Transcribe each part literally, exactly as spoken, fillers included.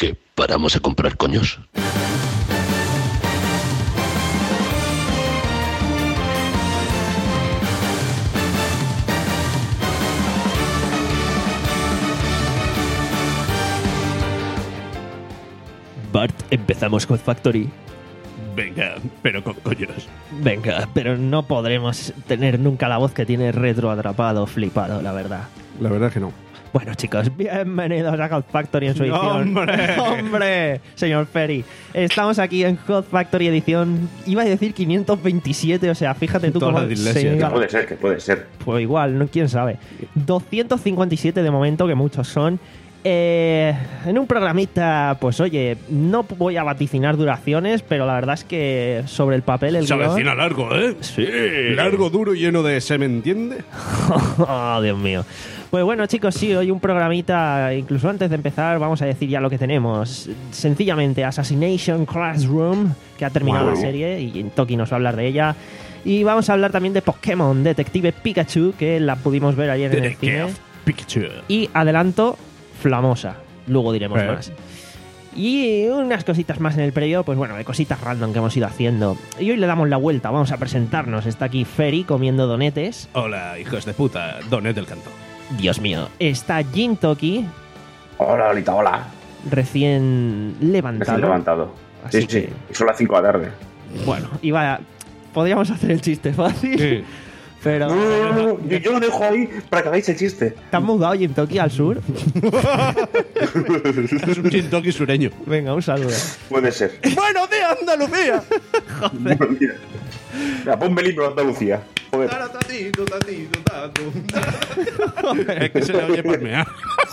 ¿Qué? ¿Paramos a comprar coños? Bart, empezamos Hot Factory. Venga, pero con coños. Venga, pero no podremos tener nunca la voz que tiene Retro atrapado, flipado, la verdad. La verdad es que no. Bueno, chicos, bienvenidos a Hot Factory en su edición. ¡Hombre! ¡Hombre! Señor Ferry, estamos aquí en Hot Factory edición, iba a decir quinientos veintisiete, o sea, fíjate tú Toda cómo la dislexia, se tío. iba- Puede ser, que puede ser. Pues igual, no, quién sabe. doscientos cincuenta y siete de momento, que muchos son. Eh, en un programita, pues oye, no voy a vaticinar duraciones, pero la verdad es que sobre el papel el Se guión... avecina largo, ¿eh? Sí. Largo, duro y lleno de ¿se me entiende? Oh, Dios mío. Pues bueno, chicos, sí, hoy un programita, incluso antes de empezar, vamos a decir ya lo que tenemos. Sencillamente, Assassination Classroom, que ha terminado Wow. la serie, y Toki nos va a hablar de ella. Y vamos a hablar también de Pokémon Detective Pikachu, que la pudimos ver ayer en el cine. Pikachu. Y adelanto, Flamosa. Luego diremos Eh. más. Y unas cositas más en el previo, pues bueno, de cositas random que hemos ido haciendo. Y hoy le damos la vuelta, vamos a presentarnos. Está aquí Ferry comiendo donetes. Hola, hijos de puta. Donet del canto. Dios mío. Está Jin Toki, Hola, Lolita, hola. recién Me levantado. estoy levantado. Así Sí, que- sí. Y son las cinco de la tarde. Bueno, iba. Podríamos hacer el chiste fácil, Sí. pero. No, no, no, no. Yo, yo lo dejo ahí para que hagáis el chiste. ¿Te has mudado, Jin Toki, al sur? Es un gin toki sureño. Venga, un saludo. Puede ser. ¡Buenos días, Andalucía! Bueno, mira. Mira, ponme el himno de Andalucía. Joder. Es que se le oye palmear.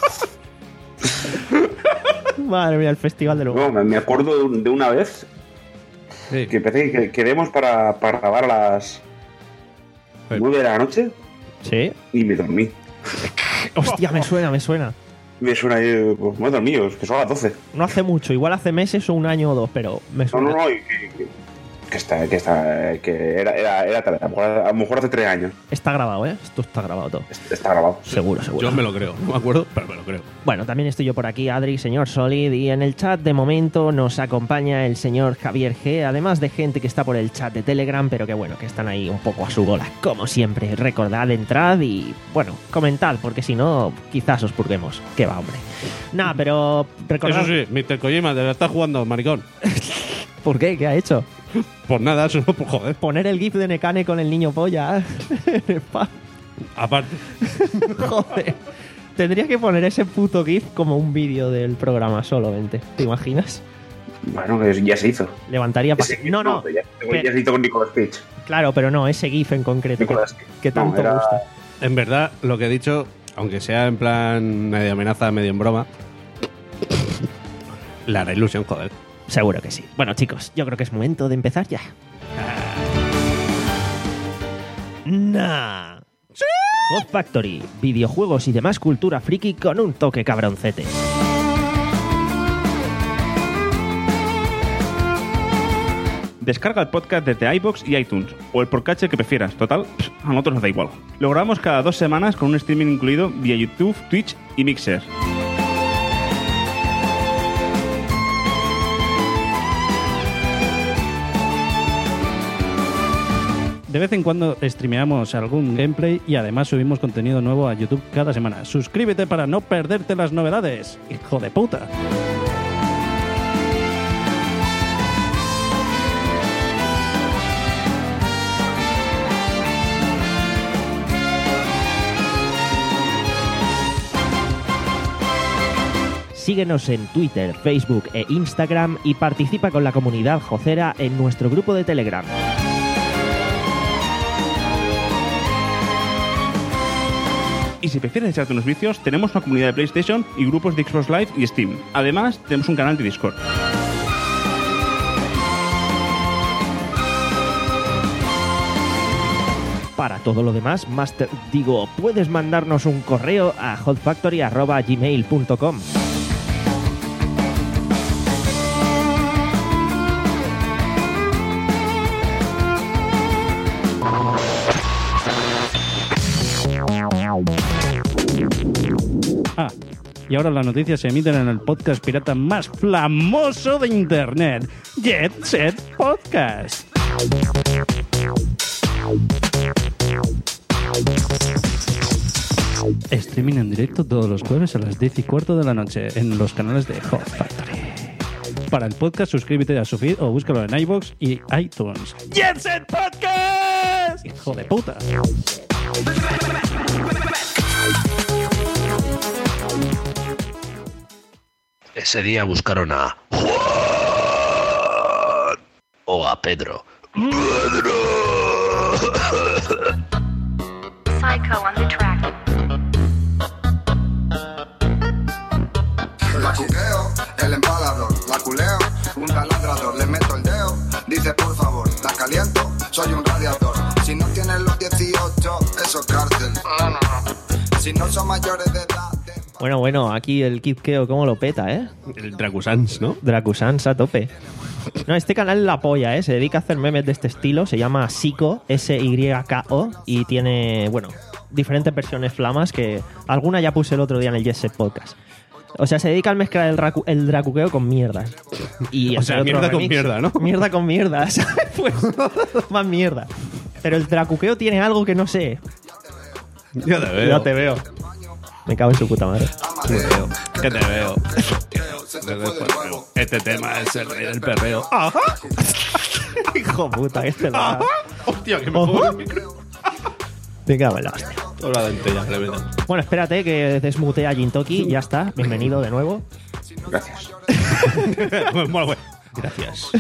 Madre mía, el festival de luego. No, me me acuerdo de un- de una vez Sí. que empecé que quedemos para, para grabar a las Joder. nueve de la noche Sí. y me dormí. Hostia, me suena, me suena. Me suena ahí, pues me he dormido, es que son las doce. No hace mucho, igual hace meses o un año o dos, pero me No, suena. no, no, y que, que- que está, que está, que era, era, era tarde. A lo mejor, a lo mejor hace tres años. Está grabado, ¿eh? Esto está grabado todo. Está está grabado. Seguro, seguro. Yo me lo creo. No me acuerdo, pero me lo creo. Bueno, también estoy yo por aquí, Adri, señor Solid, y en el chat de momento nos acompaña el señor Javier G, además de gente que está por el chat de Telegram, pero que bueno, que están ahí un poco a su bola. Como siempre, recordad, entrad y, bueno, comentad, porque si no, quizás os purguemos. Que va, hombre. Nada, pero recordad... Eso sí, mister Kojima, te la estás jugando, maricón. ¿Por qué? ¿Qué ha hecho? Pues nada, solo por joder. Poner el gif de Nekane con el niño polla. Pa- Aparte. Joder. Tendría que poner ese puto gif como un vídeo del programa solamente. ¿Te imaginas? Bueno, que ya se hizo. Levantaría... pa- Ese- No, no. Ya, Pero- ya se hizo con Nicolas Cage. Claro, pero no, ese gif en concreto. Que, Nicolas Cage. que tanto No, era- gusta. En verdad, lo que he dicho, aunque sea en plan medio amenaza, medio en broma, la hará ilusión, joder. Seguro que sí. Bueno, chicos, yo creo que es momento de empezar ya. Nah. Hot Factory, videojuegos y demás cultura friki con un toque cabroncete. Descarga el podcast desde iVoox y iTunes, o el podcatcher que prefieras. Total, pff, a nosotros nos da igual. Lo grabamos cada dos semanas con un streaming incluido vía YouTube, Twitch y Mixer. De vez en cuando streameamos algún gameplay y además subimos contenido nuevo a YouTube cada semana. Suscríbete para no perderte las novedades, hijo de puta. Síguenos en Twitter, Facebook e Instagram y participa con la comunidad jocera en nuestro grupo de Telegram. Y si prefieres echarte unos vicios, tenemos una comunidad de PlayStation y grupos de Xbox Live y Steam. Además, tenemos un canal de Discord. Para todo lo demás, Master, digo, puedes mandarnos un correo a hotfactory arroba gmail punto com. Ah, Y ahora las noticias se emiten en el podcast pirata más famoso de internet, Jet Set Podcast. Streaming en directo todos los jueves a las diez y cuarto de la noche en los canales de Hot Factory. Para el podcast, suscríbete a su feed o búscalo en iVoox y iTunes. ¡Jet Set Podcast! ¡Hijo de puta! Ese día buscaron a Juan o a Pedro. ¡Pedro! Psycho on the track. La cuqueo, el empalador, la culeo, un taladrador, le meto el dedo, dice por favor, la caliento, soy un radiador. Si no tienes los dieciocho, eso es cárcel. No, no, no. Si no son mayores de edad. De... Bueno, bueno, aquí el Kid Keo, ¿cómo lo peta, eh? El Dracusans, ¿no? Dracusans a tope. No, este canal es la polla, ¿eh? Se dedica a hacer memes de este estilo. Se llama Syko, S Y K O, y tiene, bueno, diferentes versiones flamas que alguna ya puse el otro día en el Jet Set Podcast. O sea, se dedica a mezclar el, dracu el dracuqueo con mierdas. Y o sea, mierda con mierda, ¿no? Mierda con mierda, ¿sabes? Pues más mierda. Pero el dracuqueo tiene algo que no sé. Ya te veo. Ya te veo. Me cago en su puta madre. Te veo. Que te veo. Este tema es el rey del perreo. ¡Ajá! Hijo puta, este es ¡Ajá! ¡Hostia, que me pongo el micro! Me cago en la hostia. Toda la dentella, tremenda. Bueno, espérate que desmutea a Jintoki. Ya está. Bienvenido de nuevo. Gracias. Bueno, bueno. Gracias.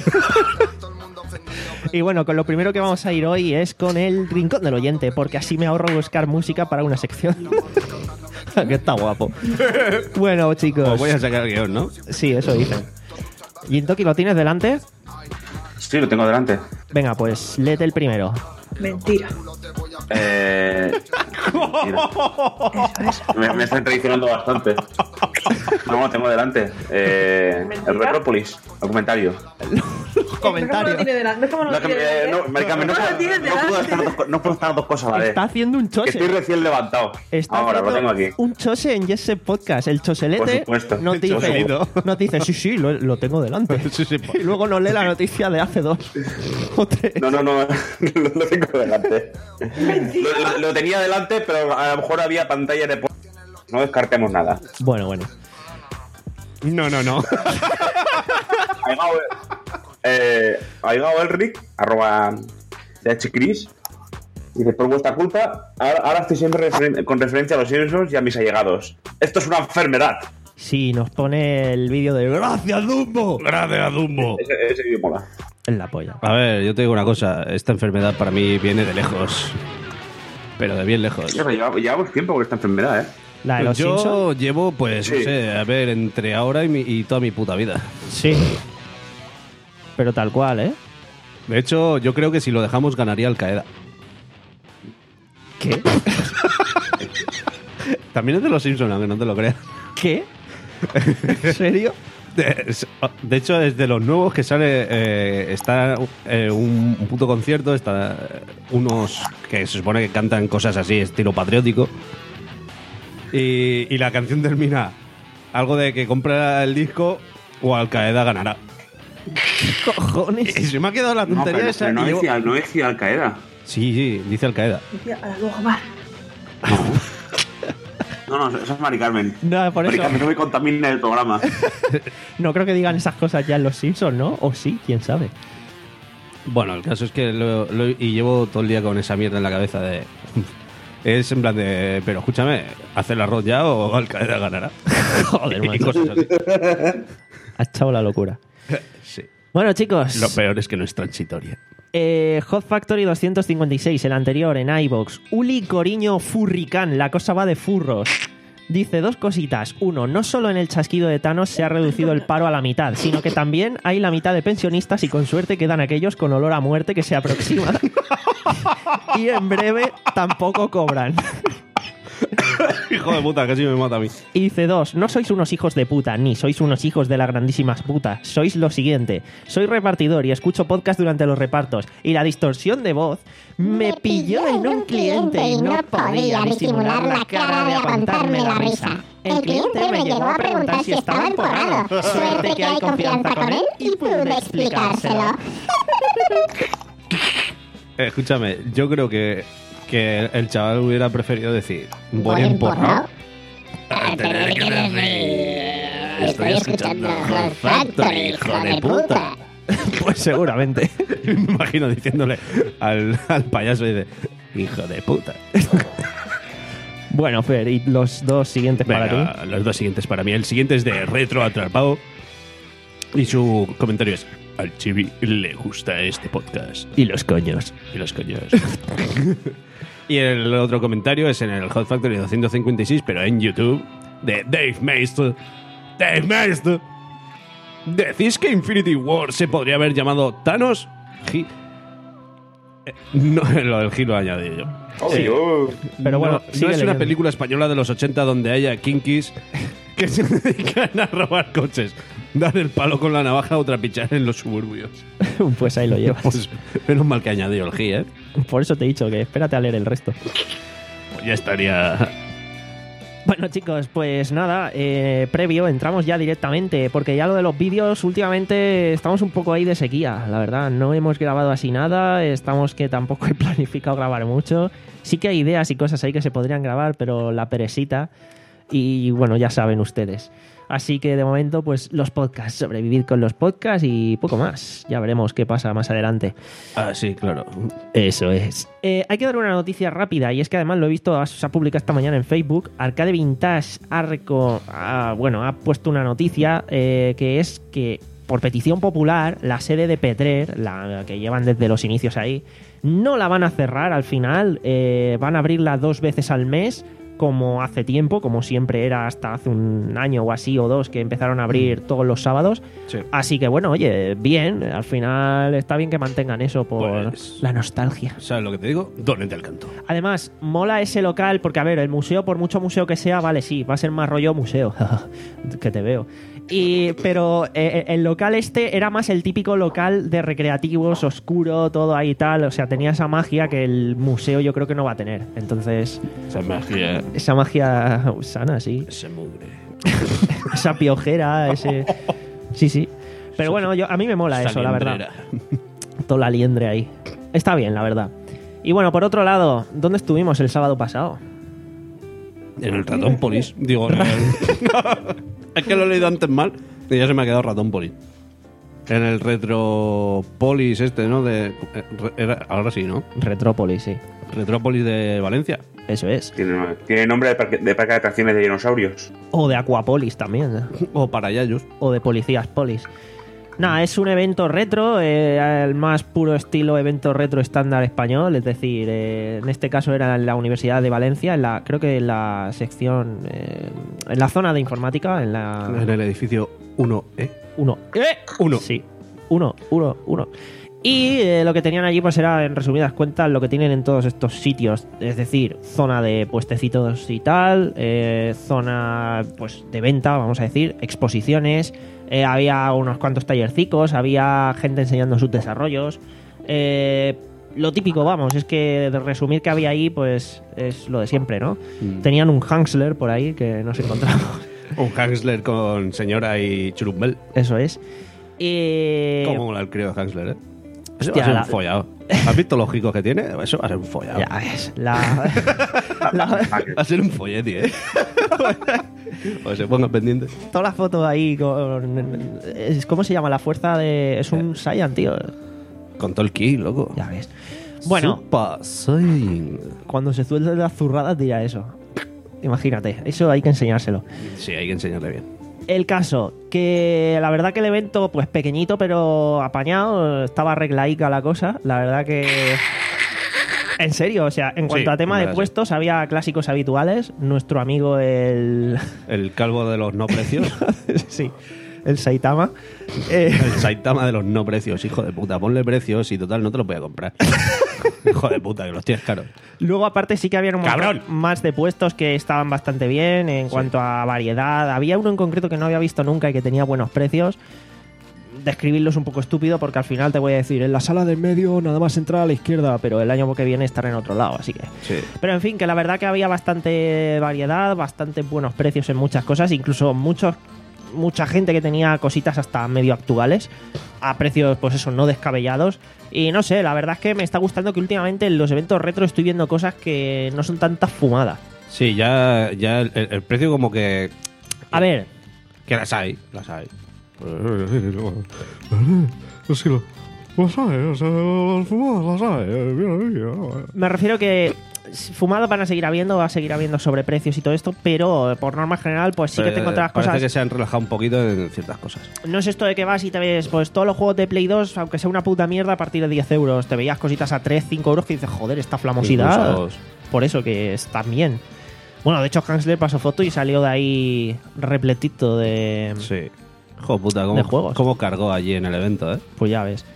Y bueno, con lo primero que vamos a ir hoy es con el Rincón del Oyente, porque así me ahorro buscar música para una sección. Que está guapo. Bueno, chicos. Pues voy a sacar el guión, ¿no? Sí, eso dicen. Jintoki, ¿lo tienes delante? Sí, lo tengo delante. Venga, pues léete el primero. Mentira. Eh... Mentira. Me, me están traicionando bastante. No, lo tengo delante. Eh, el Retrópolis, documentario. Comentario. ¿Cómo lo tiene delante? ¿Cómo lo No, que tiene me- delante? no, Maricarmen, no, ¿Cómo puedo- lo tiene no puedo delante? estar dos, co- no puedo estar dos cosas a la vez. Está haciendo un Que chose. estoy recién levantado. Está Ahora lo haciendo tengo aquí. un chose en Jet Set Podcast. El choselete Por supuesto. no te dice, Choselito. no te dice, sí, sí, lo, lo tengo delante. Sí, sí. Y luego nos lee la noticia de hace dos o tres. No, no, no, lo, lo tengo delante. Lo, lo- lo tenía delante, pero a lo mejor había pantalla de... po- No descartemos nada. Bueno, bueno. No, no, no. Ha llegado, eh, ha llegado Elric, arroba dhchris, dice, por vuestra culpa, ahora, ahora estoy siempre referen- con referencia a los Simpsons y a mis allegados. Esto es una enfermedad. Sí, nos pone el vídeo de ¡Gracias, Dumbo! Gracias, Dumbo. Ese, ese vídeo mola. En la polla. A ver, yo te digo una cosa. Esta enfermedad para mí viene de lejos. Pero de bien lejos. Ya, pero lleva- Llevamos tiempo con esta enfermedad, ¿eh? La de los Yo Simpsons. llevo, pues, no Sí. sé, a ver, entre ahora y, mi- y toda mi puta vida. Sí. Pero tal cual, ¿eh? De hecho, yo creo que si lo dejamos ganaría Al Qaeda. ¿Qué? También es de los Simpsons, aunque no te lo creas. ¿Qué? ¿En serio? De, de hecho, es de los nuevos que sale. Eh, está eh, un, un puto concierto. Está eh, unos que se supone que cantan cosas así, estilo patriótico. Y, y la canción termina algo de que compra el disco o Al Qaeda ganará. Cojones. Y se me ha quedado la No, tontería pero, esa. pero no, y yo- decía, no decía Al Qaeda. Sí, sí, dice Al Qaeda. Decía, a la luego, va. No, no, eso es Mari Carmen. No, por Mari eso. Carmen, no me contamine el programa. No creo que digan esas cosas ya en los Simpsons, ¿no? O sí, quién sabe. Bueno, el caso es que lo, lo- y llevo todo el día con esa mierda en la cabeza de. Es en plan de. Pero escúchame, ¿hacer el arroz ya o Al Qaeda ganará? Joder, Y macho. cosas así. Ha echado la locura. Sí. Bueno, chicos. Lo peor es que no es transitoria. Eh, Hot Factory doscientos cincuenta y seis, el anterior en iVoox. Uli Coriño Furricán, la cosa va de furros. Dice dos cositas. Uno, no solo en el chasquido de Thanos se ha reducido el paro a la mitad, sino que también hay la mitad de pensionistas y con suerte quedan aquellos con olor a muerte que se aproximan. Y en breve tampoco cobran. Hijo de puta, casi me mata a mí. Y dice dos, no sois unos hijos de puta, ni sois unos hijos de las grandísimas putas. Sois lo siguiente. Soy repartidor y escucho podcast durante los repartos. Y la distorsión de voz me pilló en un cliente y no podía disimular la cara de aguantarme la risa. El cliente me llegó a preguntar si estaba emporrado. Suerte que hay confianza con él y pude explicárselo. Eh, escúchame, yo creo que, que el chaval hubiera preferido decir voy emporrado. A tener que decir, estoy escuchando Hot Factory, hijo de puta. Pues seguramente. Me imagino diciéndole al, al payaso, dice, hijo de puta. Bueno, Fer, y los dos siguientes Venga, para ti. Los dos siguientes para mí. El siguiente es de Retro Atrapado. Y su comentario es: al Chibi le gusta este podcast. Y los coños. Y los coños. Y el otro comentario es en el Hot Factory doscientos cincuenta y seis, pero en YouTube, de Dave Meister. Dave Meister. ¿Decís que Infinity War se podría haber llamado Thanos? Gi- eh, no, lo del giro lo añadí yo. Oh, Sí. Dios. Pero bueno, no, sigue no es una leyendo. película española de los ochenta donde haya kinkis que se dedican a robar coches, dar el palo con la navaja o trapichar en los suburbios. Pues ahí lo llevas. Pues menos mal que añadió el G, ¿eh? Por eso te he dicho que espérate a leer el resto. Pues ya estaría. Bueno, chicos, pues nada, eh, previo, entramos ya directamente, porque ya lo de los vídeos últimamente estamos un poco ahí de sequía, la verdad. No hemos grabado así nada, estamos que tampoco he planificado grabar mucho. Sí que hay ideas y cosas ahí que se podrían grabar, pero la peresita. Y bueno, ya saben ustedes. Así que de momento, pues los podcasts, sobrevivir con los podcasts y poco más. Ya veremos qué pasa más adelante. Ah, sí, claro. Eso es. Eh, hay que dar una noticia rápida, y es que además lo he visto, se ha publicado esta mañana en Facebook. Arcade Vintage ha, reco- ha, bueno, ha puesto una noticia eh, que es que, por petición popular, la sede de Petrer, la que llevan desde los inicios ahí, no la van a cerrar al final. Eh, van a abrirla dos veces al mes, como hace tiempo, como siempre era hasta hace un año o así o dos que empezaron a abrir todos los sábados. Sí. Así que bueno, oye, bien, al final está bien que mantengan eso por Pues- la nostalgia. ¿Sabes lo que te digo? Donete al canto. Además, mola ese local porque, a ver, el museo, por mucho museo que sea, vale, sí, va a ser más rollo museo. Que te veo. Y, pero eh, el local este era más el típico local de recreativos, oscuro, todo ahí y tal. O sea, tenía esa magia que el museo yo creo que no va a tener. Entonces, Esa magia. esa magia sana, sí. Ese mugre. Esa piojera, ese... Sí, sí. Pero bueno, yo, a mí me mola eso, la verdad. Toda la liendre ahí. Está bien, la verdad. Y bueno, por otro lado, ¿dónde estuvimos el sábado pasado? En el Ratón Polis. Digo, en el- es que lo he leído antes mal y ya se me ha quedado Ratón Polis. En el Retropolis este, ¿no? De, eh, re- era- ahora sí, ¿no? Retrópolis, sí. Retrópolis de Valencia. Eso es. Tiene, tiene nombre de parque, de parque de atracciones de dinosaurios. O de Aquapolis también. ¿eh? O para Yayos. O de Policías Polis. Nada, es un evento retro, eh, el más puro estilo evento retro estándar español, es decir, eh, en este caso era en la Universidad de Valencia, en la, creo que en la sección, eh, en la zona de informática, en la En el edificio uno E. uno. ¿Eh? Uno. Sí, uno, uno, uno. Y eh, lo que tenían allí pues era, en resumidas cuentas, lo que tienen en todos estos sitios, es decir, zona de puestecitos y tal, eh, zona pues de venta, vamos a decir, exposiciones, eh, había unos cuantos tallercicos, había gente enseñando sus desarrollos, eh, lo típico, vamos, es que de resumir que había ahí, pues es lo de siempre, ¿no? Mm. Tenían un Hansler por ahí que nos encontramos, Un Hansler con señora y churumbel. eso es. Y... ¿Cómo mola el crío de Hansler, eh? Eso Hostia, va a ser la- un follado. ¿Has visto los gicos que tiene? Eso va a ser un follado. Ya ves, la... la- Va a ser un folleti, ¿eh? O se pongan pendientes. todas las fotos ahí con... es- ¿Cómo se llama? La fuerza de... Es un Saiyan, tío. Con todo el ki, loco. Ya ves. Bueno, Super Saiyan. cuando se suelten las zurradas dirá eso. Imagínate, eso hay que enseñárselo. Sí, hay que enseñarle bien. El caso, que la verdad que el evento, pues pequeñito pero apañado, estaba arreglaica la cosa. La verdad que... En serio, o sea, en cuanto Sí, a tema en de verdad, puestos, había clásicos habituales. Nuestro amigo el... El calvo de los no precios. sí, el Saitama. Eh, El Saitama de los no precios, hijo de puta. Ponle precios y total no te lo voy a comprar. Hijo de puta, que los tienes caros. Luego, aparte, sí que había un montón ¡Cabrón! más de puestos que estaban bastante bien en Sí. cuanto a variedad. Había uno en concreto que no había visto nunca y que tenía buenos precios. Describirlo es un poco estúpido porque al final te voy a decir, en la sala del medio nada más entrar a la izquierda, pero el año que viene estará en otro lado, así que... Sí. Pero en fin, que la verdad que había bastante variedad, bastante buenos precios en muchas cosas, incluso muchos mucha gente que tenía cositas hasta medio actuales, a precios, pues eso, no descabellados. Y no sé, la verdad es que me está gustando que últimamente en los eventos retro estoy viendo cosas que no son tantas fumadas. Sí, ya, ya el, el precio como que... A ver, Que las hay, las hay. Es que lo, las hay, o sea, las fumadas las hay. Mira, mira. me refiero que fumadas van a seguir habiendo, va a seguir habiendo sobreprecios y todo esto, pero por norma general, pues sí que te encuentras Parece cosas. que se han relajado un poquito en ciertas cosas. No es esto de que vas y te ves, pues todos los juegos de Play dos, aunque sea una puta mierda, a partir de diez euros. Te veías cositas a tres, cinco euros que dices, joder, esta flamosidad. Incluso- Por eso que están bien. Bueno, de hecho, Hansler pasó foto y salió de ahí repletito de. Sí. Joder, puta, de cómo, juegos. cómo cargó allí en el evento, ¿eh? Pues ya ves.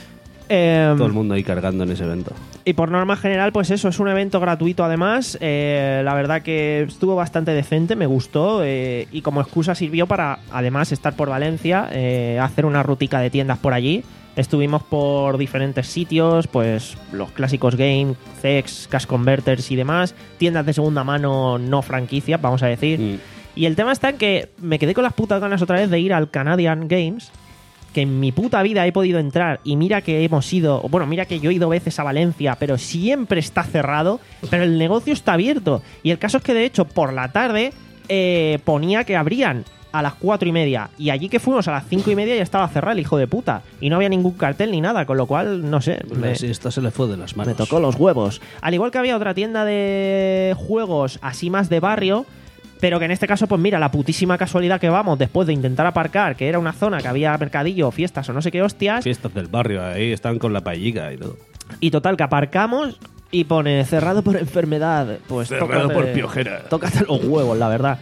Em, Todo el mundo ahí cargando en ese evento. Y por norma general, pues eso, es un evento gratuito además. Eh, la verdad que estuvo bastante decente, me gustó. eh, y como excusa sirvió para, además, estar por Valencia, eh, hacer una rutica de tiendas por allí. Estuvimos por diferentes sitios, pues los clásicos Game, C E X, Cash Converters y demás. Tiendas de segunda mano no franquicias, vamos a decir. Mm. Y el tema está en que me quedé con las putas ganas otra vez de ir al Canadian Games, que en mi puta vida he podido entrar, y mira que hemos ido, bueno, mira que yo he ido veces a Valencia, pero siempre está cerrado, pero el negocio está abierto. Y el caso es que, de hecho, por la tarde eh, ponía que abrían a las cuatro y media, y allí que fuimos a las cinco y media ya estaba cerrado el hijo de puta, y no había ningún cartel ni nada, con lo cual, no sé, me, Sí, esto se le fue de las manos. me tocó los huevos. Al igual que había otra tienda de juegos así más de barrio, pero que en este caso, pues mira, la putísima casualidad que vamos después de intentar aparcar, que era una zona que había mercadillo, fiestas o no sé qué hostias, Fiestas del barrio, ahí están con la paellica y todo. y total que aparcamos y pone cerrado por enfermedad. Pues Cerrado tócate- por piojera. Tócate los huevos, la verdad.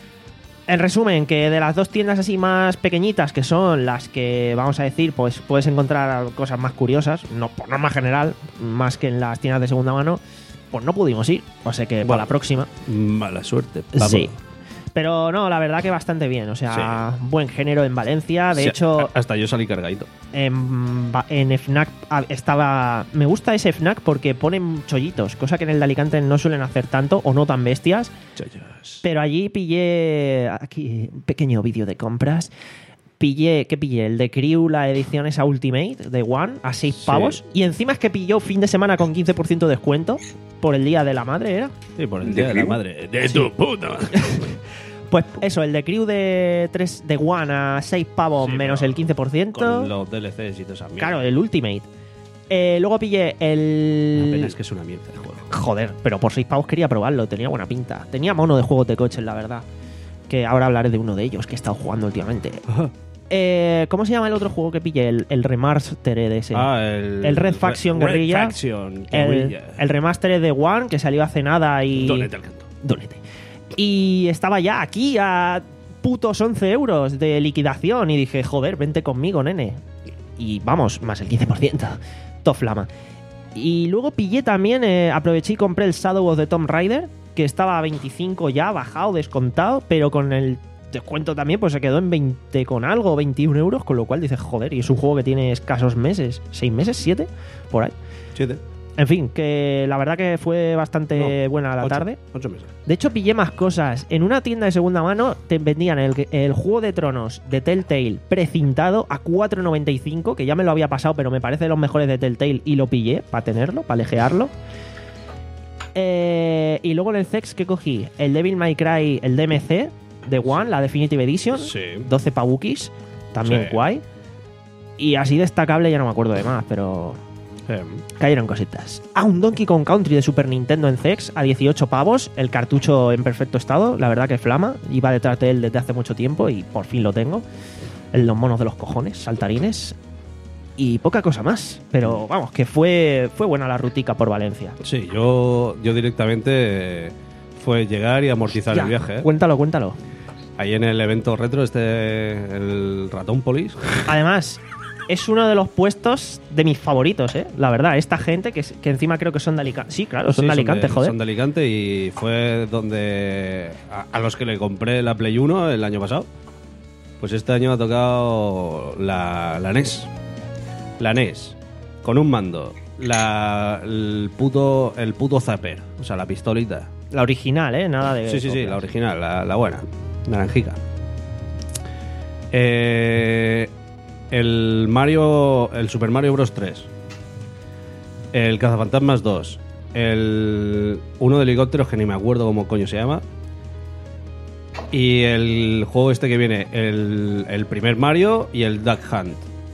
En resumen, que de las dos tiendas así más pequeñitas, que son las que, vamos a decir, pues puedes encontrar cosas más curiosas, no por norma general, más que en las tiendas de segunda mano, pues no pudimos ir. O sea que para Bueno. la próxima. Mala suerte. Pablo. Sí. Pero no, la verdad que bastante bien. O sea, buen género en Valencia. De Sí, hecho, hasta yo salí cargadito. en, Ba- en FNAC ah, estaba. Me gusta ese FNAC porque ponen chollitos, cosa que en el de Alicante no suelen hacer tanto o no tan bestias. Pero allí pillé. Aquí, un pequeño vídeo de compras. Pillé, ¿qué pillé? El de Crew, la edición esa Ultimate de One, a seis pavos. Y encima es que pilló fin de semana con quince por ciento de descuento por el Día de la Madre, ¿era? Sí, por el ¿De día de la Crew? madre. De tu puta. Pues eso, el de Crew de tres de One a seis pavos Sí, menos pero el quince por ciento. Con los D L Cs y toda esa mierda. Claro, el Ultimate. Eh, luego pillé el. La pena es que es una mierda de juego. Joder, pero por seis pavos quería probarlo, tenía buena pinta. Tenía mono de juegos de coches, la verdad. Que ahora hablaré de uno de ellos que he estado jugando últimamente. Eh, ¿Cómo se llama el otro juego que pillé? El, el remaster de ese. Ah, el... El Red Faction Red Guerrilla. Faction el, Guerrilla. el remaster de One que salió hace nada y. Donete al canto. Donete. Y estaba ya aquí a putos once euros de liquidación. Y dije, joder, vente conmigo, nene. Y vamos, más el quince por ciento. Toflama. Y luego pillé también, eh, aproveché y compré el Shadow of the Tomb Raider, que estaba a veinticinco ya, bajado, descontado, pero con el descuento también, pues se quedó en veinte con algo, veintiún euros, con lo cual dices, joder, y es un juego que tiene escasos meses, seis meses, siete, por ahí. Siete. En fin, que la verdad que fue bastante No, buena la ocho. tarde. Ocho meses. De hecho, pillé más cosas. En una tienda de segunda mano te vendían el, el Juego de Tronos de Telltale precintado a cuatro noventa y cinco, que ya me lo había pasado, pero me parece de los mejores de Telltale y lo pillé para tenerlo, para lejearlo. Eh, y luego en el C E X que cogí el Devil May Cry, el D M C de One, la Definitive Edition, Sí. doce pavukis, también Sí. guay. Y así destacable ya no me acuerdo de más, pero Eh, cayeron cositas. Ah, un Donkey Kong Country de Super Nintendo en C E X a dieciocho pavos, el cartucho en perfecto estado, la verdad que flama, iba detrás de él desde hace mucho tiempo y por fin lo tengo. En los monos de los cojones, saltarines y poca cosa más, pero vamos, que fue, fue buena la rutica por Valencia. sí, yo, yo directamente eh, fue llegar y amortizar Ya, el viaje. ¿eh? Cuéntalo, cuéntalo. Ahí en el evento retro, este, el Ratón Polis. Además, es uno de los puestos de mis favoritos, ¿eh? La verdad, esta gente que, que encima creo que son de Alicante. Sí, claro, son Sí, de Alicante, de, joder. Son de Alicante y fue donde a, a los que le compré la Play uno el año pasado. Pues este año ha tocado la, la N E S. La N E S. Con un mando. La, el, puto, el puto zapper. O sea, la pistolita. La original, ¿eh? Nada de... Sí, sí, sí, copias. la original, la, la buena. Naranjica. Eh, el Mario. El Super Mario Bros. tres. El Cazafantasmas dos. El. Uno de helicópteros que ni me acuerdo cómo coño se llama. Y el juego este que viene, el, el primer Mario y el Duck Hunt.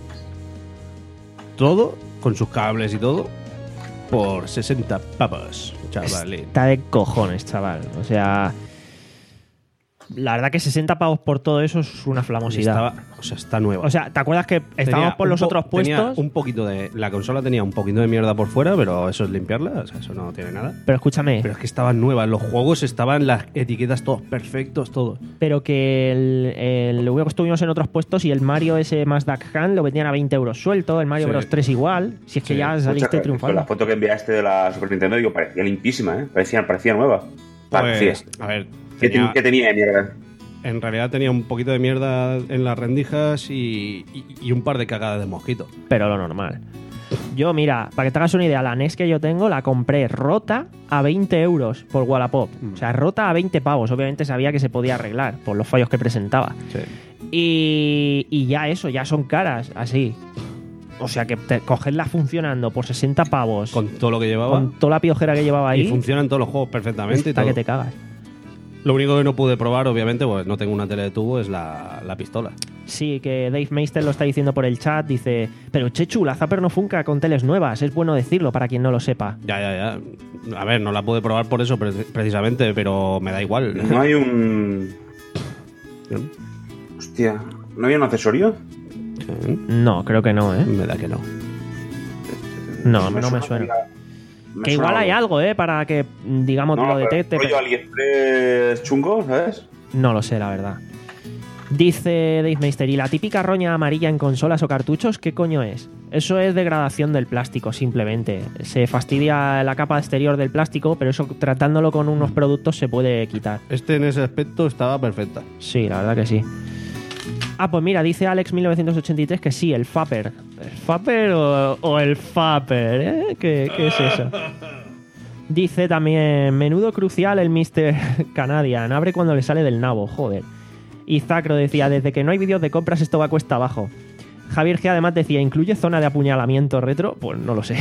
Todo, con sus cables y todo, por sesenta pavos, chavalín. Está de cojones, chaval. O sea... La verdad que sesenta pavos por todo eso es una flamosidad. Estaba, o sea, está nueva. O sea, ¿te acuerdas que estábamos Tenía por un los po- otros tenía puestos? un poquito de. La consola tenía un poquito de mierda por fuera, pero eso es limpiarla, o sea, eso no tiene nada. Pero escúchame, Pero es que estaban nuevas, los juegos estaban, las etiquetas todos perfectos, todo. pero que el, el luego estuvimos en otros puestos y el Mario ese más Duck Hunt lo vendían a veinte euros suelto, el Mario Sí. Bros. tres igual, si es que Sí. ya Mucha- saliste con triunfando. la foto que enviaste de la Super Nintendo, digo, parecía limpísima, ¿eh? Parecía, parecía nueva. Parecía. Pues, a ver, ¿Qué, tenía- ten- qué tenía de mierda? en realidad tenía un poquito de mierda en las rendijas y, y- y un par de cagadas de mosquito. Pero lo normal. Yo, mira, para que te hagas una idea, la N E S que yo tengo la compré rota a veinte euros por Wallapop. Mm. O sea, rota a veinte pavos. Obviamente sabía que se podía arreglar por los fallos que presentaba. Sí. Y, y ya eso, ya son caras, así. O sea, que te, cogerla funcionando por sesenta pavos, Con todo lo que llevaba. con toda la piojera que llevaba ahí, Y funcionan todos los juegos perfectamente. Y está todo. que te cagas. Lo único que no pude probar, obviamente, pues no tengo una tele de tubo, es la, la pistola. Sí, que Dave Meister lo está diciendo por el chat. Dice, pero Chechu, la Zapper no funca con teles nuevas. Es bueno decirlo para quien no lo sepa. Ya, ya, ya. A ver, no la pude probar por eso pre- precisamente, pero me da igual. No hay un. Hostia, ¿no había un accesorio? No, creo que no, ¿eh? Me da que no. No, no me suena. Me Que suena igual hay algo. algo, ¿eh? Para que, digamos, No, lo pero detecte. rollo pero- AliExpress chungo, ¿sabes? No lo sé, la verdad. Dice Dave Meister, ¿y la típica roña amarilla en consolas o cartuchos qué coño es? Eso es degradación del plástico, simplemente. Se fastidia la capa exterior del plástico, pero eso tratándolo con unos productos se puede quitar. Este en ese aspecto estaba perfecta. Sí, la verdad que sí. Ah, pues mira, dice Alex mil novecientos ochenta y tres que sí, el Fapper. ¿El Fapper o, o el Fapper? ¿Eh? ¿Qué, qué es eso? Dice también, menudo crucial el mister Canadian. Abre cuando le sale del nabo, joder. Y Zacro decía, desde que no hay vídeos de compras esto va cuesta abajo. Javier G además decía, ¿incluye zona de apuñalamiento retro? Pues no lo sé.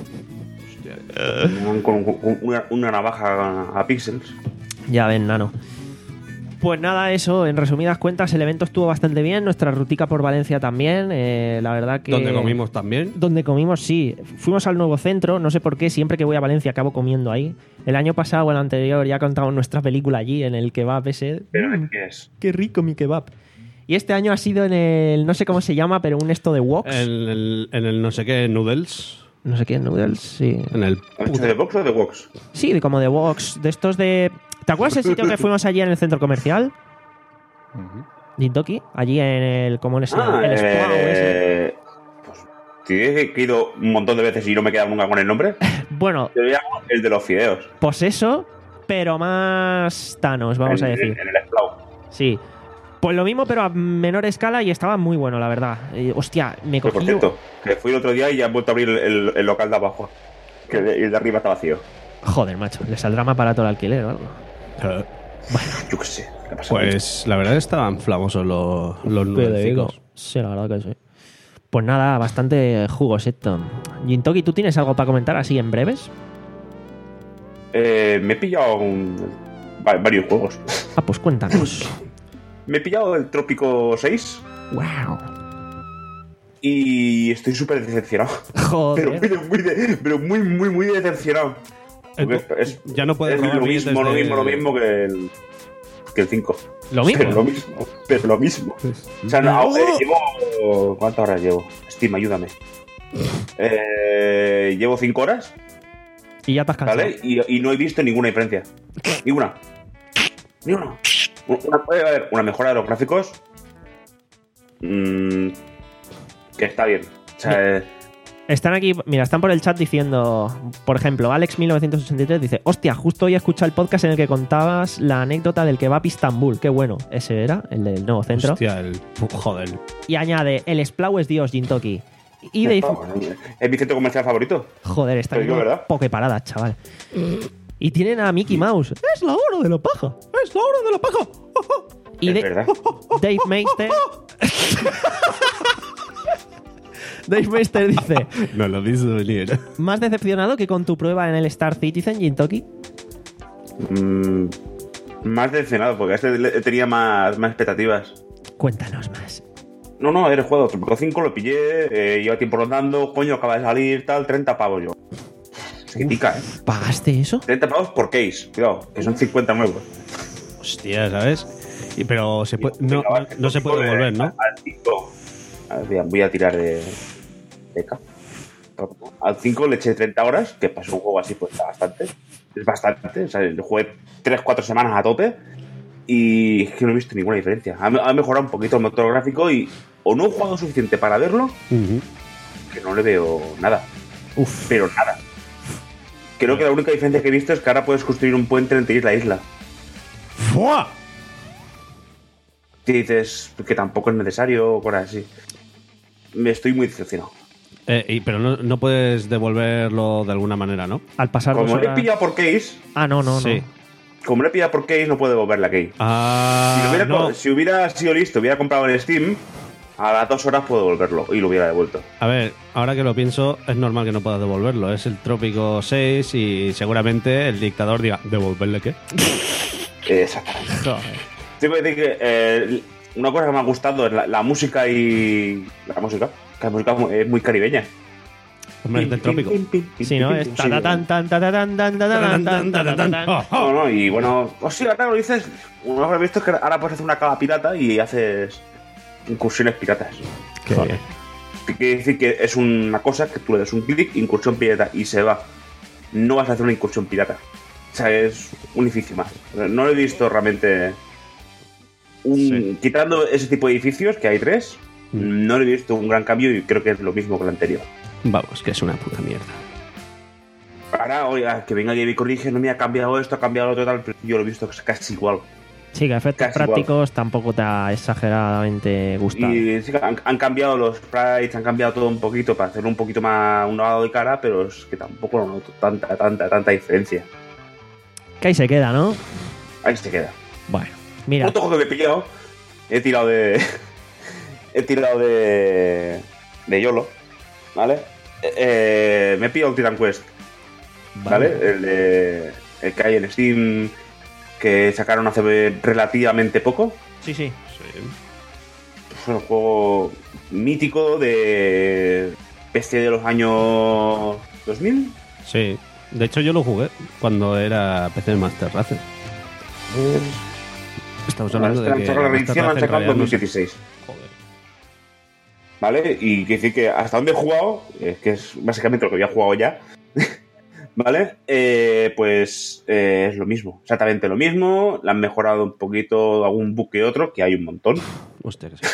Con, con- con una, una navaja a, a píxeles. Ya ven, nano. Pues nada, eso, en resumidas cuentas, el evento estuvo bastante bien, nuestra rutica por Valencia también, eh, la verdad que... Donde comimos también. Donde comimos, sí. Fuimos al nuevo centro, no sé por qué, siempre que voy a Valencia acabo comiendo ahí. El año pasado o el anterior ya contamos nuestra película allí, en el kebab ese. Pero Mm, ¿qué es? qué rico mi kebab. Y este año ha sido en el, no sé cómo se llama, pero un esto de Woks. En el, en el no sé qué, Noodles. No sé qué, Noodles, sí. En el. ¿Has hecho de box o de box? Sí, de, como de Woks, de estos de... ¿Te acuerdas el sitio que fuimos allí en el centro comercial? Dintoki, allí en el, como en ese, Ah, el Splau ese. eh, pues te he ido un montón de veces y no me he quedado nunca con el nombre. Bueno, Yo llamo el de los fideos. pues eso, pero más Thanos, vamos en, a decir. En, en el Splau. Sí. Pues lo mismo, pero a menor escala y estaba muy bueno, la verdad. Eh, hostia, me Pero cogí... por cierto, que fui el otro día y ya han vuelto a abrir el, el local de abajo. Que de- el de arriba está vacío. Joder, macho, le saldrá más barato el alquiler o algo. Yo qué sé. ¿Qué pasa? Pues la verdad estaban flamosos los, los ¿Qué te digo? nudelcicos. Sí, la verdad que sí. Pues nada, bastante jugos esto. Gintoki, ¿tú tienes algo para comentar así en breves? Eh, me he pillado un- va- varios juegos. Ah, pues cuéntanos. Me he pillado el Trópico seis Wow. y estoy súper decepcionado. Pero, Joder. pero muy, de- pero muy, muy, muy decepcionado. Porque Entonces, es, ya no puedes es robar lo billetes mismo, lo de- mismo, lo mismo que el, que el cinco. ¿Lo mismo? Pero lo mismo, pero lo mismo. O sea, no, eh, llevo... ¿Cuántas horas llevo? Steam, ayúdame. Eh, llevo cinco horas, Y ya te has cansado. ¿vale? Y, y no he visto ninguna diferencia. Ni una. Ni una. Una, puede haber una mejora de los gráficos. Mm, que está bien. O sea, eh, Están aquí, mira, están por el chat diciendo, por ejemplo, Alex mil novecientos ochenta y tres dice, hostia, justo hoy he escuchado el podcast en el que contabas la anécdota del kebab Istambul. Qué bueno, ese era, el del nuevo centro. Hostia, el... Joder. Y añade, el Splau es Dios, Jintoki. Y de... es mi centro comercial favorito. Joder, está Te digo, viendo ¿verdad? pokeparadas, chaval. Y tienen a Mickey Mouse. Es la hora de la paja. Es la hora de la paja. Y Es de- verdad. Dave Meister... Dave Meister dice, No lo dice venir. ¿más decepcionado que con tu prueba en el Star Citizen, Jintoki? Mm, más decepcionado, porque este le- tenía más, más expectativas. Cuéntanos más. No, no, el juego Tropico cinco lo pillé, eh, lleva tiempo rondando, coño, acaba de salir, tal, treinta pavos yo. Es que pica, ¿eh? ¿Pagaste eso? treinta pavos por case, cuidado, que son cincuenta nuevos. Hostia, ¿sabes? Y, pero se puede, no, Venga, va, no, no se puede devolver, ¿no? Al cinco. A ver, voy a tirar de... de K. Al cinco le eché treinta horas, que para un juego así pues está bastante. Es bastante, o sea, lo jugué tres cuatro semanas a tope y es que no he visto ninguna diferencia. Ha, ha mejorado un poquito el motor gráfico y o no he jugado suficiente para verlo, Ujú. que no le veo nada. Uf. Pero nada. Creo que la única diferencia que he visto es que ahora puedes construir un puente entre isla e isla. ¡Fua! Y dices que tampoco es necesario o cosas así. Me estoy muy decepcionado. Eh, y- pero no, no puedes devolverlo de alguna manera, ¿no? Al pasar dos Como le he horas... pillado por case, Ah, no, no, Sí. no. como le he pillado por case, no puedo devolver la key. Ah, Si, lo hubiera, no. si hubiera sido listo, hubiera comprado en Steam, a las dos horas puedo devolverlo y lo hubiera devuelto. A ver, ahora que lo pienso, es normal que no puedas devolverlo. Es el Trópico seis y seguramente el dictador diga, ¿devolverle qué? Exactamente. Joder. Tengo que decir que eh, una cosa que me ha gustado es la, la música y. La música. Que la música es muy- es muy caribeña. Hombre, es del Trópico. Sí, ¿no? Es ta ta tan tan ta ta tan tan ta ta tan tan ta ta tan. No, no, y bueno, pues sí, ahora lo dices. Uno lo que he visto es que ahora puedes hacer una cava pirata y haces incursiones piratas. Joder. Quiere decir que es una cosa que tú le das un clic, incursión pirata y se va. No vas a hacer una incursión pirata. O sea, es un edificio más. No lo he visto realmente. Un, Sí. Quitando ese tipo de edificios, que hay tres, Mm. no le he visto un gran cambio y creo que es lo mismo que el anterior. Vamos, que es una puta mierda. Ahora, oiga, que venga Gabe y corrige, no me ha cambiado esto, ha cambiado lo otro, tal, pero yo lo he visto casi igual. Sí, que a efectos Casi prácticos tampoco te ha exageradamente gustado. Y sí, han, han cambiado los sprites, han cambiado todo un poquito para hacerlo un poquito más un lavado de cara, pero es que tampoco lo noto tanta, tanta, tanta diferencia. Que ahí se queda, ¿no? Ahí se queda. Bueno, mira. Otro juego que me he pillado, he tirado de. he tirado de. de YOLO, ¿vale? Eh, eh, me he pillado el Titan Quest, ¿vale? El, de, el que hay en Steam, que sacaron hace relativamente poco. Sí, sí. Es un juego mítico de P C de los años dos mil. Sí. De hecho, yo lo jugué cuando era P C Master Race. Estamos hablando de la que edición Master la han Race sacado en en realidad no dos mil se- dieciséis. Joder. ¿Vale? Y quiere decir que hasta donde he jugado, eh, que es básicamente lo que había jugado ya, ¿vale? Eh, pues eh, es lo mismo, exactamente lo mismo. Le han mejorado un poquito algún bug que otro, que hay un montón. Hostia, que sí.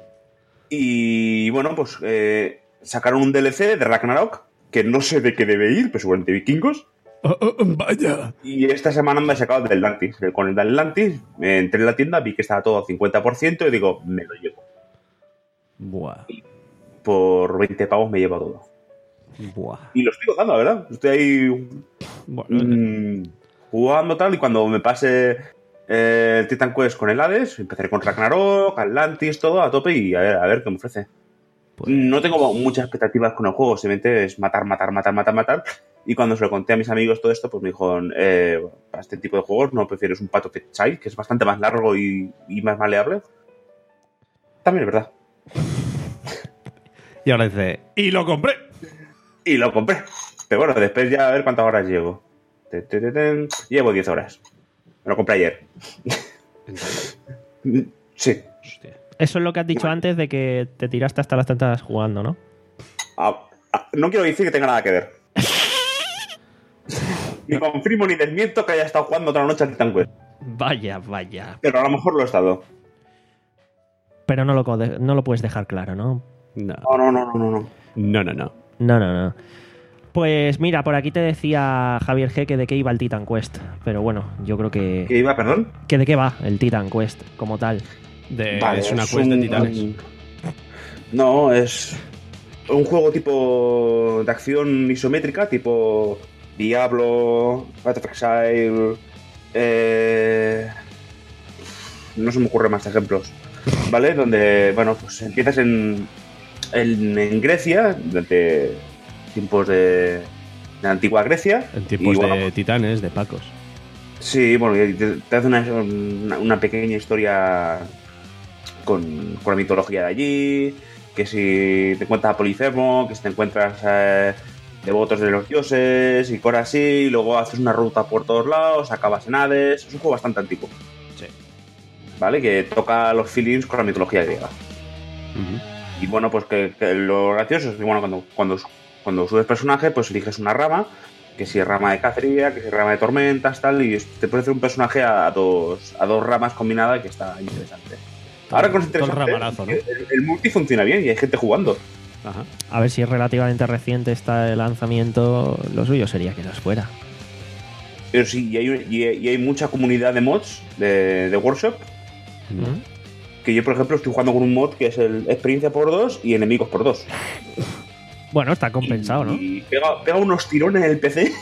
Y bueno, pues eh, sacaron un D L C de Ragnarok, que no sé de qué debe ir, pero seguramente vikingos. Vaya. Y esta semana me he sacado el del Atlantis. Con el del Atlantis, eh, entré en la tienda, vi que estaba todo al cincuenta por ciento y digo, me lo llevo. Buah. Por veinte pavos me llevo todo. Buah. Y lo estoy gozando, la verdad. Estoy ahí Bueno, mm, jugando tal, y cuando me pase eh, el Titan Quest con el Hades, empezaré con Ragnarok, Atlantis, todo a tope y a ver, a ver qué me ofrece. pues, No tengo muchas expectativas con el juego, simplemente es matar, matar, matar, matar, matar. Y cuando se lo conté a mis amigos todo esto, pues me dijeron, eh, para este tipo de juegos no prefieres un Path of Exile, que es bastante más largo y, y más maleable. También es verdad. y ahora dice, y lo compré. Y lo compré. Pero bueno, después ya a ver cuántas horas llevo. Te, te, te, te. Llevo diez horas. Me lo compré ayer. Sí. Hostia. Eso es lo que has dicho antes de que te tiraste hasta las tantas jugando, ¿no? Ah, ah, no quiero decir que tenga nada que ver. Ni confirmo ni desmiento que haya estado jugando otra noche al Titan Quest. Vaya, vaya. Pero a lo mejor lo he estado. Pero no lo, co- no lo puedes dejar claro, ¿no? No. No, no, no, no, no. No, no, no. No, no, no. Pues mira, por aquí te decía Javier G que de qué iba el Titan Quest. Pero bueno, yo creo que... ¿Qué iba, perdón? ¿Que de qué va el Titan Quest como tal? De, Vale, es una es quest de un- titanes. No, es un juego tipo de acción isométrica, tipo Diablo, Path of Exile. Eh... No se me ocurren más ejemplos. ¿Vale? Donde, bueno, pues empiezas en, en, en Grecia, durante tiempos de, de la antigua Grecia. En tiempos y, bueno, de titanes, de pacos. Sí, bueno, y te, te hace una, una, una pequeña historia con, con la mitología de allí, que si te encuentras a Polifemo, que si te encuentras eh, devotos de los dioses y cosas así, y luego haces una ruta por todos lados, acabas en Hades. Es un juego bastante antiguo. Sí. ¿Vale? Que toca los feelings con la mitología griega. Uh-huh. Y bueno, pues que, que lo gracioso es que bueno, cuando, cuando, cuando subes personaje, pues eliges una rama, que si es rama de cacería, que si es rama de tormentas, tal, y te puede hacer un personaje a dos, a dos ramas combinadas, que está interesante. Ahora con todo el ramalazo, ¿no? el, el multi funciona bien y hay gente jugando. Ajá. A ver si es relativamente reciente está el lanzamiento, lo suyo sería que los fuera. Pero sí, y hay, y, y hay mucha comunidad de mods de, de Workshop. ¿Mm? Que yo, por ejemplo, estoy jugando con un mod que es el experiencia por dos y enemigos por dos. Bueno, está compensado, ¿no? Y pega, pega unos tirones en el P C.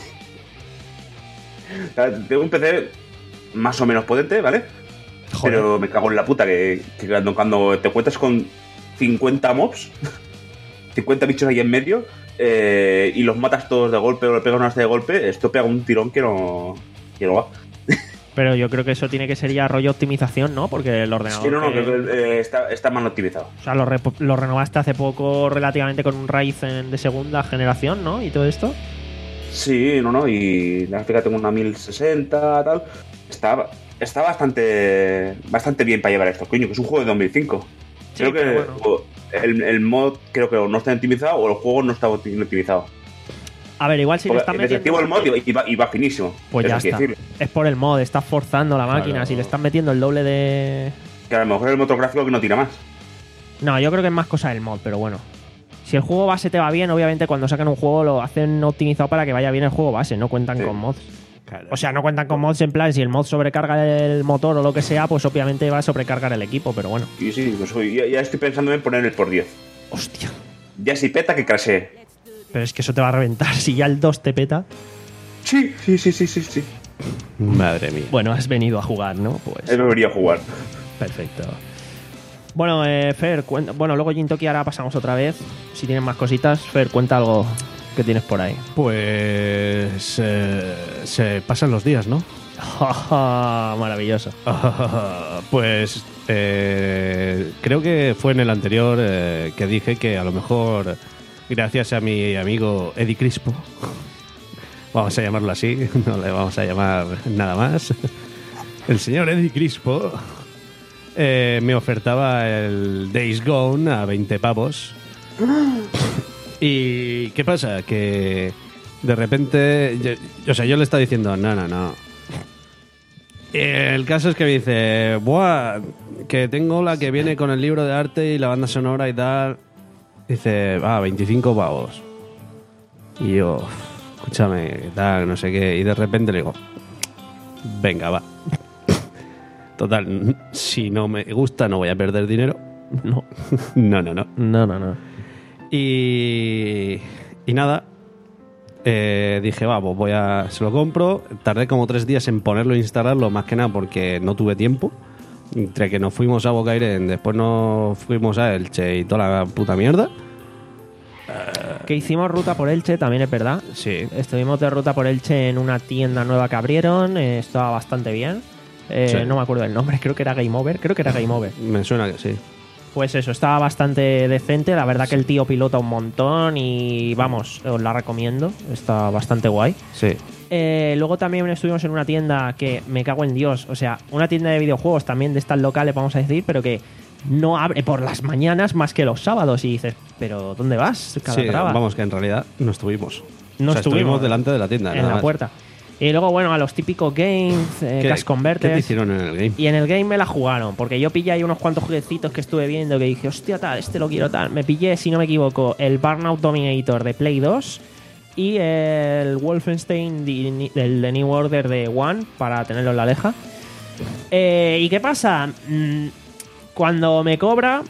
O sea, tengo un P C más o menos potente, ¿vale? Joder. Pero me cago en la puta que, que cuando, cuando te encuentras con cincuenta mobs, cincuenta bichos ahí en medio, eh, y los matas todos de golpe o le pegas una de golpe, esto pega un tirón que no, que no va. Pero yo creo que eso tiene que ser ya rollo optimización, ¿no? Porque el ordenador... Sí, no, no, que- que, eh, está, está mal optimizado. O sea, lo, re- lo renovaste hace poco relativamente con un Ryzen de segunda generación, ¿no? Y todo esto. Sí, no, no, y la gráfica tengo una mil sesenta, tal. Está, está bastante bastante bien para llevar esto, coño, que es un juego de dos mil cinco. Sí, Creo que pero bueno. o el, el mod creo que o no está optimizado o el juego no está optimizado. A ver, igual si le Porque están en metiendo... efectivo el mod y va, y va- y va finísimo. Pues eso ya hay que está. decirlo. Es por el mod, estás forzando la máquina. Claro. Si le están metiendo el doble de... Que a lo mejor es el motor gráfico que no tira más. No, yo creo que es más cosa del mod, pero bueno. Si el juego base te va bien, obviamente cuando sacan un juego lo hacen optimizado para que vaya bien el juego base, no cuentan Sí. con mods. Claro. O sea, no cuentan con mods en plan, si el mod sobrecarga el motor o lo que sea, pues obviamente va a sobrecargar el equipo, pero bueno. Y sí, pues, ya, ya estoy pensando en poner el por diez. Hostia. Ya si peta que crashee. Pero es que eso te va a reventar. Si ya el dos te peta. Sí, sí, sí, sí, sí, sí. Madre mía. Bueno, has venido a jugar, ¿no? Pues Él debería jugar. perfecto. Bueno, eh, Fer, cuenta- bueno, luego Jintoki ahora pasamos otra vez. Si tienes más cositas, Fer, cuenta algo que tienes por ahí. Pues eh, se pasan los días, ¿no? Maravilloso. Pues eh, creo que fue en el anterior eh, que dije que a lo mejor, gracias a mi amigo Eddie Crispo, vamos a llamarlo así, no le vamos a llamar nada más, el señor Eddie Crispo eh, me ofertaba el Days Gone a veinte pavos. ¿Y qué pasa? Que de repente, yo- o sea, yo le estaba diciendo, no, no, no. El caso es que me dice, buah, que tengo la que viene con el libro de arte y la banda sonora y tal. Dice, ah, veinticinco pavos. Y yo, escúchame, tal, no sé qué. Y de repente le digo, venga, va. Total, si no me gusta no voy a perder dinero. No, No, no, no. no, no, no. Y, y nada, eh, dije, va, pues voy a, se lo compro. Tardé como tres días en ponerlo e instalarlo, más que nada porque no tuve tiempo. Entre que nos fuimos a Bocairén, después nos fuimos a Elche y toda la puta mierda. Que hicimos ruta por Elche, también es verdad. Sí. Estuvimos de ruta por Elche en una tienda nueva que abrieron, eh, estaba bastante bien. Eh, Sí. No me acuerdo del nombre, creo que era Game Over, creo que era Game Over. Me suena que sí. Pues eso, estaba bastante decente, la verdad que el tío pilota un montón y vamos, os la recomiendo, está bastante guay. Sí. Eh, luego también estuvimos en una tienda que me cago en Dios, o sea, una tienda de videojuegos también de estas locales, vamos a decir, pero que no abre por las mañanas más que los sábados y dices, pero ¿dónde vas? Sí, Calatrava? vamos, que en realidad no estuvimos. No O sea, estuvimos delante de la tienda. en nada la más. puerta. Y luego, bueno, a los típicos games, eh, ¿Qué, Cash Converters. ¿Qué te hicieron en el game? Y en el game me la jugaron, porque yo pillé ahí unos cuantos jueguecitos que estuve viendo que dije, hostia, tal, este lo quiero tal. Me pillé, si no me equivoco, el Burnout Dominator de Play dos y el Wolfenstein de, del The New Order de One para tenerlo en la aleja. Eh, ¿Y qué pasa? Mm, cuando me cobra,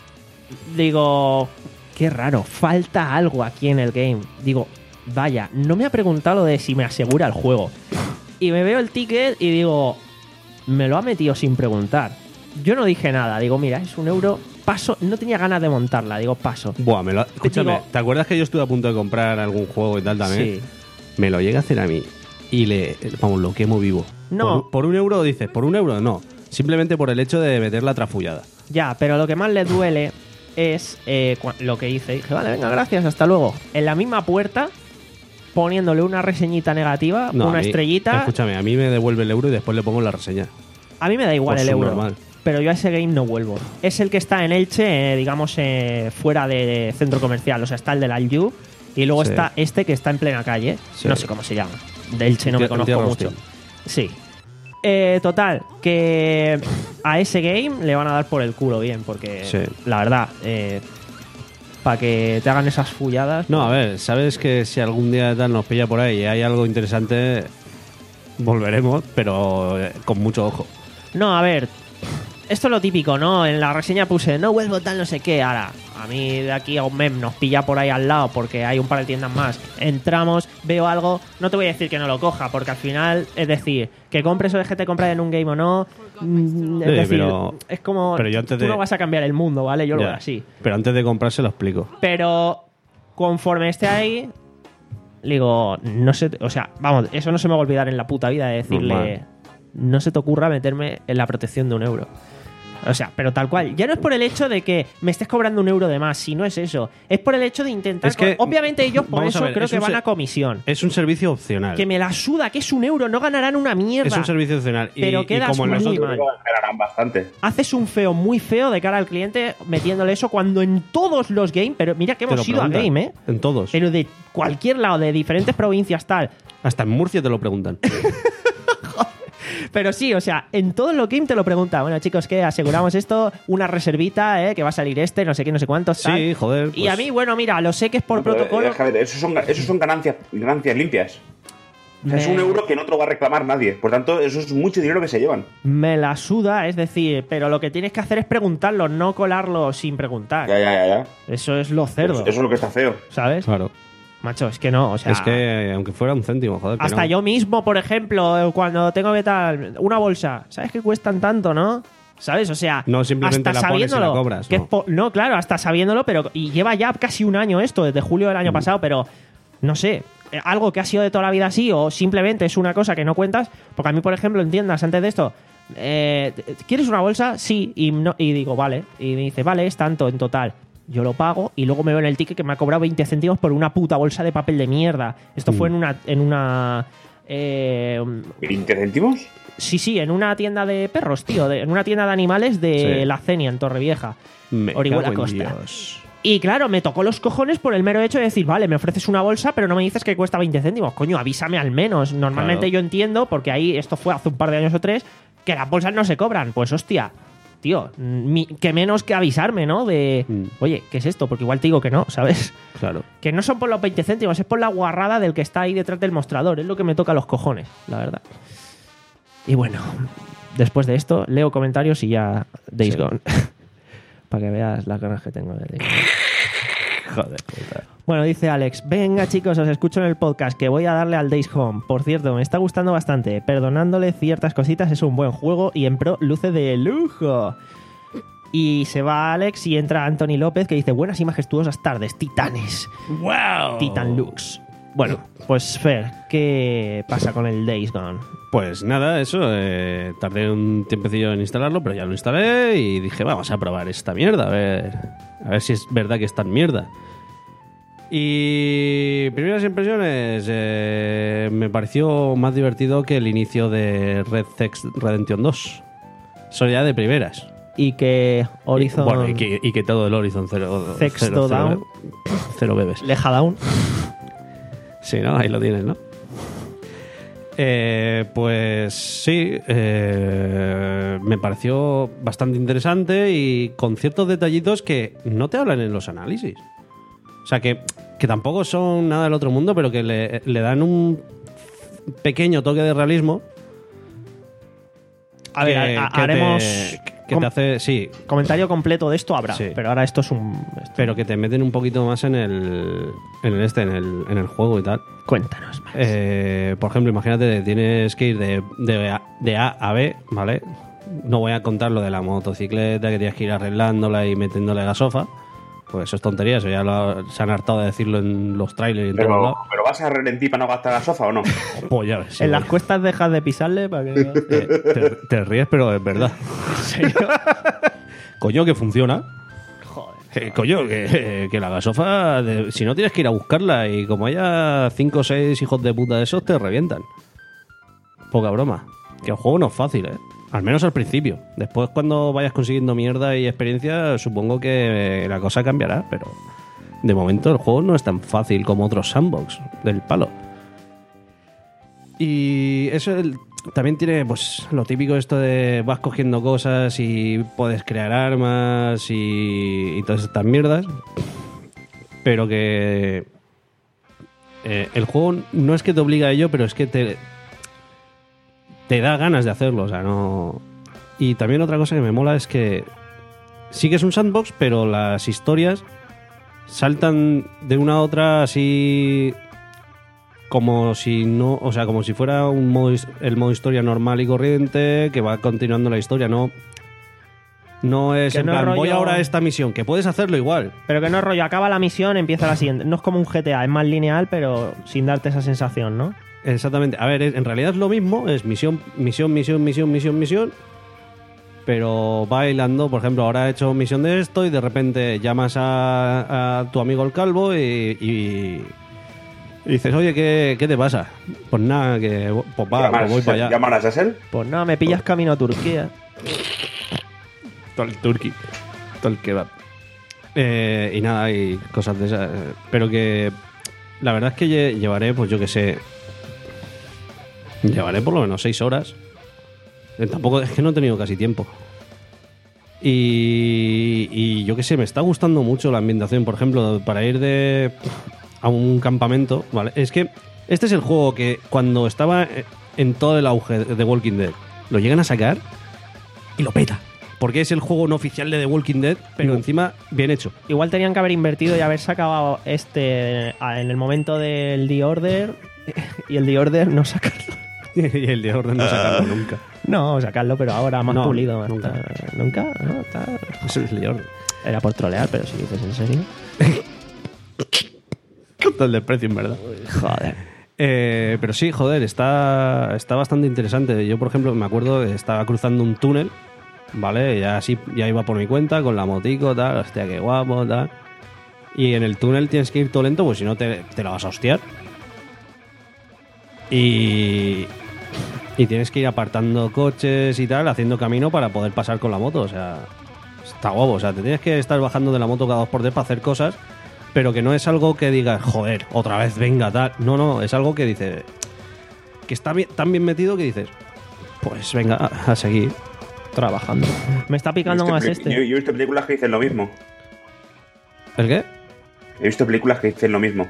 digo, qué raro, falta algo aquí en el game. Digo, vaya, no me ha preguntado lo de si me asegura el juego. Y me veo el ticket y digo, me lo ha metido sin preguntar. Yo no dije nada, digo, mira, es un euro, paso, no tenía ganas de montarla, digo, paso. Buah, me lo, escúchame, Digo- ¿te acuerdas que yo estuve a punto de comprar algún juego y tal también? Sí. Me lo llega a hacer a mí y le, vamos, lo quemo vivo. No. Por, por un euro dices, por un euro no. Simplemente por el hecho de meter la trafullada. Ya, pero lo que más le duele es eh, cua- lo que hice. Dije, vale, venga, gracias, hasta luego. En la misma puerta, poniéndole una reseñita negativa, No, una a mí- estrellita. Escúchame, a mí me devuelve el euro y después le pongo la reseña. A mí me da igual Por el su euro. normal. Pero yo a ese game no vuelvo. Es el que está en Elche, eh, digamos, eh, fuera de centro comercial. O sea, está el del Alyu. Y luego Sí. está este que está en plena calle. Sí. No sé cómo se llama. De Elche no me Enti- conozco Tierra mucho. Hostil. Sí. Eh, total, que a ese game le van a dar por el culo bien. Porque, Sí. la verdad, eh, para que te hagan esas fulladas. No, a ver, sabes que si algún día de tal nos pilla por ahí y hay algo interesante, volveremos, pero eh, con mucho ojo. No, a ver, esto es lo típico, ¿no? En la reseña puse, no vuelvo tal, no sé qué. Ahora, a mí de aquí a un mes nos pilla por ahí al lado porque hay un par de tiendas más. Entramos, veo algo, no te voy a decir que no lo coja, porque al final, es decir, que compres o dejes de comprar en un game o no, mm, es Sí, decir, pero- es como, pero yo antes tú de- no vas a cambiar el mundo, ¿vale? Yo lo Ya. veo así. Pero antes de comprarse lo explico. Pero conforme esté ahí, digo, no sé, o sea, vamos, eso no se me va a olvidar en la puta vida de decirle, Normal. no se te ocurra meterme en la protección de un euro. O sea, pero tal cual. Ya no es por el hecho de que me estés cobrando un euro de más, si no es eso. Es por el hecho de intentar... Es que- co- Obviamente ellos por vamos a eso ver, creo es que un van se- a comisión. Es un servicio opcional. Que me la suda, que es un euro, no ganarán una mierda. Es un servicio opcional. Y, Pero y quedas como en los muy otros- mal. Generarán bastante. Haces un feo muy feo de cara al cliente metiéndole eso cuando en todos los games... Pero mira que te lo hemos ido a preguntan. game, ¿eh? En todos. Pero de cualquier lado, de diferentes provincias, tal. Hasta en Murcia te lo preguntan. Pero sí, o sea, en todos los games te lo pregunta. Bueno, chicos, que aseguramos esto, una reservita, ¿eh? Que va a salir este, no sé qué, no sé cuántos, tal. Sí, joder. Y pues- a mí, bueno, mira, lo sé que es por No, pero, protocolo. eh, Javier, eso son, eso son ganancias, ganancias limpias. O sea, es Me- un euro que no te lo va a reclamar nadie. Por tanto, eso es mucho dinero que se llevan. Me la suda, es decir, pero lo que tienes que hacer es preguntarlo, no colarlo sin preguntar. Ya, ya, ya, ya. Eso es lo cerdo, Eso, eso es lo que está feo. ¿sabes? Claro. Macho, es que no, o sea... Es que aunque fuera un céntimo, joder. que Hasta no. yo mismo, por ejemplo, cuando tengo que tal, una bolsa, ¿sabes que cuestan tanto, no? ¿Sabes? O sea, No, simplemente hasta la pones y la sabiéndolo, cobras, que no. es po- no, claro, hasta sabiéndolo, pero y lleva ya casi un año esto, desde julio Mm. del año pasado, pero no sé, eh, algo que ha sido de toda la vida así o simplemente es una cosa que no cuentas, porque a mí, por ejemplo, en tiendas antes de esto, eh, ¿quieres una bolsa? Sí, y, no, y digo, vale, y me dice, vale, es tanto en total. Yo lo pago y luego me veo en el ticket que me ha cobrado veinte céntimos por una puta bolsa de papel de mierda. Esto fue en una... En una eh, ¿veinte céntimos? sí, sí, en una tienda de perros, tío. de- en una tienda de animales de Sí. La Cenia, en Torrevieja. Me Orihuela cago en Costa. Dios. Y claro, me tocó los cojones por el mero hecho de decir, vale, me ofreces una bolsa, pero no me dices que cuesta veinte céntimos. Coño, avísame al menos. Normalmente Claro. yo entiendo, porque ahí esto fue hace un par de años o tres, que las bolsas no se cobran. Pues hostia, tío, mi- que menos que avisarme, ¿no? De, Mm. oye, ¿qué es esto? Porque igual te digo que no, ¿sabes? Claro. Que no son por los veinte céntimos, es por la guarrada del que está ahí detrás del mostrador. Es lo que me toca los cojones, la verdad. Y bueno, después de esto, leo comentarios y ya Days Sí. Gone. Para que veas las ganas que tengo de Days Gone. Joder, puta. Bueno, dice Alex, venga chicos, os escucho en el podcast que voy a darle al Days Home. Por cierto, me está gustando bastante. Perdonándole ciertas cositas, es un buen juego y en pro luce de lujo. Y se va Alex y entra Anthony López que dice, buenas y majestuosas tardes, titanes. ¡Wow! Titan Lux. Bueno, pues Fer, ¿qué pasa con el Days Gone? Pues nada, eso. eh, tardé un tiempecillo en instalarlo, pero ya lo instalé y dije, vamos a probar esta mierda, a ver, a ver si es verdad que es tan mierda. Y primeras impresiones, eh, me pareció más divertido que el inicio de Red Text Redemption dos. Eso ya de primeras. Y que Horizon... Y, bueno, y que, y que todo el Horizon cero, Sexto cero, cero, Down. cero bebes. Leja Down. Sí, ¿no? Ahí lo tienes, ¿no? Eh, pues sí, eh, me pareció bastante interesante y con ciertos detallitos que no te hablan en los análisis. O sea, que, que tampoco son nada del otro mundo, pero que le, le dan un pequeño toque de realismo. A ver, que, ha- que haremos te, que com- te hace, sí, comentario completo de esto habrá, Sí. pero ahora esto es un... esto- pero que te meten un poquito más en el, en el este, en el, en el juego y tal. Cuéntanos más. Eh, por ejemplo, imagínate, tienes que ir de, de, a, de A a B, ¿vale? No voy a contar lo de la motocicleta, que tienes que ir arreglándola y metiéndole gasofa. Pues eso es tontería, eso ya lo, se han hartado de decirlo en los trailers y en todos Pero, lados. pero vas a ralentí para no gastar la sofa o no? Pues ya ves, sí, en las voy. cuestas dejas de pisarle para que... Eh, te, te ríes, pero es verdad. ¿En serio? Coño, que funciona. Joder. Eh, coño, que, que la gasofa, de- si no tienes que ir a buscarla y como haya cinco o seis hijos de puta de esos, te revientan. Poca broma. Que el juego no es fácil, ¿eh? Al menos al principio. Después, cuando vayas consiguiendo mierda y experiencia, supongo que la cosa cambiará, pero de momento el juego no es tan fácil como otros sandbox del palo. Y eso el- también tiene pues lo típico esto de vas cogiendo cosas y puedes crear armas y, y todas estas mierdas, pero que eh, el juego no es que te obliga a ello, pero es que te te da ganas de hacerlo, o sea, no. Y también otra cosa que me mola es que sí que es un sandbox, pero las historias saltan de una a otra así como si no, o sea, como si fuera un modo, his- el modo historia normal y corriente que va continuando la historia, no no es Que en no plan, rollo- voy ahora a esta misión, que puedes hacerlo igual. Pero que no es rollo, acaba la misión, empieza la siguiente. No es como un G T A, es más lineal, pero sin darte esa sensación, ¿no? Exactamente. A ver, es- en realidad es lo mismo, es misión, misión, misión, misión, misión, misión, pero va hilando. Por ejemplo, ahora he hecho misión de esto y de repente llamas a, a tu amigo el calvo y, y- y dices, oye, ¿qué, qué te pasa? Pues nada, que pues va, pues voy para allá. ¿Llamar a Sassel? Pues nada, me pillas camino a Turquía. Todo el turqui, todo el kebab. Eh, y nada, y cosas de esas. eh, Pero que la verdad es que lle- llevaré, pues yo que sé, llevaré por lo menos seis horas. Eh, Tampoco, es que no he tenido casi tiempo. Y, y yo que sé, me está gustando mucho la ambientación, por ejemplo, para ir de a un campamento, ¿vale? Es que este es el juego que cuando estaba en todo el auge de The Walking Dead, lo llegan a sacar y lo peta. Porque es el juego no oficial de The Walking Dead, pero encima bien hecho. Igual tenían que haber invertido y haberse acabado este a- en el momento del The Order y el The Order no sacarlo. Y el de orden no sacarlo nunca. No, sacarlo, pero ahora más No, pulido. más nunca. ta- ¿Nunca? No, está- Es el de orden. Era por trolear, pero si dices en serio. Todo el desprecio, en verdad. Joder. Eh, pero sí, joder, está, está bastante interesante. Yo, por ejemplo, me acuerdo que estaba cruzando un túnel, ¿vale? Ya así, ya iba por mi cuenta, con la motico, tal, hostia, qué guapo, tal. Y en el túnel tienes que ir todo lento, pues si no te, te la vas a hostiar. Y, y tienes que ir apartando coches y tal, haciendo camino para poder pasar con la moto. O sea, está guapo. O sea, te tienes que estar bajando de la moto cada dos por tres para hacer cosas, pero que no es algo que digas, joder, otra vez, venga, tal. No, no, es algo que dice que está bien- tan bien metido que dices, pues venga, a, a seguir. Trabajando. Me está picando Yo he más visto peli- este. Yo, yo he visto películas que dicen lo mismo. ¿El qué? He visto películas que dicen lo mismo.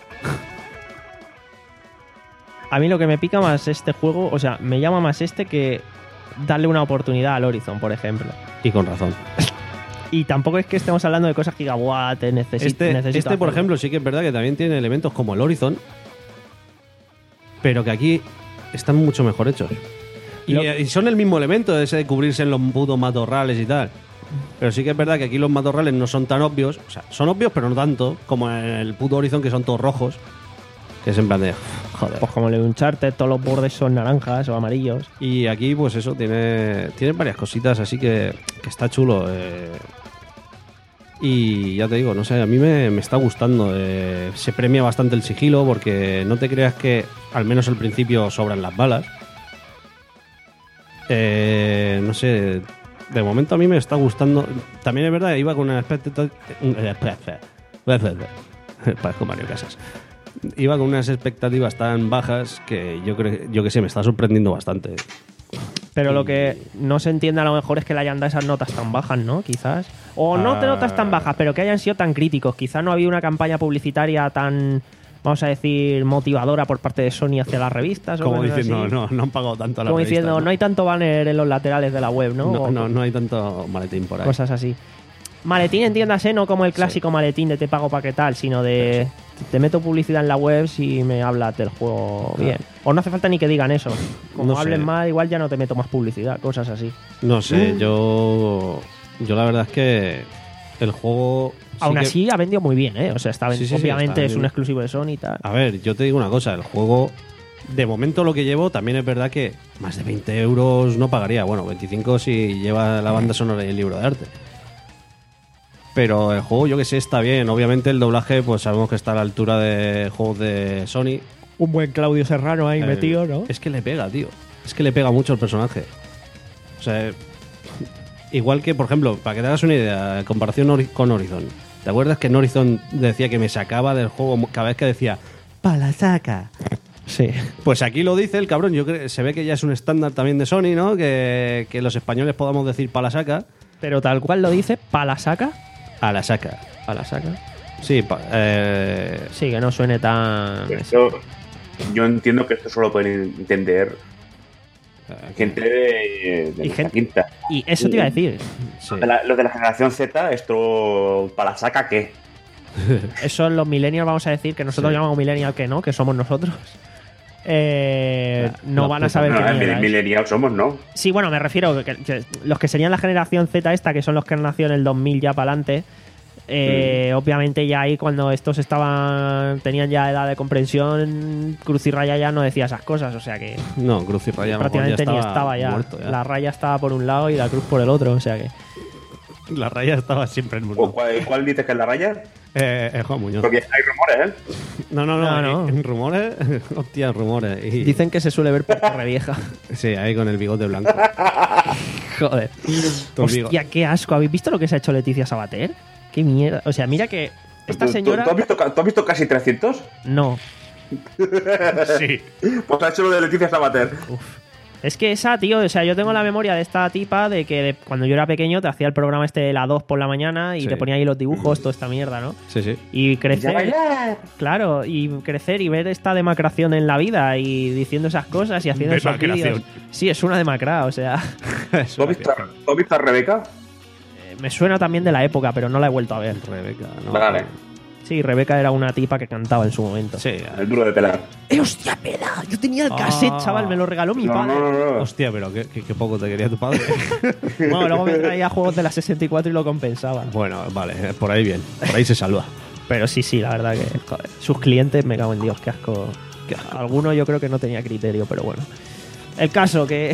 A mí lo que me pica más este juego, o sea, me llama más este que darle una oportunidad al Horizon, por ejemplo. Y con razón. Y tampoco es que estemos hablando de cosas gigawatt, necesito, Este, necesito este por hacerlo. ejemplo, sí que es verdad que también tiene elementos como el Horizon, pero que aquí están mucho mejor hechos. Y, Lo- y son el mismo elemento, ese de cubrirse en los putos matorrales y tal. Pero sí que es verdad que aquí los matorrales no son tan obvios. O sea, son obvios, pero no tanto, como en el puto Horizon, que son todos rojos. Que es en plan de, joder. Pues como el Uncharted, todos los bordes son naranjas o amarillos. Y aquí, pues eso, tiene, tiene varias cositas, así que, que está chulo. eh. Y ya te digo, no sé, a mí me, me está gustando. eh. Se premia bastante el sigilo, porque no te creas que, al menos al principio, sobran las balas. Eh, no sé, de momento a mí me está gustando. También es verdad, iba con una expectativa. Parezco Mario Casas. iba con unas expectativas tan bajas que yo creo, yo que sé, me está sorprendiendo bastante. Pero lo que no se entiende a lo mejor es que le hayan dado esas notas tan bajas, ¿no? Quizás. O no Ah. te notas tan bajas, pero que hayan sido tan críticos. Quizás no había una campaña publicitaria tan, vamos a decir, motivadora por parte de Sony hacia las revistas. O Como cosas diciendo, así. no, no han pagado tanto a la Como revista, diciendo, ¿no? no hay tanto banner en los laterales de la web, ¿no? No, O no, no hay tanto maletín por ahí. cosas así. Maletín, entiéndase, no como el clásico maletín de te pago para qué tal, sino de te meto publicidad en la web si me hablas del juego bien. O no hace falta ni que digan eso. Como No sé. hablen mal, igual ya no te meto más publicidad, cosas así. No sé, Mm. yo. Yo la verdad es que el juego. sí Aún que- así ha vendido muy bien, ¿eh? O sea, está, Sí, sí, sí, obviamente está es un bien. exclusivo de Sony y tal. A ver, yo te digo una cosa, el juego. De momento lo que llevo, también es verdad que más de veinte euros no pagaría. Bueno, veinticinco si lleva la banda sonora y el libro de arte. Pero el juego, yo que sé, está bien. Obviamente el doblaje, pues sabemos que está a la altura de juegos de Sony. Un buen Claudio Serrano ahí Eh, metido, ¿no? Es que le pega, tío. Es que le pega mucho el personaje. O sea, igual que, por ejemplo, para que te hagas una idea, en comparación Hori- con Horizon. ¿Te acuerdas que en Horizon decía que me sacaba del juego cada vez que decía "Pala saca"? Sí. Pues aquí lo dice el cabrón. Yo creo, se ve que ya es un estándar también de Sony, ¿no? Que, que los españoles podamos decir "pala saca". Pero tal cual lo dice, ¿pala saca? A la saca. ¿A la saca? Sí, pa- eh, Sí, que no suene tan... Esto, yo entiendo que esto solo pueden entender gente de, de Y la gente- quinta. Y eso te iba a decir. sí. De la- los de la generación Z, esto para la saca, ¿qué? Eso los millennials vamos a decir que nosotros Sí. llamamos millennial que no, que somos nosotros. Eh, La- no la van a puta saber No, qué eh, mierda es. millennials somos, ¿no? Sí, bueno, me refiero que, que los que serían la generación Z esta, que son los que han nacido en el dos mil ya para adelante, eh, obviamente ya ahí cuando estos estaban tenían ya edad de comprensión, Cruz y Raya ya no decía esas cosas, o sea que No, Cruz y Raya a lo mejor prácticamente ya ni estaba estaba ya. muerto ya. La Raya estaba por un lado y la Cruz por el otro, o sea que... La Raya estaba siempre en el ¿O mundo. ¿Cuál, cuál dices que es la raya? Eh, eh, Juan Muñoz. Porque hay rumores, ¿eh? No, no, no. No, no. En rumores. Hostia, rumores. Y- Dicen que se suele ver por Torrevieja. Sí, ahí con el bigote blanco. Joder. Tu amigo. Hostia, qué asco. ¿Habéis visto lo que se ha hecho Leticia Sabater? Qué mierda. O sea, mira que esta ¿Tú- tú- señora... ¿Tú, has visto, ca- tú has visto casi trescientos? No. Sí. Pues ha hecho lo de Leticia Sabater. Es que esa, tío, o sea, yo tengo la memoria de esta tipa de que de- cuando yo era pequeño te hacía el programa este de la dos por la mañana y Sí. te ponía ahí los dibujos, toda esta mierda, ¿no? Sí, sí. Y crecer, Ya bailar. claro, y crecer y ver esta demacración en la vida y diciendo esas cosas y haciendo esos Demacración. vídeos. Sí, es una demacrada, o sea, ¿Tú has visto, tú has visto a Rebeca? eh, me suena también de la época, pero no la he vuelto a ver. Rebeca, no. Vale. Sí, Rebeca era una tipa que cantaba en su momento. Sí. El duro de pelar. ¡Eh, hostia, pela! Yo tenía el cassette, Ah. chaval, me lo regaló mi No, padre. no, no, no. Hostia, pero qué, qué- qué poco te quería tu padre. Bueno, luego me traía juegos de la sesenta y cuatro y lo compensaba. Bueno, vale, por ahí bien. Por ahí se salva. Pero sí, sí, la verdad que joder, sus clientes, me cago en Dios, qué asco. Qué asco. Alguno yo creo que no tenía criterio, pero bueno. El caso que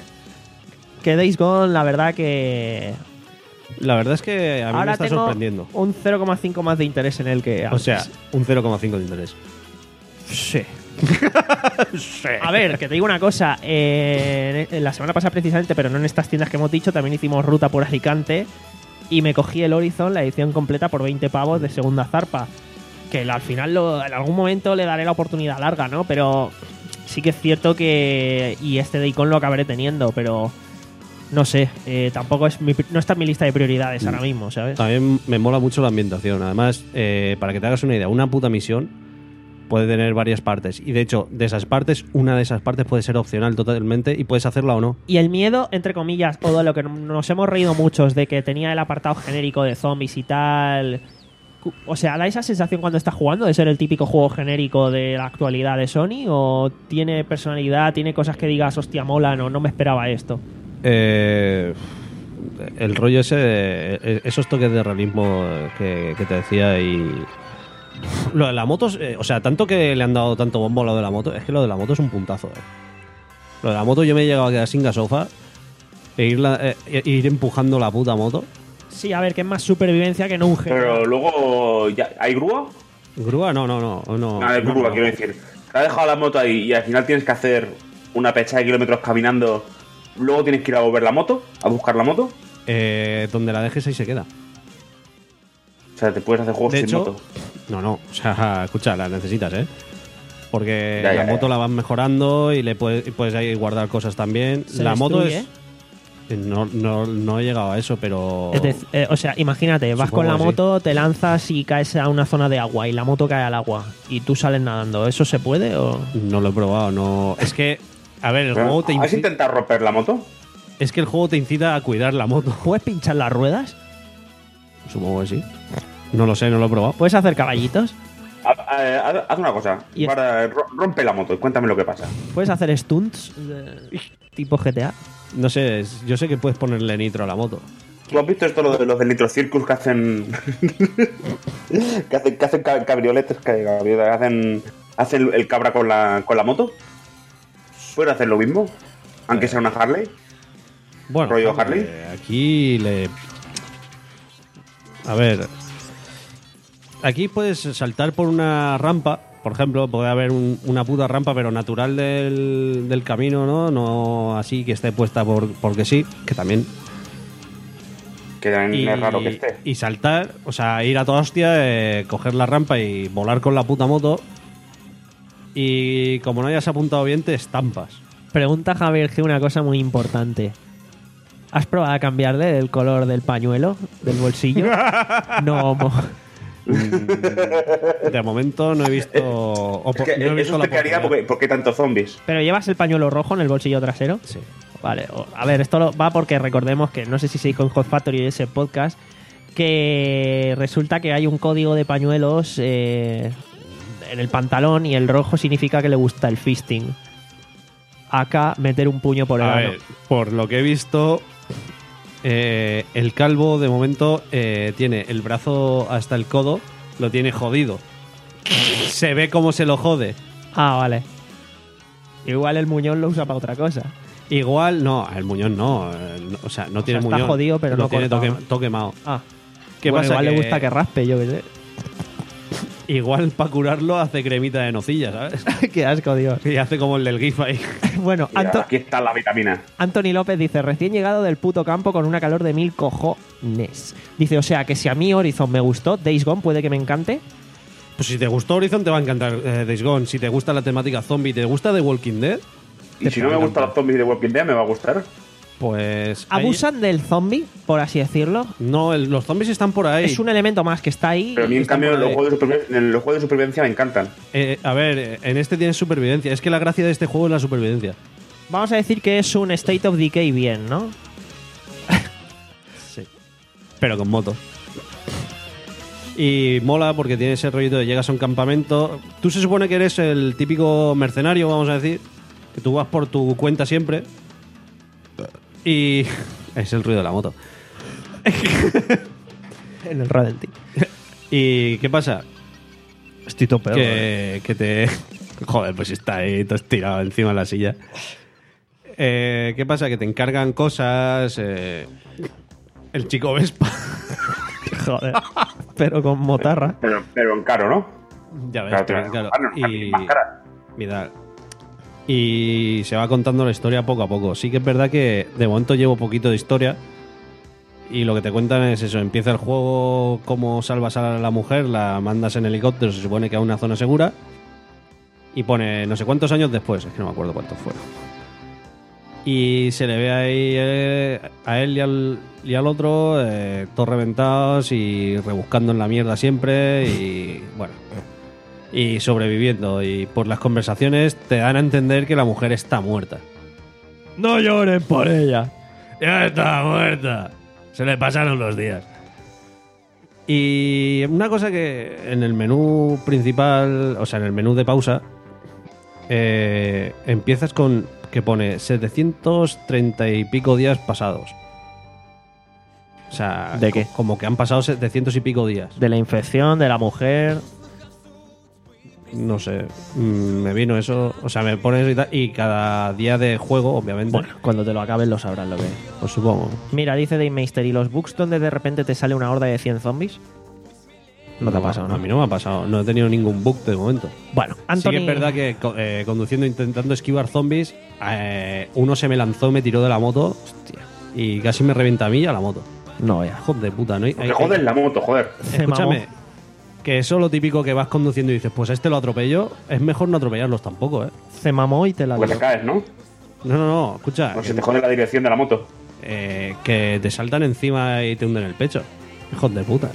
que Days Gone, la verdad que La verdad es que a mí ahora me está tengo sorprendiendo. un cero coma cinco más de interés en él que O sea, antes. un cero coma cinco de interés. Sí. A ver, que te digo una cosa. eh, en la semana pasada precisamente, pero no en estas tiendas que hemos dicho, también hicimos ruta por Alicante y me cogí el Horizon, la edición completa, por veinte pavos de segunda zarpa. Que al final lo- en algún momento le daré la oportunidad larga, ¿no? Pero sí que es cierto que... Y este de Icon lo acabaré teniendo, pero... No sé, eh, tampoco es mi, no está en mi lista de prioridades ahora mismo, ¿sabes? También me mola mucho la ambientación. Además, eh, para que te hagas una idea, una puta misión puede tener varias partes. Y de hecho, de esas partes, una de esas partes puede ser opcional totalmente y puedes hacerla o no. Y el miedo, entre comillas, o de lo que nos hemos reído muchos, de que tenía el apartado genérico de zombies y tal. O sea, ¿da esa sensación cuando estás jugando de ser el típico juego genérico de la actualidad de Sony? ¿O tiene personalidad, tiene cosas que digas, hostia, mola, no, no me esperaba esto? Eh, el rollo ese, de- esos toques de realismo que, que te decía y... Lo de la moto, es- eh, o sea, tanto que le han dado tanto bombo a lo de la moto, es que lo de la moto es un puntazo. Eh. Lo de la moto yo me he llegado a quedar sin gasofa e, irla, eh, e ir empujando la puta moto. Sí, a ver, que es más supervivencia que no un género. Pero luego, ya, ¿hay grúa? ¿Grúa? No, no, no. no Ah, hay no, grúa, no. quiero decir. Te has dejado la moto ahí y al final tienes que hacer una pecha de kilómetros caminando. Luego tienes que ir a volver la moto, a buscar la moto. Eh, donde la dejes ahí se queda. O sea, te puedes hacer juegos De sin hecho, moto. No, no. O sea, escucha, la necesitas, ¿eh? Porque Ya, ya, la ya. moto la van mejorando y le puedes, y puedes ahí guardar cosas también. ¿Se La moto destruye? es... eh, No, no, no he llegado a eso, pero... Es dec- eh, o sea, imagínate, vas Supongo con la que sí. moto, te lanzas y caes a una zona de agua y la moto cae al agua y tú sales nadando. ¿Eso se puede o...? No lo he probado, no... Es que, a ver, el juego te ¿Has incita... intentado romper la moto? Es que el juego te incita a cuidar la moto. ¿Puedes pinchar las ruedas? Supongo que sí. No lo sé, no lo he probado. ¿Puedes hacer caballitos? Haz, eh, haz- haz una cosa. Y- Guarda, ro- rompe la moto y cuéntame lo que pasa. ¿Puedes hacer stunts de- tipo G T A? No sé, es- yo sé que puedes ponerle nitro a la moto. ¿Tú has visto esto lo de los del Nitro Circus que hacen. que hacen, que hacen ca- cabrioletes, que cabrioletes, hacen. hacen el cabra con la, con la moto? ¿Puedes hacer lo mismo? Aunque sea una Harley. Bueno, ¿Rollo hombre, Harley? aquí le... A ver... Aquí puedes saltar por una rampa, por ejemplo, puede haber un- una puta rampa, pero natural del, del camino, ¿no? No así que esté puesta por, porque sí, que también... Que también Y, es raro que esté. y saltar, o sea, ir a toda hostia, eh, coger la rampa y volar con la puta moto. Y como no hayas apuntado bien, te estampas. Pregunta Javier G una cosa muy importante. ¿Has probado a cambiarle el color del pañuelo, del bolsillo? No, mo- De momento no he visto... o Es po- que no he visto eso la te quedaría oportunidad. porque, porque hay tantos zombies. ¿Pero llevas el pañuelo rojo en el bolsillo trasero? Sí. Vale, o- a ver, esto lo- va porque recordemos que, no sé si se dijo en Hot Factory de ese podcast, que resulta que hay un código de pañuelos eh, en el pantalón y el rojo significa que le gusta el fisting. Acá, meter un puño por el A ano. ver, por lo que he visto, eh, el calvo de momento eh, tiene el brazo hasta el codo, lo tiene jodido. Se ve cómo se lo jode. Ah, vale. Igual el muñón lo usa para otra cosa. Igual, no, el muñón no. eh, no, o sea, no O tiene sea, está muñón. jodido, pero lo no tiene cortado. toque, toque mao. Ah, ¿Qué bueno, pasa? igual le Que gusta que raspe, yo qué sé. Igual para curarlo hace cremita de nocilla, ¿sabes? Qué asco, Dios. Y hace como el del GIF ahí. Bueno, Mira, Anto- aquí está la vitamina. Anthony López dice, recién llegado del puto campo con una calor de mil cojones. Dice, o sea, que si a mí Horizon me gustó, Days Gone puede que me encante. Pues si te gustó Horizon te va a encantar eh, Days Gone. Si te gusta la temática zombie, ¿te gusta The Walking Dead? Y si no me gustan los zombies de Walking Dead, me va a gustar. Pues... ahí- Abusan del zombie, por así decirlo. No, el- los zombies están por ahí. Es un elemento más que está ahí. Pero a mí, en Están cambio, por los ahí. juegos, de supervivencia, los juegos de supervivencia me encantan. Eh, a ver, eh, en este tienes supervivencia. Es que la gracia de este juego es la supervivencia. Vamos a decir que es un State of Decay bien, ¿no? Sí. Pero con moto. Y mola porque tiene ese rollito de llegas a un campamento. Tú se supone que eres el típico mercenario, vamos a decir. Que tú vas por tu cuenta siempre. Y... es el ruido de la moto. En el Ralenti. ¿Y qué pasa? Estoy todo peor. Que, que te... Joder, pues está ahí todo estirado encima de la silla. Eh, ¿Qué pasa? Que te encargan cosas... eh, el chico Vespa. Joder. Pero con motarra. Pero, pero en caro, ¿no? Ya ves, Claro, claro, claro. claro. Claro, Y... más cara. Mira. Y se va contando la historia poco a poco. Sí que es verdad que de momento llevo poquito de historia. Y lo que te cuentan es eso. Empieza el juego, cómo salvas a la mujer, la mandas en helicóptero, se supone que a una zona segura. Y pone no sé cuántos años después, es que no me acuerdo cuántos fueron. Y se le ve ahí eh, a él y al, y al otro, eh, todos reventados y rebuscando en la mierda siempre. Y bueno, y sobreviviendo. Y por las conversaciones te dan a entender que la mujer está muerta. No lloren por ella. Ya está muerta. Se le pasaron los días. Y una cosa que en el menú principal, o sea, en el menú de pausa, eh, empiezas con que pone setecientos treinta y pico días pasados. O sea, ¿De qué? co- como que han pasado setecientos y pico días. De la infección, de la mujer. No sé, mm, me vino eso, o sea, me pone eso y tal, y cada día de juego, obviamente, Bueno, cuando te lo acabes lo sabrás lo que es. pues supongo. Mira, dice Dave Meister, ¿y los bugs donde de repente te sale una horda de cien zombies? No te ha pasado, ¿no? A mí no me ha pasado, no he tenido ningún bug de momento. Bueno, Sí Anthony... que es verdad que co- eh, conduciendo, intentando esquivar zombies, eh, uno se me lanzó, me tiró de la moto y casi me revienta a mí y a la moto. No, ya. Joder de puta, ¿no? Hay- Que hay- joder la moto, joder. Se Escúchame, mamó. Que eso lo típico que vas conduciendo y dices, pues a este lo atropello, es mejor no atropellarlos tampoco, ¿eh? Se mamó y te la Porque dio. te caes, ¿no? No, no, no, escucha. O que, se te jode la dirección de la moto. eh, que te saltan encima y te hunden el pecho. Hijos de puta.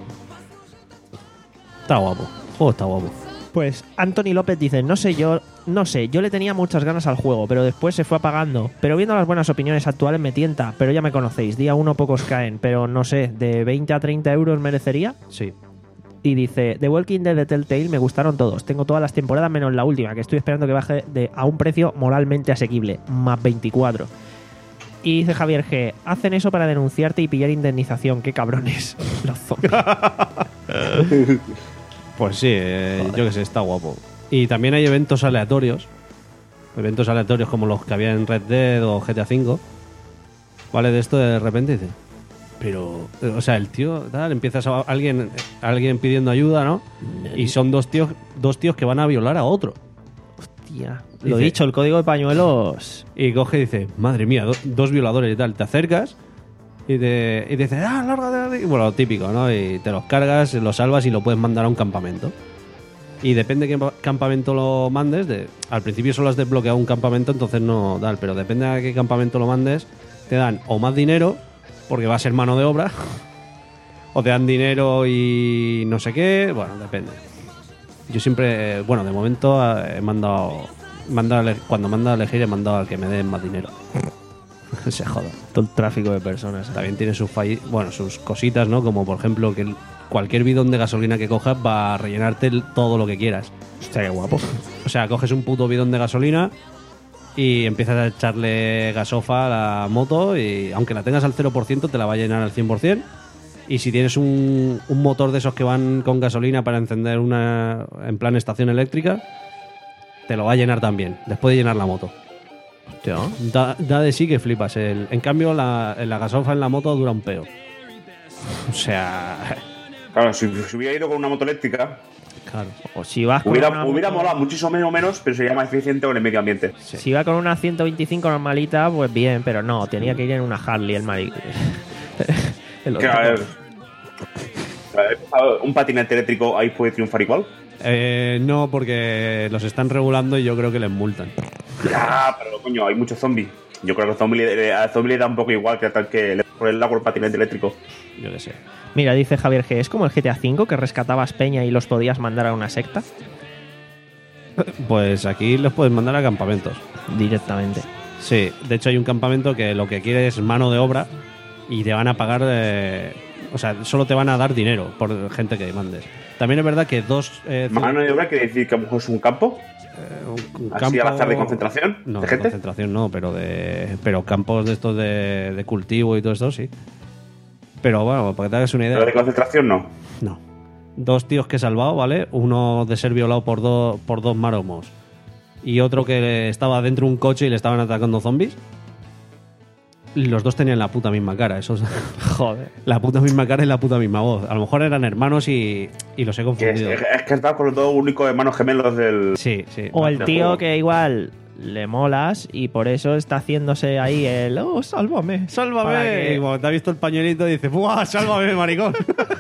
Está guapo. El juego está guapo. Pues Anthony López dice, no sé yo, no sé, yo le tenía muchas ganas al juego, pero después se fue apagando. Pero viendo las buenas opiniones actuales me tienta, pero ya me conocéis, día uno pocos caen, pero no sé, ¿de veinte a treinta euros merecería? Sí. Y dice, The Walking Dead de Telltale me gustaron todos, tengo todas las temporadas menos la última, que estoy esperando que baje de, a un precio moralmente asequible, más veinticuatro. Y dice Javier G, hacen eso para denunciarte y pillar indemnización, qué cabrones. Los zombies. Pues sí, eh, yo que sé, está guapo. Y también hay eventos aleatorios. Eventos aleatorios como los que había en Red Dead o G T A cinco. Vale, de esto de repente dice. Pero, eh, o sea, el tío, tal, empiezas a alguien, alguien pidiendo ayuda, ¿no? Y son dos tíos, dos tíos que van a violar a otro. Hostia, lo Dice- dicho, el código de pañuelos. Y coge y dice, madre mía, do- dos violadores y tal. Te acercas y te, y te dice, ah, lárgate de aquí. Bueno, lo típico, ¿no? Y te los cargas, los salvas y lo puedes mandar a un campamento. Y depende de qué pa- campamento lo mandes. De, al principio solo has desbloqueado un campamento, entonces no tal. Pero depende de a qué campamento lo mandes, te dan o más dinero, porque va a ser mano de obra, o te dan dinero y no sé qué. Bueno, depende. Yo siempre, bueno, de momento eh, he mandado, mandado a ele- cuando mando a elegir he mandado al que me den más dinero. Se joda. Todo el tráfico de personas. También tiene sus falli- bueno, sus cositas, ¿no? Como por ejemplo que el- cualquier bidón de gasolina que cojas va a rellenarte el- todo lo que quieras. Hostia, qué guapo. O sea, coges un puto bidón de gasolina y empiezas a echarle gasofa a la moto y aunque la tengas al cero por ciento te la va a llenar al cien por ciento. Y si tienes un, un motor de esos que van con gasolina para encender una en plan estación eléctrica, te lo va a llenar también, después de llenar la moto. Hostia. Da, da de sí que flipas. El- en cambio, la, la gasofa en la moto dura un peo. O sea, Claro, si, si hubiera ido con una moto eléctrica, claro. O si vas con hubiera, una hubiera moto- molado muchísimo o menos, pero sería más eficiente con el medio ambiente. Si va con una ciento veinticinco normalita, pues bien, pero no, tenía que ir en una Harley el marido. El Que, otro. a ver, a ver, un patinete eléctrico ahí puede triunfar igual. Eh, no, porque los están regulando y yo creo que les multan. Ya, pero coño, hay muchos zombies. Yo creo que al zombie, le- al zombie le da un poco igual que al que le por el agua el patinete eléctrico. Yo qué sé. Mira, dice Javier G, ¿es como el G T A cinco que rescatabas peña y los podías mandar a una secta? Pues aquí los puedes mandar a campamentos. Directamente. Sí, de hecho hay un campamento que lo que quiere es mano de obra y te van a pagar, eh, o sea, solo te van a dar dinero por gente que mandes. También es verdad que dos... eh, Mano de obra quiere decir que a lo mejor es un campo. un, un Así al azar de concentración, No, de de gente. concentración no, pero de pero campos de estos de, de cultivo y todo esto sí. Pero bueno, para que te hagas una idea. Pero de concentración no. No. Dos tíos que he salvado, ¿vale? Uno de ser violado por, dos por dos maromos y otro que estaba dentro de un coche y le estaban atacando zombies. Los dos tenían la puta misma cara, eso es- Joder. la puta misma cara y la puta misma voz. A lo mejor eran hermanos y, y los he Que es, confundido. es, es que está con los dos únicos hermanos gemelos del. Sí, sí. O el del tío juego. que igual le molas y por eso está haciéndose ahí el oh, sálvame, sálvame. Para que- que, y cuando te ha visto el pañuelito dice, ¡buah, sálvame, maricón!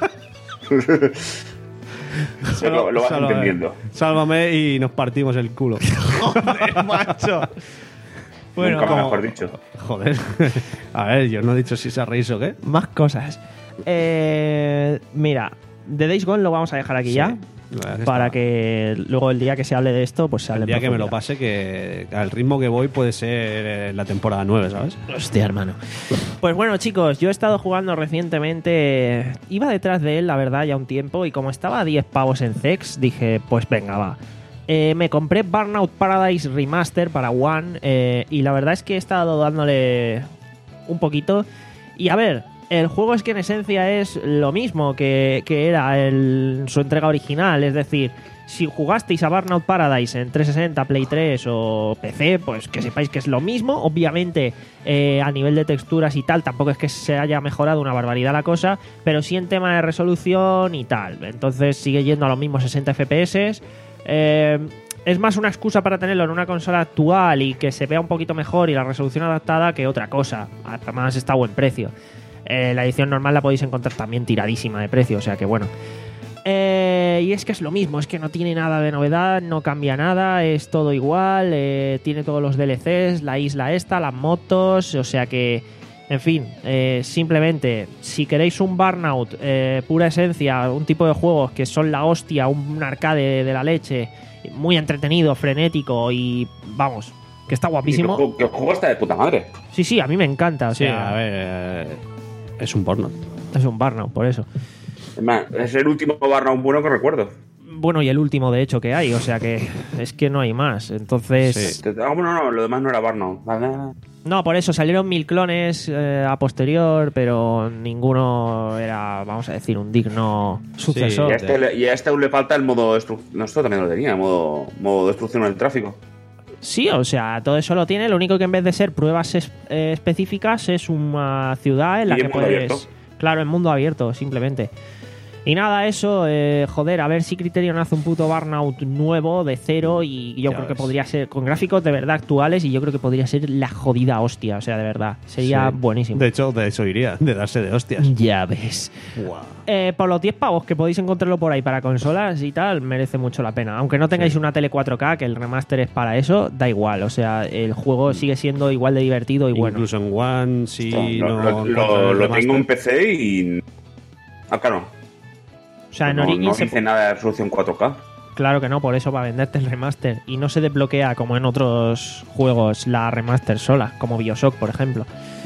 lo, lo vas Sálvame. entendiendo. Sálvame y nos partimos el culo. Joder, macho. Bueno, Nunca como- mejor dicho. Joder. A ver, yo no he dicho si se reír o qué. Más cosas. Eh, mira, The Days Gone lo vamos a dejar aquí Sí, ya. la verdad que Para está- que luego el día que se hable de esto, pues se hable El día en que me lo profundidad. pase, que al ritmo que voy puede ser eh, la temporada nueve, ¿sabes? Hostia, hermano. Pues bueno, chicos, yo he estado jugando recientemente. Iba detrás de él, la verdad, ya un tiempo. Y como estaba a diez pavos en Zex, dije, pues venga, va. Eh, me compré Burnout Paradise Remaster para One. eh, y la verdad es que he estado dándole un poquito. Y a ver, el juego es que en esencia es lo mismo que, que era el- su entrega original. Es decir, si jugasteis a Burnout Paradise en trescientos sesenta, Play tres o P C, pues que sepáis que es lo mismo. Obviamente, eh, a nivel de texturas y tal, tampoco es que se haya mejorado una barbaridad la cosa, pero sí en tema de resolución y tal. Entonces sigue yendo a los mismos sesenta F P S. Eh, es más una excusa para tenerlo en una consola actual y que se vea un poquito mejor y la resolución adaptada que otra cosa. Además está a buen precio. Eh, la edición normal la podéis encontrar también tiradísima de precio, o sea que bueno. Eh, y es que es lo mismo, es que no tiene nada de novedad, no cambia nada, es todo igual, eh, tiene todos los D L Cs, la isla esta, las motos, o sea que, en fin, eh, simplemente, si queréis un Burnout, eh, pura esencia, un tipo de juegos que son la hostia, un arcade de la leche, muy entretenido, frenético y, vamos, que está guapísimo. Que el, que el juego está de puta madre. Sí, sí, a mí me encanta, o Sí, sea, a ver, eh, es un Burnout. es un Burnout, por eso. Es más, es el último Burnout bueno que recuerdo. Bueno, y el último, de hecho, que hay, o sea que es que no hay más. Entonces, Sí. Ah, bueno, no, lo demás no era Burnout. no, por eso salieron mil clones eh, a posterior, pero ninguno era, vamos a decir, un digno Y sucesor. a, este, le- y a este aún le falta el modo destrucción. No, esto también lo tenía, el modo, modo destrucción del tráfico. Sí, o sea, todo eso lo tiene. Lo único que en vez de ser pruebas es- eh, específicas es una ciudad en la Y en que mundo puedes. abierto. Claro, en mundo abierto, simplemente. Y nada, eso, eh, joder, a ver si Criterion hace un puto Burnout nuevo de cero y yo Ya creo que ves. podría ser con gráficos de verdad actuales y yo creo que podría ser la jodida hostia, o sea, de verdad, sería Sí. buenísimo. De hecho, de eso iría, de darse de hostias. Ya ves. Guau. Eh, por los diez pavos que podéis encontrarlo por ahí para consolas y tal, merece mucho la pena. Aunque no tengáis Sí. una tele cuatro K, que el remaster es para eso, da igual. O sea, el juego sigue siendo igual de divertido y bueno. Incluso en One, si lo no. lo- lo- encuentras el lo tengo en remaster. P C y. Ah, claro. O sea, en no, Origin no se- dice nada de resolución cuatro K. Claro que no, por eso va a venderte el remaster. Y no se desbloquea como en otros juegos la remaster sola, como Bioshock, por ejemplo.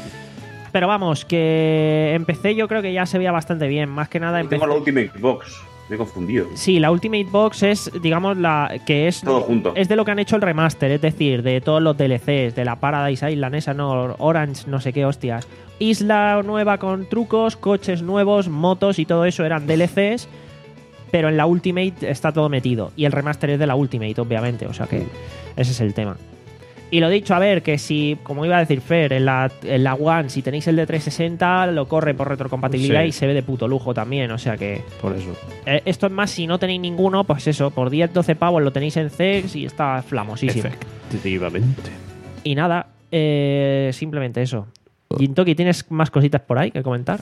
Pero vamos, que empecé yo creo que ya se veía bastante bien. Más que nada empecé... Tengo la Ultimate Box. Me he confundido. Sí, la Ultimate Box es, digamos, la que es Todo junto. es de lo que han hecho el remaster, es decir, de todos los D L Cs, de la Paradise Island, esa no, Orange, no sé qué hostias. Isla nueva con trucos, coches nuevos, motos y todo eso eran D L Cs, pero en la Ultimate está todo metido. Y el remaster es de la Ultimate, obviamente, o sea que ese es el tema. Y lo dicho, a ver, que si, como iba a decir Fer, en la, en la One, si tenéis el de trescientos sesenta, lo corre por retrocompatibilidad Sí. y se ve de puto lujo también, o sea que... Por eso. Eh, esto es más, si no tenéis ninguno, pues eso, por diez doce pavos lo tenéis en C E X y está flamosísimo. Efectivamente. Y nada, eh, simplemente eso. Gintoki, ¿tienes más cositas por ahí que comentar?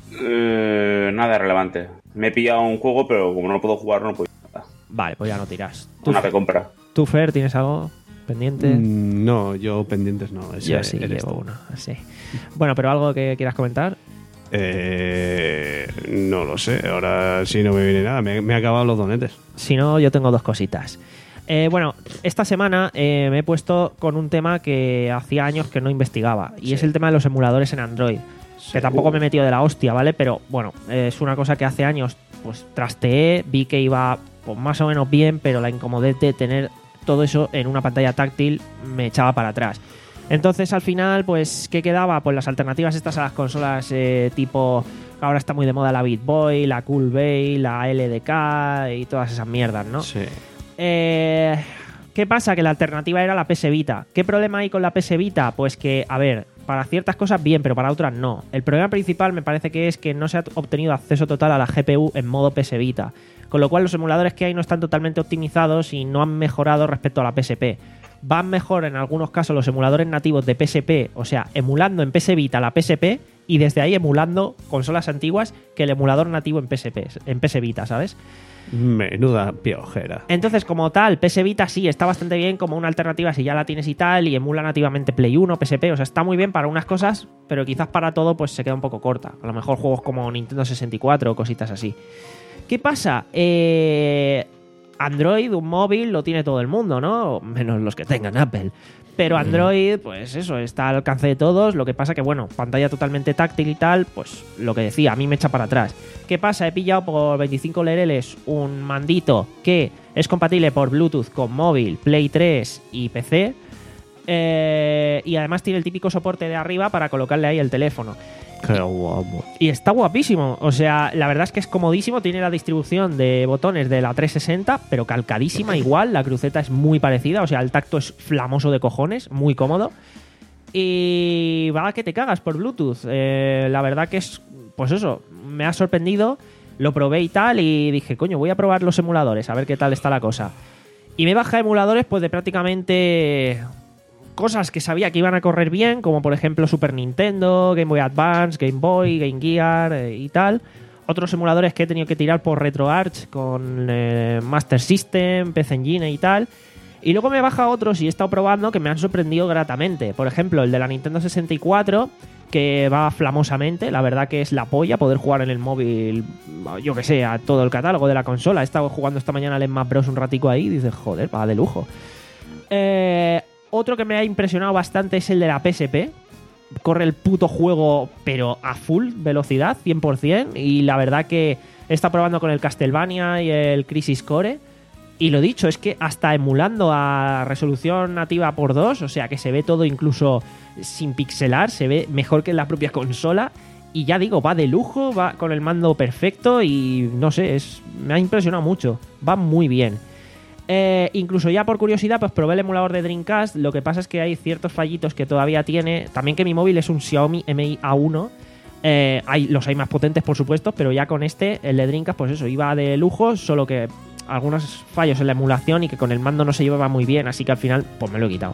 Eh, nada relevante. Me he pillado un juego, pero como no puedo jugar, no puedo ir nada. Vale, pues ya no tiras. ¿Tú, Una recompra. tú, Fer, tienes algo pendiente? Mm, No, yo pendientes no. Ese Yo sí eres llevo tú. uno, sí. Bueno, pero algo que quieras comentar. Eh, no lo sé, ahora sí no me viene nada. Me, me he acabado los donetes. Si no, yo tengo dos cositas. Eh, bueno, esta semana eh, me he puesto con un tema que hacía años que no investigaba. Y es el tema de los emuladores en Android. Que tampoco me he metido de la hostia, ¿vale? Pero bueno, eh, es una cosa que hace años pues trasteé, vi que iba pues, más o menos bien, pero la incomodidad de tener todo eso en una pantalla táctil me echaba para atrás. Entonces al final, pues, ¿qué quedaba? Pues las alternativas estas a las consolas eh, tipo... Ahora está muy de moda la Beat Boy, la Cool Bay, la L D K y todas esas mierdas, ¿no? Sí. Eh, ¿Qué pasa? Que la alternativa era la P S Vita. ¿Qué problema hay con la P S Vita? Pues que, a ver, para ciertas cosas bien, pero para otras no. El problema principal me parece que es que no se ha obtenido acceso total a la G P U en modo P S Vita. Con lo cual los emuladores que hay no están totalmente optimizados y no han mejorado respecto a la P S P. Van mejor en algunos casos los emuladores nativos de P S P, o sea, emulando en P S Vita la P S P y desde ahí emulando consolas antiguas que el emulador nativo en P S P, en P S Vita, ¿sabes? Menuda piojera. Entonces, como tal, P S Vita sí está bastante bien como una alternativa si ya la tienes y tal, y emula nativamente Play uno, P S P, o sea, está muy bien para unas cosas, pero quizás para todo pues se queda un poco corta. A lo mejor juegos como Nintendo sesenta y cuatro o cositas así. ¿Qué pasa? Eh, Android, un móvil, lo tiene todo el mundo, ¿no? Menos los que tengan Apple. Pero Android, pues eso, está al alcance de todos. Lo que pasa que, bueno, pantalla totalmente táctil y tal, pues lo que decía, a mí me echa para atrás. ¿Qué pasa? He pillado por veinticinco lereles un mandito que es compatible por Bluetooth con móvil, Play tres y P C. Eh, y además tiene el típico soporte de arriba para colocarle ahí el teléfono. Qué guapo. Y está guapísimo. O sea, la verdad es que es comodísimo. Tiene la distribución de botones de la trescientos sesenta, pero calcadísima igual. La cruceta es muy parecida. O sea, el tacto es flamoso de cojones. Muy cómodo. Y va que te cagas por Bluetooth. Eh, la verdad que es, pues eso, me ha sorprendido. Lo probé y tal. Y dije, coño, voy a probar los emuladores. A ver qué tal está la cosa. Y me baja emuladores pues de prácticamente... cosas que sabía que iban a correr bien, como por ejemplo Super Nintendo, Game Boy Advance, Game Boy, Game Gear eh, y tal. otros emuladores que he tenido que tirar por RetroArch con eh, Master System, P C Engine y tal. Y luego me baja otros y he estado probando que me han sorprendido gratamente. Por ejemplo, el de la Nintendo sesenta y cuatro, que va flamosamente. La verdad que es la polla poder jugar en el móvil, yo que sé, a todo el catálogo de la consola. He estado jugando esta mañana al Smash Bros. Un ratico ahí y dices, joder, va de lujo. Eh, otro que me ha impresionado bastante es el de la P S P. Corre el puto juego, pero a full velocidad, cien por ciento. Y la verdad que he estado probando con el Castlevania y el Crisis Core. Y lo dicho, es que hasta emulando a resolución nativa por dos, o sea que se ve todo incluso sin pixelar, se ve mejor que en la propia consola. Y ya digo, va de lujo, va con el mando perfecto y no sé, es, me ha impresionado mucho. Va muy bien. Eh, incluso ya por curiosidad, pues probé el emulador de Dreamcast. Lo que pasa es que hay ciertos fallitos que todavía tiene. También que mi móvil es un Xiaomi M I A uno. Eh, hay, los hay más potentes, por supuesto, pero ya con este, el de Dreamcast, pues eso, iba de lujo, solo que algunos fallos en la emulación y que con el mando no se llevaba muy bien, así que al final pues me lo he quitado.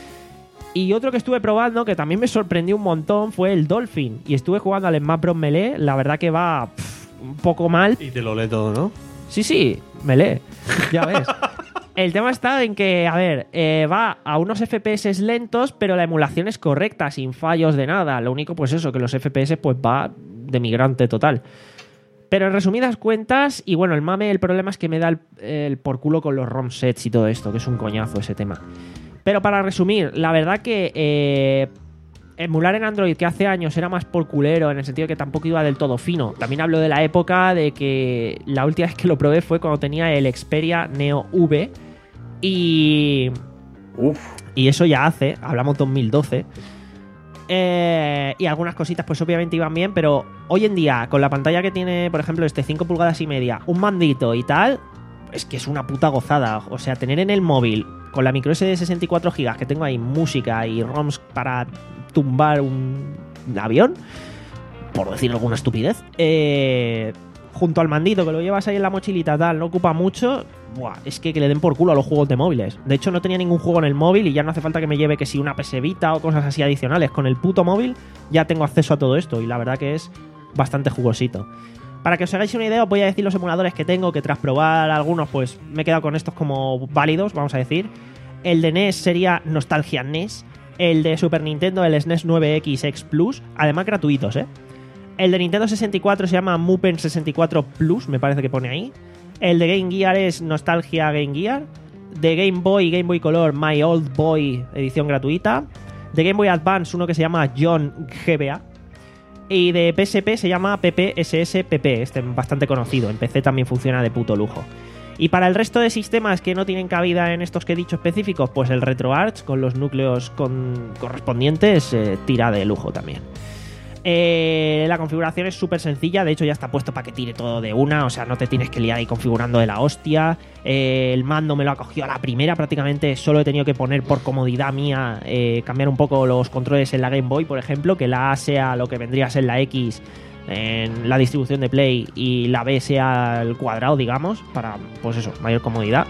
Y otro que estuve probando, que también me sorprendió un montón, fue el Dolphin. Y estuve jugando al Smash Bros. Melee, la verdad que va pff, un poco mal. Y te lo lee todo, ¿no? Sí, sí, Melee, ya ves. El tema está en que, a ver, eh, va a unos F P S lentos, pero la emulación es correcta, sin fallos de nada. Lo único, pues eso, que los F P S pues va de migrante total. Pero en resumidas cuentas, y bueno, el mame, el problema es que me da el, el por culo con los ROM sets y todo esto, que es un coñazo ese tema. Pero para resumir, la verdad que eh, emular en Android, que hace años era más por culero, en el sentido de que tampoco iba del todo fino. También hablo de la época de que la última vez que lo probé fue cuando tenía el Xperia Neo V. Y... Uf. Y eso ya hace, hablamos dos mil doce. Eh, y algunas cositas pues obviamente iban bien, pero hoy en día con la pantalla que tiene, por ejemplo, este cinco pulgadas y media, un mandito y tal, es que es una puta gozada. O sea, tener en el móvil con la microSD de sesenta y cuatro gigas que tengo ahí, música y ROMs para tumbar un avión, por decir alguna estupidez, eh, junto al mandito que lo llevas ahí en la mochilita, tal, no ocupa mucho. Buah, es que, que le den por culo a los juegos de móviles. De hecho, no tenía ningún juego en el móvil y ya no hace falta que me lleve que si una P S Vita o cosas así adicionales. Con el puto móvil ya tengo acceso a todo esto y la verdad que es bastante jugosito. Para que os hagáis una idea, os voy a decir los emuladores que tengo, que tras probar algunos, pues me he quedado con estos como válidos, vamos a decir. El de N E S sería Nostalgia N E S. El de Super Nintendo, el S N E S nueve X X Plus, además gratuitos, ¿eh? El de Nintendo sesenta y cuatro se llama Mupen sesenta y cuatro Plus, me parece que pone ahí. El de Game Gear es Nostalgia Game Gear. De Game Boy y Game Boy Color, My Old Boy, edición gratuita. De Game Boy Advance, uno que se llama John G B A. Y de P S P se llama P P S S P P, este bastante conocido. En P C también funciona de puto lujo. Y para el resto de sistemas que no tienen cabida en estos que he dicho específicos, pues el RetroArch con los núcleos con correspondientes eh, tira de lujo también. Eh, la configuración es súper sencilla, de hecho ya está puesto para que tire todo de una, o sea, no te tienes que liar ahí configurando de la hostia. Eh, el mando me lo ha cogido a la primera, prácticamente solo he tenido que poner por comodidad mía, eh, cambiar un poco los controles en la Game Boy, por ejemplo, que la A sea lo que vendría a ser la X en la distribución de Play y la B sea el cuadrado, digamos, para, pues eso, mayor comodidad.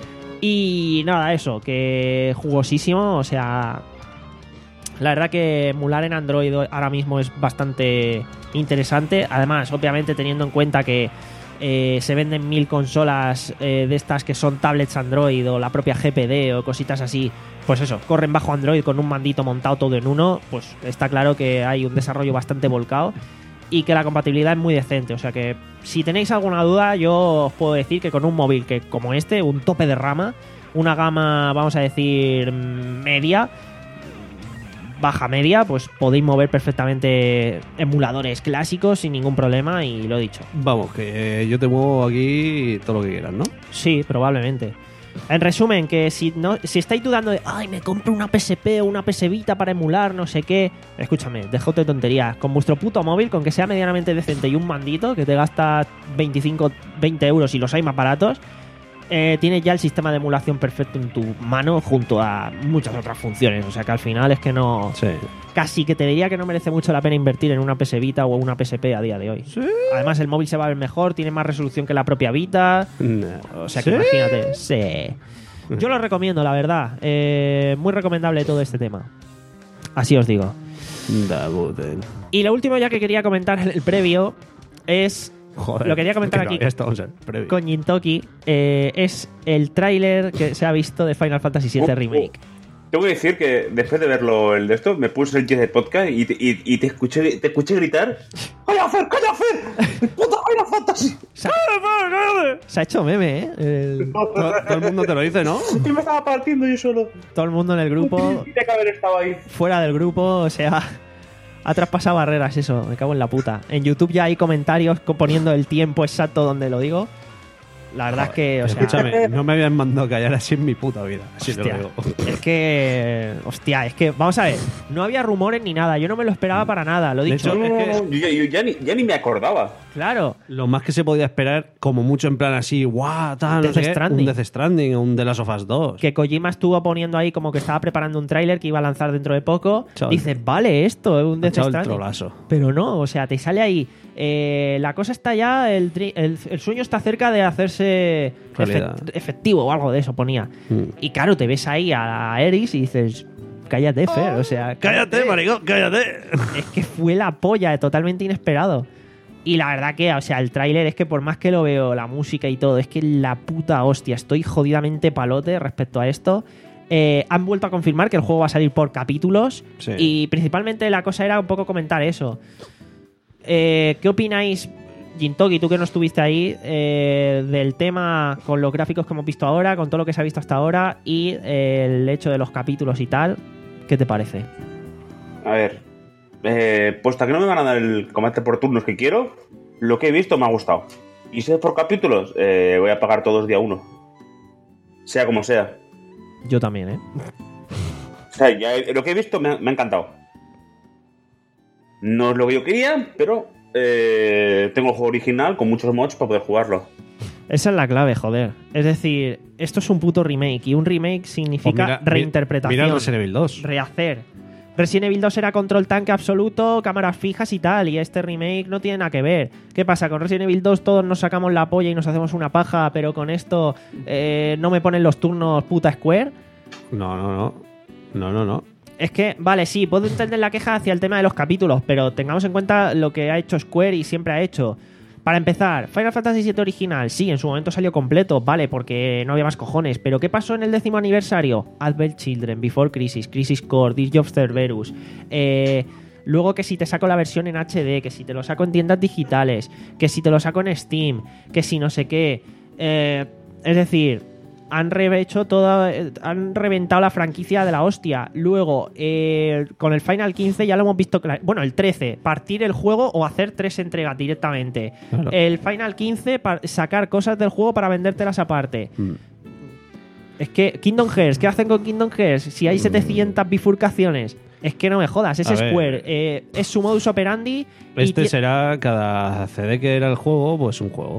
Y nada, eso, que jugosísimo, o sea... La verdad que emular en Android ahora mismo es bastante interesante. Además, obviamente teniendo en cuenta que eh, se venden mil consolas eh, de estas que son tablets Android o la propia G P D o cositas así, pues eso, corren bajo Android con un mandito montado todo en uno, pues está claro que hay un desarrollo bastante volcado y que la compatibilidad es muy decente. O sea que si tenéis alguna duda, yo os puedo decir que con un móvil que como este, un tope de rama, una gama, vamos a decir, media, baja media, pues podéis mover perfectamente emuladores clásicos sin ningún problema y lo he dicho. Vamos, que yo te muevo aquí todo lo que quieras, ¿no? Sí, probablemente. En resumen, que si no, si estáis dudando de ay, me compro una P S P o una P S Vita para emular, no sé qué, escúchame, dejad de tonterías. Con vuestro puto móvil, con que sea medianamente decente y un mandito que te gasta veinticinco, veinte euros y los hay más baratos, Eh, tienes ya el sistema de emulación perfecto en tu mano junto a muchas otras funciones. O sea que al final es que no... Sí. Casi que te diría que no merece mucho la pena invertir en una P S Vita o una P S P a día de hoy. ¿Sí? Además el móvil se va a ver mejor, tiene más resolución que la propia Vita. No. O sea que ¿Sí? imagínate. Sí. Yo lo recomiendo, la verdad. Eh, muy recomendable todo este tema. Así os digo. Da, y lo último ya que quería comentar en el previo es... Joder, lo quería comentar que no aquí había estado en el previo. con Gintoki, eh, es el tráiler que se ha visto de Final Fantasy siete Oh, oh. Remake. Tengo que decir que después de verlo el de esto, me puse el Jet Set Podcast y, te- y, y te escuché te escuché gritar ¡Calla, Fer! ¡Calla, Fer! ¡Puta Final Fantasy! Se ha, se ha hecho meme, ¿eh? El- Todo, todo el mundo te lo dice, ¿no? Y me estaba partiendo yo solo. todo el mundo en el grupo, Tiene que haber estado ahí. fuera del grupo, o sea, ha traspasado barreras eso, me cago en la puta. En YouTube ya hay comentarios co- poniendo el tiempo exacto donde lo digo. La verdad es que, o sea, Escúchame, no me habían mandado callar así en mi puta vida. Así te hostia, lo digo. es que, hostia, es que, vamos a ver, no había rumores ni nada, yo no me lo esperaba para nada, lo he De dicho. hecho, No, no, es que- no, yo, ya- yo ya, ni, ya ni me acordaba. Claro, Lo más que se podía esperar, como mucho en plan así, guau, tal, no Death sé qué, Stranding. un Death Stranding o un The Last of Us dos. que Kojima estuvo poniendo ahí como que estaba preparando un tráiler que iba a lanzar dentro de poco. Chaval. Dices, vale, esto es un Ha Death echado el Stranding. trolazo. Pero no, o sea, te sale ahí. eh, la cosa está ya, el, tri- el, el sueño está cerca de hacerse Realidad. efect- efectivo o algo de eso, ponía. Mm. Y claro, te ves ahí a Eris y dices, cállate, Fer, o sea, Cállate, maricón, cállate. es que fue la polla, totalmente inesperado. Y la verdad que, o sea, el tráiler es que por más que lo veo, la música y todo, es que la puta hostia, estoy jodidamente palote respecto a esto. Eh, han vuelto a confirmar que el juego va a salir por capítulos Sí. y principalmente la cosa era un poco comentar eso. Eh, ¿Qué opináis, Gintoki, tú que no estuviste ahí, eh, del tema con los gráficos que hemos visto ahora, con todo lo que se ha visto hasta ahora y eh, el hecho de los capítulos y tal? ¿Qué te parece? A ver, eh, puesto que no me van a dar el combate por turnos que quiero, lo que he visto me ha gustado. Y si es por capítulos, eh, voy a pagar todos día uno. Sea como sea. Yo también, ¿eh? O sea, ya he- lo que he visto me ha, me ha encantado. No es lo que yo quería, pero eh, tengo el juego original con muchos mods para poder jugarlo. Esa es la clave, joder. Es decir, esto es un puto remake y un remake significa Pues mira- reinterpretación. Mira el Resident Evil dos. Rehacer. Resident Evil dos era control tanque absoluto, cámaras fijas y tal, y este remake no tiene nada que ver. ¿Qué pasa? Con Resident Evil dos todos nos sacamos la polla y nos hacemos una paja, pero con esto eh, no me ponen los turnos puta Square. No, no, no. No, no, no. Es que, vale, sí, puedo entender la queja hacia el tema de los capítulos, pero tengamos en cuenta lo que ha hecho Square y siempre ha hecho. Para empezar, Final Fantasy siete original, sí, en su momento salió completo, vale, porque no había más cojones. Pero ¿qué pasó en el décimo aniversario? Advent Children, Before Crisis, Crisis Core, Disc of Cerberus. Eh, luego que si te saco la versión en H D, que si te lo saco en tiendas digitales, que si te lo saco en Steam, que si no sé qué. Eh, es decir, han rehecho toda, eh, han reventado la franquicia de la hostia. Luego, eh, con el Final quince ya lo hemos visto, cla- bueno, el trece, partir el juego o hacer tres entregas directamente. Claro. El Final quince, pa- sacar cosas del juego para vendértelas aparte. Mm. Es que Kingdom Hearts, ¿qué hacen con Kingdom Hearts? Si hay setecientas bifurcaciones, es que no me jodas, es A ver. Square, eh, es su modus operandi. y Este ti- será cada C D que era el juego, pues un juego.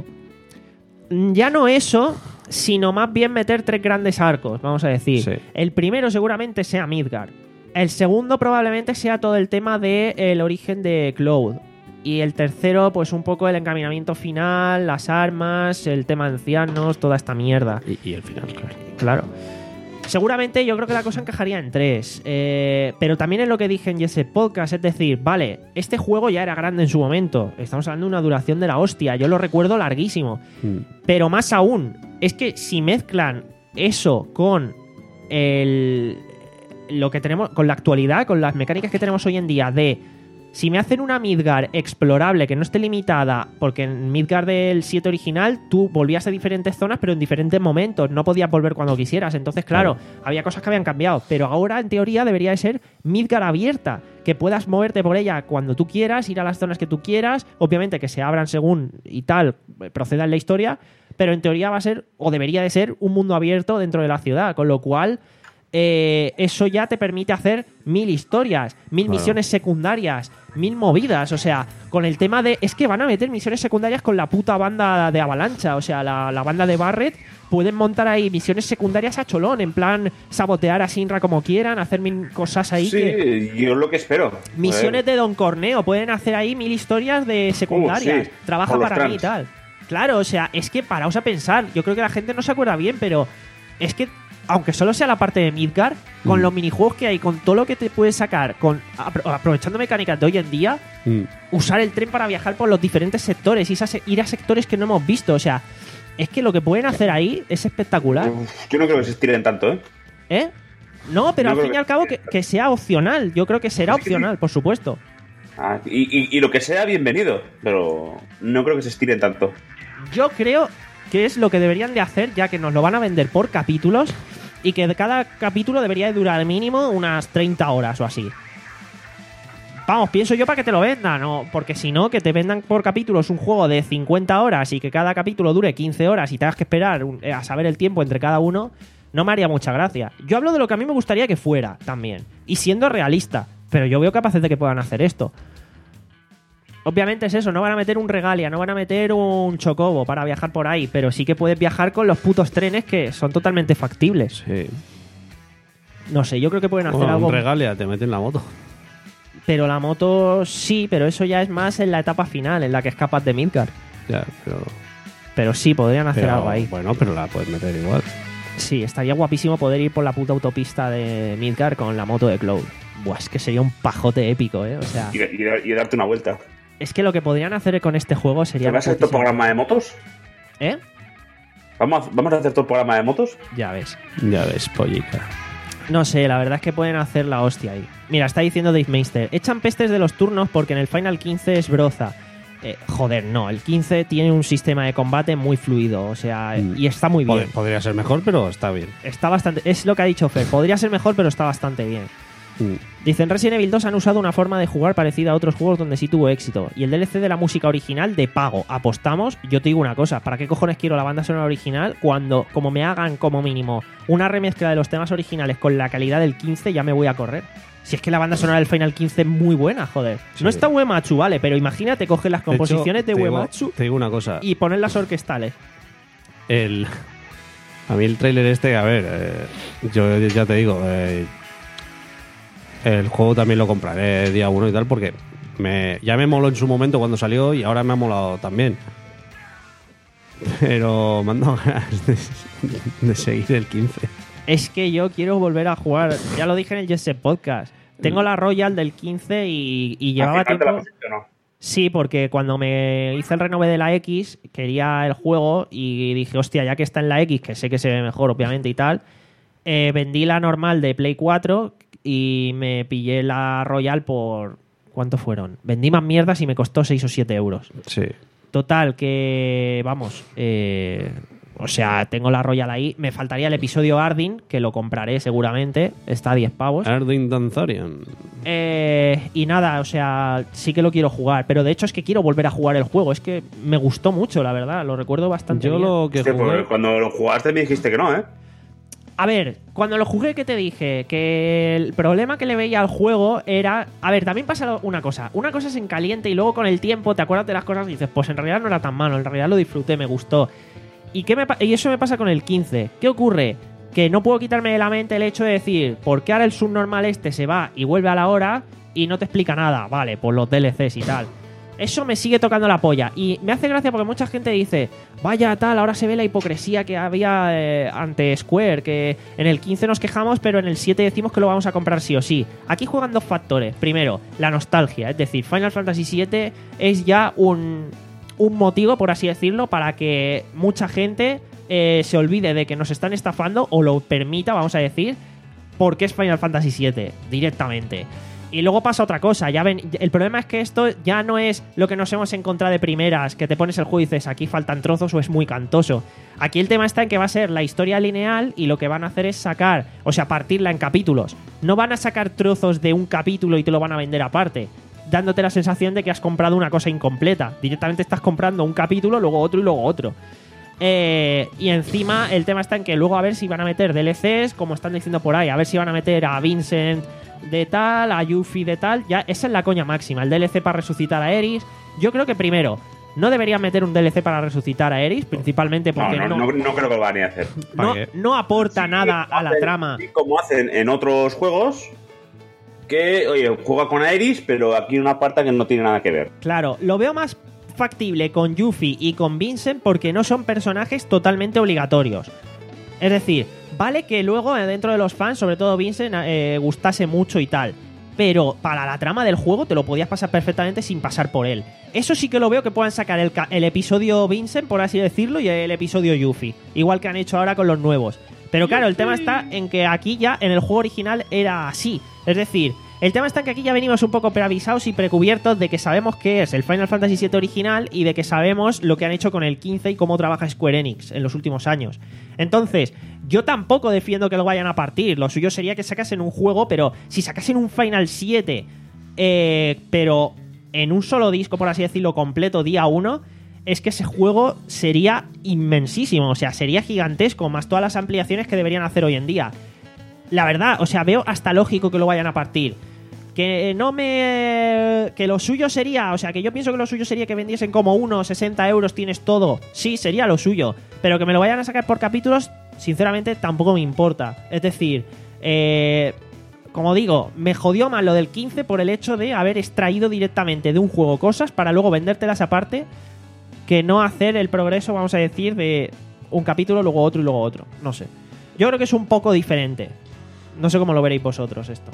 Ya no eso, sino más bien meter tres grandes arcos, vamos a decir. Sí. El primero seguramente sea Midgard. El segundo probablemente sea todo el tema del origen de Cloud. Y el tercero, pues un poco el encaminamiento final, las armas, el tema de ancianos, toda esta mierda. Y, y el final, claro. Claro. Seguramente yo creo que la cosa encajaría en tres. Eh, pero también es lo que dije en ese podcast. Es decir, vale, este juego ya era grande en su momento. Estamos hablando de una duración de la hostia. Yo lo recuerdo larguísimo. Mm. Pero más aún, es que si mezclan eso con el lo que tenemos, con la actualidad, con las mecánicas que tenemos hoy en día, de si me hacen una Midgard explorable que no esté limitada, porque en Midgard del siete original tú volvías a diferentes zonas, pero en diferentes momentos, no podías volver cuando quisieras. Entonces, claro, había cosas que habían cambiado, pero ahora en teoría debería de ser Midgard abierta, que puedas moverte por ella cuando tú quieras, ir a las zonas que tú quieras, obviamente que se abran según y tal proceda en la historia, pero en teoría va a ser, o debería de ser, un mundo abierto dentro de la ciudad, con lo cual eh, eso ya te permite hacer mil historias, mil Claro. misiones secundarias, mil movidas, o sea, con el tema de, es que van a meter misiones secundarias con la puta banda de Avalancha, o sea, la, la banda de Barret, pueden montar ahí misiones secundarias a cholón, en plan sabotear a Shinra como quieran, hacer mil cosas ahí Sí, que... yo es lo que espero. Misiones Joder. de Don Corneo, pueden hacer ahí mil historias de secundarias. Uh, sí, Trabaja con los para mí y trans. tal. Claro, o sea, es que paraos a pensar. Yo creo que la gente no se acuerda bien, pero es que aunque solo sea la parte de Midgar, con Mm. los minijuegos que hay, con todo lo que te puedes sacar, con apro- aprovechando mecánicas de hoy en día, Mm. usar el tren para viajar por los diferentes sectores, y esas- ir a sectores que no hemos visto. O sea, es que lo que pueden hacer ahí es espectacular. Uf, yo no creo que se estiren tanto, ¿eh? ¿Eh? No, pero Yo al creo fin y que- al cabo que, que sea opcional. Yo creo que será Es que sí. opcional, por supuesto. Ah, y, y- y lo que sea, bienvenido. Pero no creo que se estiren tanto. Yo creo que es lo que deberían de hacer, ya que nos lo van a vender por capítulos, y que cada capítulo debería de durar mínimo unas treinta horas o así. Vamos, pienso yo para que te lo vendan, ¿no? Porque si no, que te vendan por capítulos un juego de cincuenta horas y que cada capítulo dure quince horas y tengas que esperar un- a saber el tiempo entre cada uno, no me haría mucha gracia. Yo hablo de lo que a mí me gustaría que fuera también, y siendo realista, pero yo veo capaces de que puedan hacer esto. Obviamente es eso, no van a meter un Regalia, no van a meter un Chocobo para viajar por ahí, pero sí que puedes viajar con los putos trenes que son totalmente factibles. Sí. No sé, yo creo que pueden hacer Bueno, algo. un Regalia, te meten la moto. Pero la moto sí, pero eso ya es más en la etapa final, en la que escapas de Midgar. Ya, pero... Pero sí, podrían hacer pero, algo ahí. Bueno, pero la puedes meter igual. Sí, estaría guapísimo poder ir por la puta autopista de Midgar con la moto de Cloud. Buah, es que sería un pajote épico, ¿eh? O sea, Y, y- y darte una vuelta. es que lo que podrían hacer con este juego sería... ¿Te vas a hacer todo el guapísimo. programa de motos? ¿Eh? ¿Vamos a, ¿Vamos a hacer todo el programa de motos? Ya ves. Ya ves, pollica. No sé, la verdad es que pueden hacer la hostia ahí. Mira, está diciendo Dave Meister. Echan pestes de los turnos porque en el Final quince es broza. Eh, joder, no. El quince tiene un sistema de combate muy fluido. O sea, Mm. y está muy bien. Pod- Podría ser mejor, pero está bien. Está bastante... Es lo que ha dicho Fer. Podría ser mejor, pero está bastante bien. Mm. Dicen, Resident Evil dos han usado una forma de jugar parecida a otros juegos donde sí tuvo éxito. Y el D L C de la música original de pago. Apostamos. Yo te digo una cosa. ¿Para qué cojones quiero la banda sonora original cuando, como me hagan como mínimo una remezcla de los temas originales con la calidad del quince, ya me voy a correr? Si es que la banda sonora del Final quince es muy buena, joder. Sí. No está Uematsu, vale, pero imagínate coger las composiciones De de, hecho, te digo- Uematsu Te digo una cosa. y poner las orquestales. El, a mí el tráiler este, a ver, eh, yo ya te digo, eh, el juego también lo compraré día uno y tal, porque me, ya me moló en su momento cuando salió y ahora me ha molado también. Pero me han dado ganas de, de seguir el quince. Es que yo quiero volver a jugar. Ya lo dije en el Jet Set Podcast. Tengo la Royal del quince y, y llevaba ¿Al final te la tiempo. pusiste o no? Sí, porque cuando me hice el renove de la X, quería el juego y dije, hostia, ya que está en la X, que sé que se ve mejor, obviamente, y tal, eh, vendí la normal de Play cuatro y me pillé la Royal por... ¿Cuánto fueron? Vendí más mierdas y me costó seis o siete euros. Sí. Total, que vamos, eh, o sea, tengo la Royal ahí. Me faltaría el episodio Ardyn, que lo compraré seguramente. Está a diez pavos. Ardyn Danzarian. Eh, y nada, o sea, sí que lo quiero jugar. Pero de hecho es que quiero volver a jugar el juego. Es que me gustó mucho, la verdad. Lo recuerdo bastante Yo bien. lo que Hostia, jugué... pues cuando lo jugaste me dijiste que no, ¿eh? A ver, cuando lo jugué, ¿qué te dije? Que el problema que le veía al juego era... A ver, también pasa una cosa. Una cosa es en caliente y luego con el tiempo te acuerdas de las cosas y dices, pues en realidad no era tan malo, en realidad lo disfruté, me gustó. ¿Y, qué me pa- y eso me pasa con el quince. ¿Qué ocurre? Que no puedo quitarme de la mente el hecho de decir, ¿por qué ahora el subnormal este se va y vuelve a la hora y no te explica nada? Vale, por los D L Cs y tal. Eso me sigue tocando la polla. Y me hace gracia porque mucha gente dice, vaya tal, ahora se ve la hipocresía que había eh, ante Square, que en el quince nos quejamos, pero en el siete decimos que lo vamos a comprar sí o sí. Aquí juegan dos factores. Primero, la nostalgia. Es decir, Final Fantasy siete es ya un, un motivo, por así decirlo, para que mucha gente eh, se olvide de que nos están estafando o lo permita, vamos a decir, porque es Final Fantasy siete directamente. Y luego pasa otra cosa, ya ven, el problema es que esto ya no es lo que nos hemos encontrado de primeras, que te pones el juego y dices, aquí faltan trozos o es muy cantoso. Aquí el tema está en que va a ser la historia lineal y lo que van a hacer es sacar, o sea, partirla en capítulos. No van a sacar trozos de un capítulo y te lo van a vender aparte, dándote la sensación de que has comprado una cosa incompleta. Directamente estás comprando un capítulo, luego otro y luego otro. Eh, y encima el tema está en que luego a ver si van a meter D L Cs, como están diciendo por ahí, a ver si van a meter a Vincent de tal, a Yuffie de tal. Ya, esa es la coña máxima, el D L C para resucitar a Eris. Yo creo que primero no deberían meter un D L C para resucitar a Eris, principalmente No, porque no, no, no, no creo que lo van a hacer. no, no aporta nada a la Hacen- trama. sí, como hacen en otros juegos, que, oye, juega con Aeris, pero aquí una parte que no tiene nada que ver. Claro, lo veo más factible con Yuffie y con Vincent porque no son personajes totalmente obligatorios. Es decir, vale que luego eh, dentro de los fans, sobre todo Vincent, eh, gustase mucho y tal, pero para la trama del juego te lo podías pasar perfectamente sin pasar por él. Eso sí que lo veo que puedan sacar el, el episodio Vincent, por así decirlo, y el episodio Yuffie, igual que han hecho ahora con los nuevos. Pero claro, el tema está en que aquí ya, en el juego original, era así. Es decir, el tema está en que aquí ya venimos un poco preavisados y precubiertos de que sabemos qué es el Final Fantasy siete original y de que sabemos lo que han hecho con el quince y cómo trabaja Square Enix en los últimos años. Entonces, yo tampoco defiendo que lo vayan a partir. Lo suyo sería que sacasen un juego, pero si sacasen un Final siete, eh, pero en un solo disco, por así decirlo, completo, día uno, es que ese juego sería inmensísimo. O sea, sería gigantesco, más todas las ampliaciones que deberían hacer hoy en día. La verdad, o sea, veo hasta lógico que lo vayan a partir. Que no me... Que lo suyo sería... O sea, que yo pienso que lo suyo sería que vendiesen como unos sesenta euros, tienes todo. Sí, sería lo suyo. Pero que me lo vayan a sacar por capítulos, sinceramente, tampoco me importa. Es decir, eh, como digo, me jodió más lo del quince por el hecho de haber extraído directamente de un juego cosas para luego vendértelas aparte, que no hacer el progreso, vamos a decir, de un capítulo, luego otro y luego otro. No sé. Yo creo que es un poco diferente. No sé cómo lo veréis vosotros esto.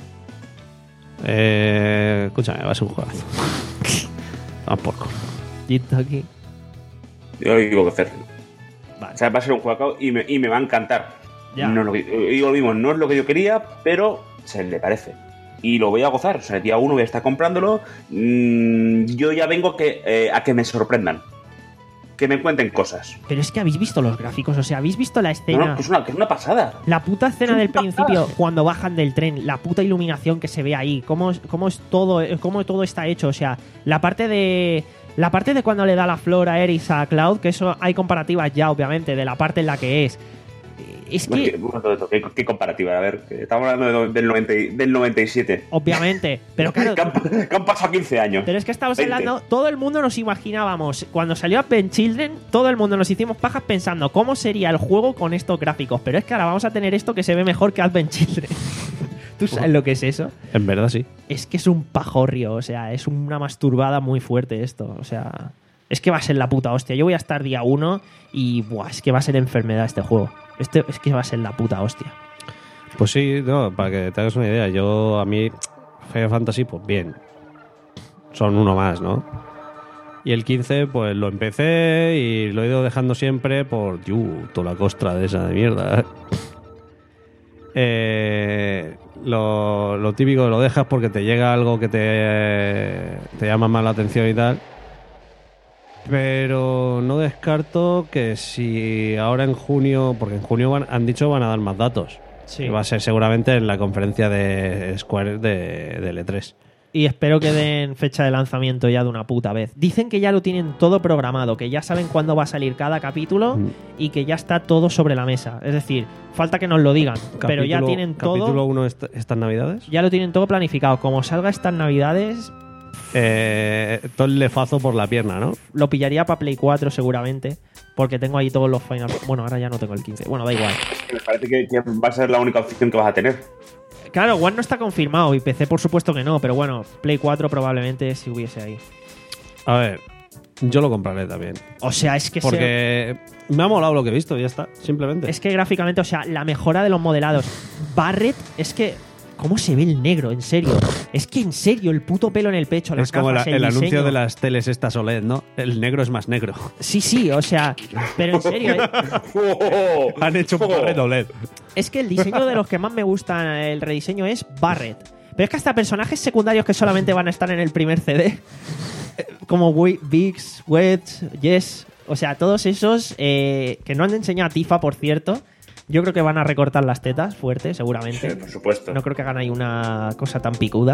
Eh, escúchame, va a ser un juegazo. Tampoco. aquí. Yo digo que hacer. Vale. O sea, va a ser un juego y me, y me va a encantar. Ya. No es lo que, digo lo mismo, no es lo que yo quería, pero se le parece. Y lo voy a gozar. O sea, el día uno voy a estar comprándolo. Mm, yo ya vengo que, eh, a que me sorprendan. Que me cuenten cosas. Pero es que habéis visto los gráficos, o sea, habéis visto la escena. No, no, que es una, que es una pasada. La puta escena del principio, cuando bajan del tren, la puta iluminación que se ve ahí, cómo, cómo es todo, cómo todo está hecho, o sea, la parte de. La parte de cuando le da la flor a Eris a Cloud, que eso hay comparativas ya, obviamente, de la parte en la que es. Es que... ¿Qué, qué comparativa? A ver, estamos hablando del, noventa, del noventa y siete. Obviamente, pero claro... que, han, que han pasado quince años. Pero es que estamos veinte. hablando... Todo el mundo nos imaginábamos... Cuando salió Advent Children, todo el mundo nos hicimos pajas pensando cómo sería el juego con estos gráficos. Pero es que ahora vamos a tener esto que se ve mejor que Advent Children. ¿Tú sabes lo que es eso? En verdad, sí. Es que es un pajorrio, o sea, es una masturbada muy fuerte esto, o sea... Es que va a ser la puta hostia. Yo voy a estar día uno y buah, es que va a ser enfermedad este juego. Este, es que va a ser la puta hostia. Pues sí, no, para que te hagas una idea, yo a mí Final Fantasy, pues bien. Son uno más, ¿no? Y el quince, pues lo empecé y lo he ido dejando siempre por yu, toda la costra de esa de mierda. Eh, lo, lo típico, lo dejas porque te llega algo que te, te llama más la atención y tal. Pero no descarto que si ahora en junio, porque en junio van, han dicho van a dar más datos. Sí. Que va a ser seguramente en la conferencia de Square de, de L tres. Y espero que den fecha de lanzamiento ya de una puta vez. Dicen que ya lo tienen todo programado, que ya saben cuándo va a salir cada capítulo mm. y que ya está todo sobre la mesa. Es decir, falta que nos lo digan, Capítulo, pero ya tienen todo... ¿Capítulo uno est estas navidades? Ya lo tienen todo planificado. Como salga estas navidades... Eh, todo el lefazo por la pierna, ¿no? Lo pillaría para Play cuatro seguramente, porque tengo ahí todos los Final... Bueno, ahora ya no tengo el quince. Bueno, da igual. Me parece que, que va a ser la única opción que vas a tener. Claro, One no está confirmado y P C por supuesto que no, pero bueno, Play cuatro probablemente si hubiese ahí. A ver, yo lo compraré también. O sea, es que... Porque se... me ha molado lo que he visto, ya está, simplemente. Es que gráficamente, o sea, la mejora de los modelados. Barret, es que... ¿Cómo se ve el negro? En serio. Es que en serio, el puto pelo en el pecho, las es como gafas, la, el, el diseño. anuncio de las teles estas O L E D, ¿no? El negro es más negro. Sí, sí, o sea, pero en serio. ¿eh? Han hecho un Barret O L E D. Es que el diseño de los que más me gusta, el rediseño es Barret. Pero es que hasta personajes secundarios que solamente van a estar en el primer C D, como Biggs, Wedge, Jess, o sea, todos esos eh, que no han enseñado a Tifa, por cierto. Yo creo que van a recortar las tetas fuerte, seguramente. Sí, por supuesto. No creo que hagan ahí una cosa tan picuda.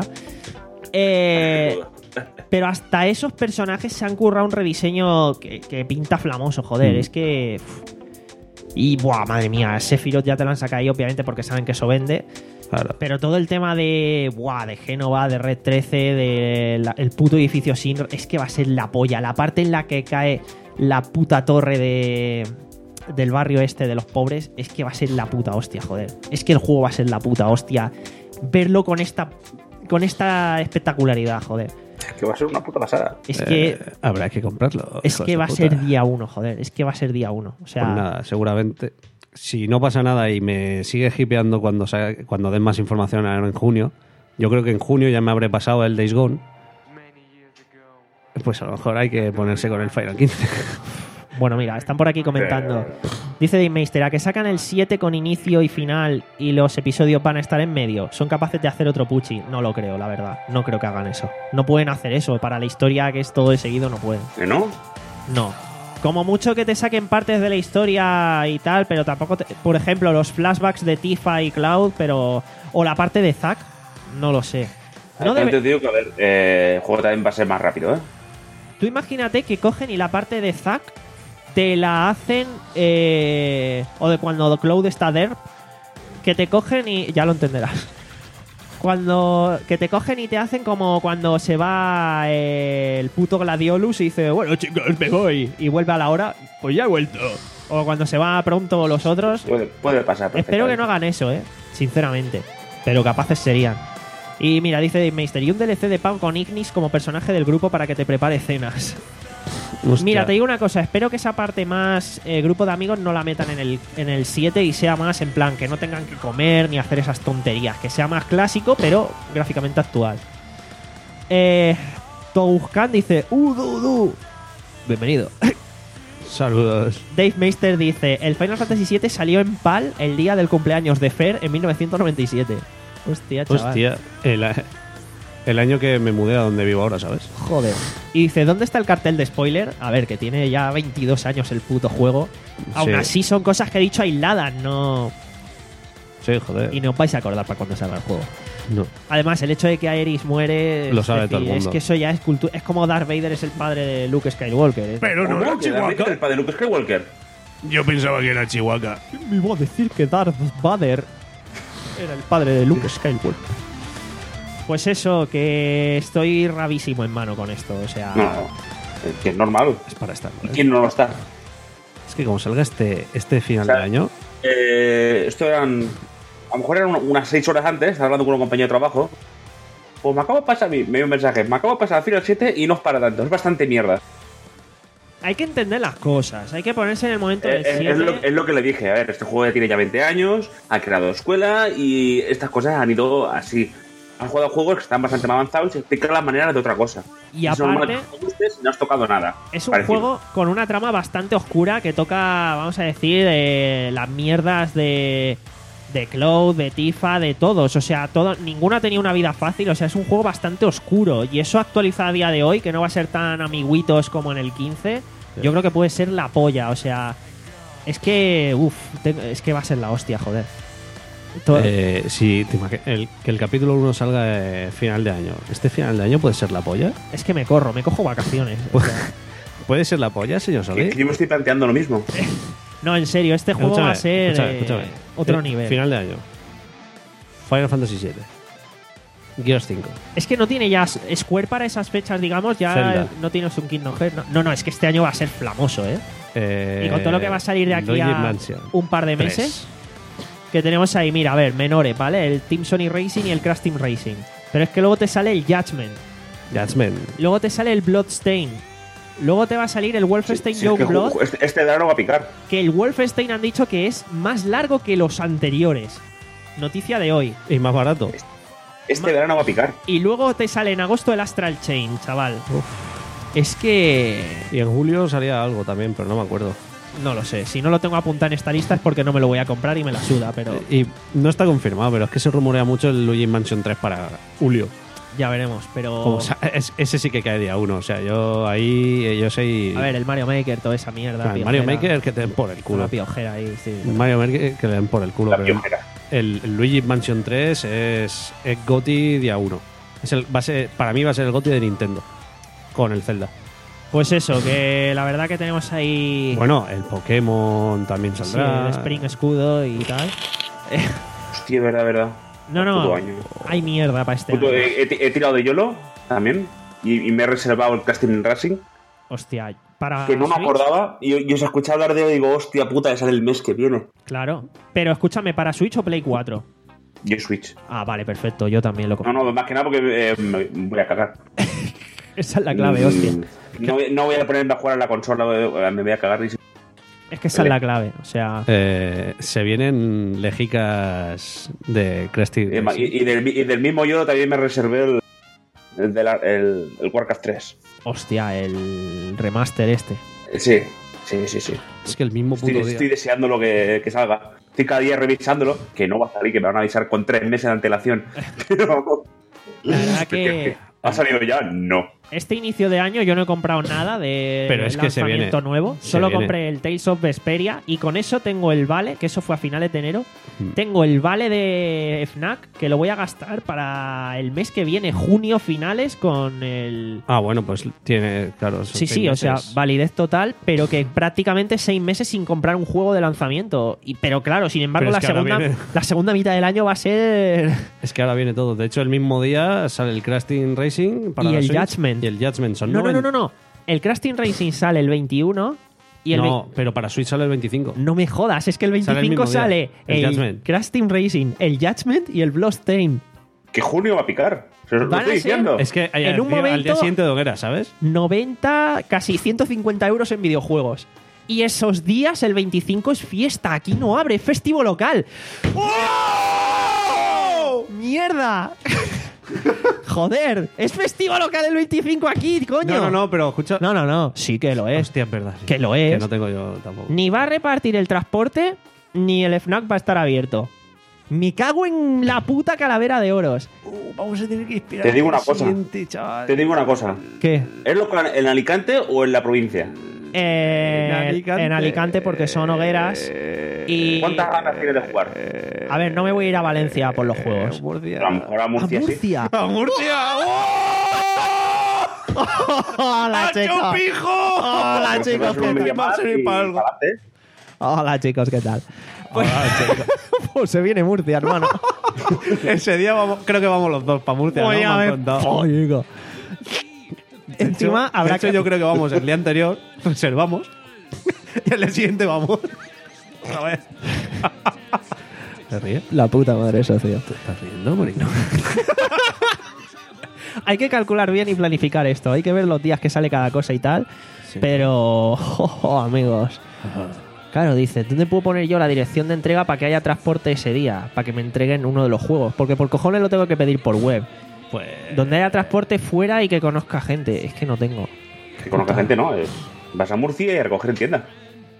Eh, pero hasta esos personajes se han currado un rediseño que, que pinta flamoso, joder. Mm. Es que... Y, buah, madre mía, Sephiroth ya te lo han sacado ahí, obviamente, porque saben que eso vende. Claro. Pero todo el tema de, buah, de Génova, de Red trece, del de puto edificio Shinra, es que va a ser la polla. La parte en la que cae la puta torre de... del barrio este de los pobres, es que va a ser la puta hostia, joder. Es que el juego va a ser la puta hostia. Verlo con esta con esta espectacularidad, joder. Es que va a ser una puta pasada. Es que... Eh, habrá que comprarlo. Es que va a ser día uno, joder. Es que va a ser día uno. O sea... Pues nada, seguramente... si no pasa nada y me sigue hipeando cuando, sa- cuando den más información ahora en junio, yo creo que en junio ya me habré pasado el Days Gone. Pues a lo mejor hay que ponerse con el Final quince. Bueno, mira, están por aquí comentando. Dice Dave Meister, ¿a que sacan el siete con inicio y final y los episodios van a estar en medio? ¿Son capaces de hacer otro Pucci? No lo creo, la verdad. No creo que hagan eso. No pueden hacer eso. Para la historia que es todo de seguido, no pueden. ¿Que no? No. Como mucho que te saquen partes de la historia y tal, pero tampoco... te- por ejemplo, los flashbacks de Tifa y Cloud, pero... O la parte de Zack, no lo sé. No También debe- te digo que, a ver, eh, el juego también va a ser más rápido, ¿eh? Tú imagínate que cogen y la parte de Zack te la hacen, eh, o de cuando Cloud está there, que te cogen y ya lo entenderás. Cuando que te cogen y te hacen como cuando se va eh, el puto Gladiolus y dice, bueno chicos, me voy, y vuelve a la hora, pues ya he vuelto. O cuando se va pronto los otros. Puede, puede pasar. Espero que no hagan eso, eh, sinceramente. Pero capaces serían. Y mira, dice Dave Meister, y un D L C de Pam con Ignis como personaje del grupo para que te prepare cenas. Hostia. Mira, te digo una cosa, espero que esa parte más eh, grupo de amigos no la metan en el, en el siete y sea más en plan que no tengan que comer ni hacer esas tonterías, que sea más clásico pero gráficamente actual. Eh, Touscan dice, uh, du, du. Bienvenido. Saludos. Dave Meister dice, el Final Fantasy siete salió en PAL el día del cumpleaños de Fer en mil novecientos noventa y siete. Hostia, chaval. Hostia, el, el año que me mudé a donde vivo ahora, ¿sabes? Joder. Y dice, ¿dónde está el cartel de spoiler? A ver, que tiene ya veintidós años el puto juego. Aún Sí. así son cosas que he dicho aisladas, no... Sí, joder. Y no os vais a acordar para cuando salga el juego. No. Además, el hecho de que Aerys muere... Lo es sabe decir, todo el mundo. Es que eso ya es cultura... Es como Darth Vader es el padre de Luke Skywalker. ¿eh? Pero no ¿Cómo? era ¿Que Darth Vader es el Chihuahua. padre de Luke Skywalker? Yo pensaba que era Chihuahua. Me iba a decir que Darth Vader era el padre de Luke Skywalker. Pues eso, que estoy rabísimo en mano con esto. O sea, No, no. Es que es normal. Es para estar. ¿Y quién no lo está? Es que como salga este, este final O sea, de año, Eh, esto eran. A lo mejor eran unas seis horas antes, estaba hablando con un compañero de trabajo. Pues me acabo de pasar, me dio un mensaje, me acabo de pasar al Final siete y no es para tanto, es bastante mierda. hay que entender las cosas. Hay que ponerse en el momento Eh, del es, siete. es lo, es lo que le dije, a ver, este juego ya tiene ya veinte años, ha creado escuela y estas cosas han ido así. Han jugado juegos que están bastante más avanzados y se explican las maneras de otra cosa. Y es normal aparte- que no te guste si no has tocado nada. Es un parecido. juego con una trama bastante oscura que toca, vamos a decir, eh, las mierdas de, de Cloud, de Tifa, de todos. O sea, todo, ninguno ha tenido una vida fácil. O sea, es un juego bastante oscuro. Y eso actualizado a día de hoy, que no va a ser tan amiguitos como en el quince, yo creo que puede ser la polla. O sea, es que, uff, es que va a ser la hostia, joder. Todo- eh, si te imagi- el, que el capítulo uno salga eh, final de año, ¿este final de año puede ser la polla? es que me corro, me cojo vacaciones. O sea, ¿Puede ser la polla, señor Que, Solís? que yo me estoy planteando lo mismo. no, en serio, este juego Escúchame, va a ser escúchame, eh, escúchame. otro Eh, nivel. Final de año. Final Fantasy siete. Gears cinco. Es que no tiene ya Square para esas fechas, digamos, ya Zelda. no tienes un Kingdom Hearts. No, no, no, es que este año va a ser flamoso, ¿eh? Eh, Y con todo lo que va a salir de aquí Luigi's a Mansion un par de tres. meses, que tenemos ahí, mira, a ver, menores, ¿vale? El Team Sony Racing y el Crash Team Racing. Pero es que luego te sale el Judgment, Judgment. luego te sale el Bloodstain, luego te va a salir el Wolfenstein Si es que Youngblood, ju- este, este verano va a picar. que el Wolfenstein han dicho que es más largo que los anteriores. Noticia de hoy. Y más barato. Este verano va a picar. Y luego te sale en agosto el Astral Chain, chaval. Es que... Y en julio salía algo también, pero no me acuerdo. No lo sé. Si no lo tengo apuntado en esta lista es porque no me lo voy a comprar y me la suda, pero Y no está confirmado, pero es que se rumorea mucho el Luigi's Mansion tres para julio. ya veremos. Pero... Como sa- es- ese sí que cae día uno. O sea, yo ahí, eh, yo soy. A ver, el Mario Maker, toda esa mierda. Claro, el piojera. Mario Maker que te den por el culo. Una piojera ahí, sí. El Mario Maker que le den por el culo. La pero el, piojera. el, el Luigi's Mansion tres es, es GOTY día uno. Es el, va a ser, para mí va a ser el GOTY de Nintendo. Con el Zelda. Pues eso, que la verdad que tenemos ahí... Bueno, el Pokémon también sí, saldrá. el Spring Escudo y tal. Hostia, verdad, verdad. No, Puto no, año. hay mierda para este Puto, año. he, he- he tirado de YOLO también y, y me he reservado el Casting Racing, Hostia, para que no me Switch, acordaba y, y os escuché hablar de él y digo, hostia puta, sale el mes que viene. Claro. Pero escúchame, ¿para Switch o Play cuatro? Yo Switch. Ah, vale, perfecto. Yo también lo No, compro. no, más que nada porque eh, me voy a cagar. Esa es la clave, hostia. Mm, No, voy- no voy a ponerme a jugar a la consola, eh, me voy a cagar. y- Es que esa es la clave. O sea, Eh, se vienen lejicas de Cresty. Y, y- y del, y del mismo yo también me reservé el, el, de la- el, el Warcraft tres. hostia, el remaster este. Sí, sí, sí, sí. Es que el mismo puto Estoy, día. estoy deseándolo que, que salga. Estoy cada día revisándolo, que no va a salir, que me van a avisar con tres meses de antelación. Pero... La verdad que ¿Ha salido ya? No. este inicio de año yo no he comprado nada de Pero es que se lanzamiento viene. nuevo. Se Solo viene. compré el Tales of Vesperia y con eso tengo el vale, que eso fue a finales de enero. Mm. Tengo el vale de FNAC que lo voy a gastar para el mes que viene, junio finales, con el... Ah, bueno, pues tiene, claro. son Sí, seis sí, o sea, meses. validez total, pero que prácticamente seis meses sin comprar un juego de lanzamiento. Y, pero claro, sin embargo, Pero la es que ahora segunda, viene- la segunda mitad del año va a ser... Es que ahora viene todo. De hecho, el mismo día sale el Crash Team Racing para Y la el Switch Judgment. Y el Judgment son No, no, no, noven- no, no. El Crash Team Racing sale el veintiuno y el... No, pero para Switch sale el veinticinco. No me jodas, es que el Sale el veinticinco mismo día. sale El el, Judgment. Crash Team Racing, el Judgment y el Bloodstain. Que junio va a picar. Se os lo Van a estoy ser- diciendo. Es que En un tío, al día momento- siguiente de hoguera, ¿sabes? noventa, casi ciento cincuenta euros en videojuegos. Y esos días, el veinticinco, es fiesta. Aquí no abre, es festivo local. ¡Oh! ¡Mierda! Joder, es festivo local el veinticinco aquí, coño. No, no, no, pero escucha. No, no, no. Sí que lo es. Hostia, es verdad. sí. Que lo es. Que no tengo yo tampoco. Ni va a repartir el transporte, ni el FNAC va a estar abierto. Me cago en la puta calavera de oros. vamos a tener que esperar. Te digo una cosa. Siguiente, chaval. Te digo una cosa. ¿Qué? ¿Es local en Alicante o en la provincia? Eh, En Alicante. en Alicante porque son hogueras. Y. ¿Cuántas ganas tienes de jugar? A ver, no me voy a ir a Valencia por los juegos. Murcia. A lo mejor a Murcia, sí. Murcia. ¡A Murcia! Hola, chicos. pijo! Hola, Pero si chicos. vas a un ¿Qué media tal? mar servir y para algo. pa'lante. Hola, chicos, ¿qué tal? Pues, pues se viene Murcia, hermano. Ese día vamos, creo que vamos los dos para Murcia. ¿no? Oye, Me a han ver, contado. oiga. De Encima hecho- habrá de hecho, que- yo creo que vamos el día anterior, reservamos. Y al día siguiente vamos. A ver. ¿Te ríes? La puta madre, socio. ¿Te estás riendo, Morino? Hay que calcular bien y planificar esto. Hay que ver los días que sale cada cosa y tal. Pero, oh, amigos. Claro, dice, ¿dónde puedo poner yo la dirección de entrega para que haya transporte ese día? Para que me entreguen uno de los juegos. Porque por cojones lo tengo que pedir por web. Pues. Donde haya transporte fuera y que conozca gente. Es que no tengo. Que conozca gente, ¿no? Es- vas a Murcia y a recoger en tienda.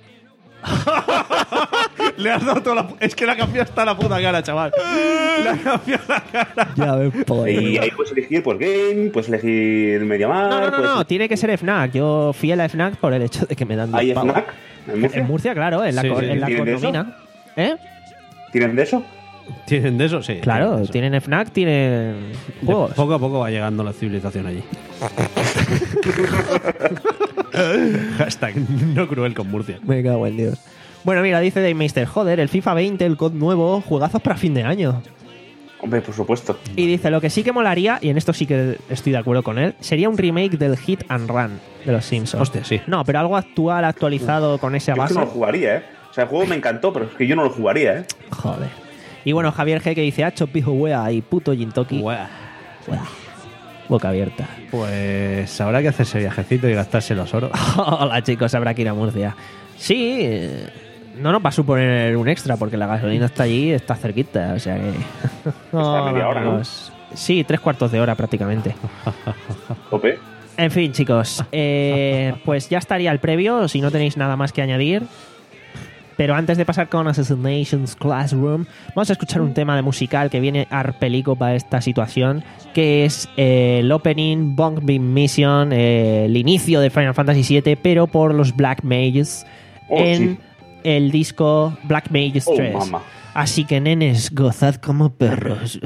Le has dado toda la. Es que le ha cambiado hasta la puta cara, chaval. Le ha cambiado la cara. Ya ves, Y ahí puedes elegir, pues, Game, puedes elegir Mediamar. No, no, no, puedes- no, tiene que ser FNAC. Yo fiel a FNAC por el hecho de que me dan dos ¿Hay pavos. FNAC en Murcia? En Murcia, claro, en la, Sí, co- sí. en la ¿Tienen de eso? condomina. ¿Eh? ¿Tienen de eso? ¿Tienen de eso? Sí. Claro, tienen de eso. tienen FNAC, tienen De juegos. Poco a poco va llegando la civilización allí. Hashtag no cruel con Murcia. Me cago en Dios. Bueno, mira, dice Daymeister, joder, el FIFA veinte, el C O D nuevo, juegazos para fin de año. Hombre, por supuesto. Y dice, lo que sí que molaría, y en esto sí que estoy de acuerdo con él, sería un remake del Hit and Run de los Simpsons. Hostia, sí. No, pero algo actual, actualizado con esa Yo es que base. no lo jugaría, ¿eh? O sea, el juego me encantó, pero es que yo no lo jugaría, ¿eh? Joder. Y bueno, Javier G que dice, hacho, pijo, wea, y puto Jintoki. Buah. Boca abierta. Pues habrá que hacerse viajecito y gastarse los oros. Hola, chicos, habrá que ir a Murcia. Sí, eh, no nos va a suponer un extra porque la gasolina está allí, está cerquita, o sea que... Está a media hora, ¿no? amigos. Sí, tres cuartos de hora prácticamente. Tope. En fin, chicos, eh, pues ya estaría el previo, si no tenéis nada más que añadir. Pero antes de pasar con Assassinations Classroom, vamos a escuchar un tema de musical que viene arpelico para esta situación, que es eh, el opening Bong Beam Mission, eh, el inicio de Final Fantasy siete, pero por los Black Mages Oh, en sí. el disco Black Mages Oh, tres. mamá. Así que, nenes, gozad como perros.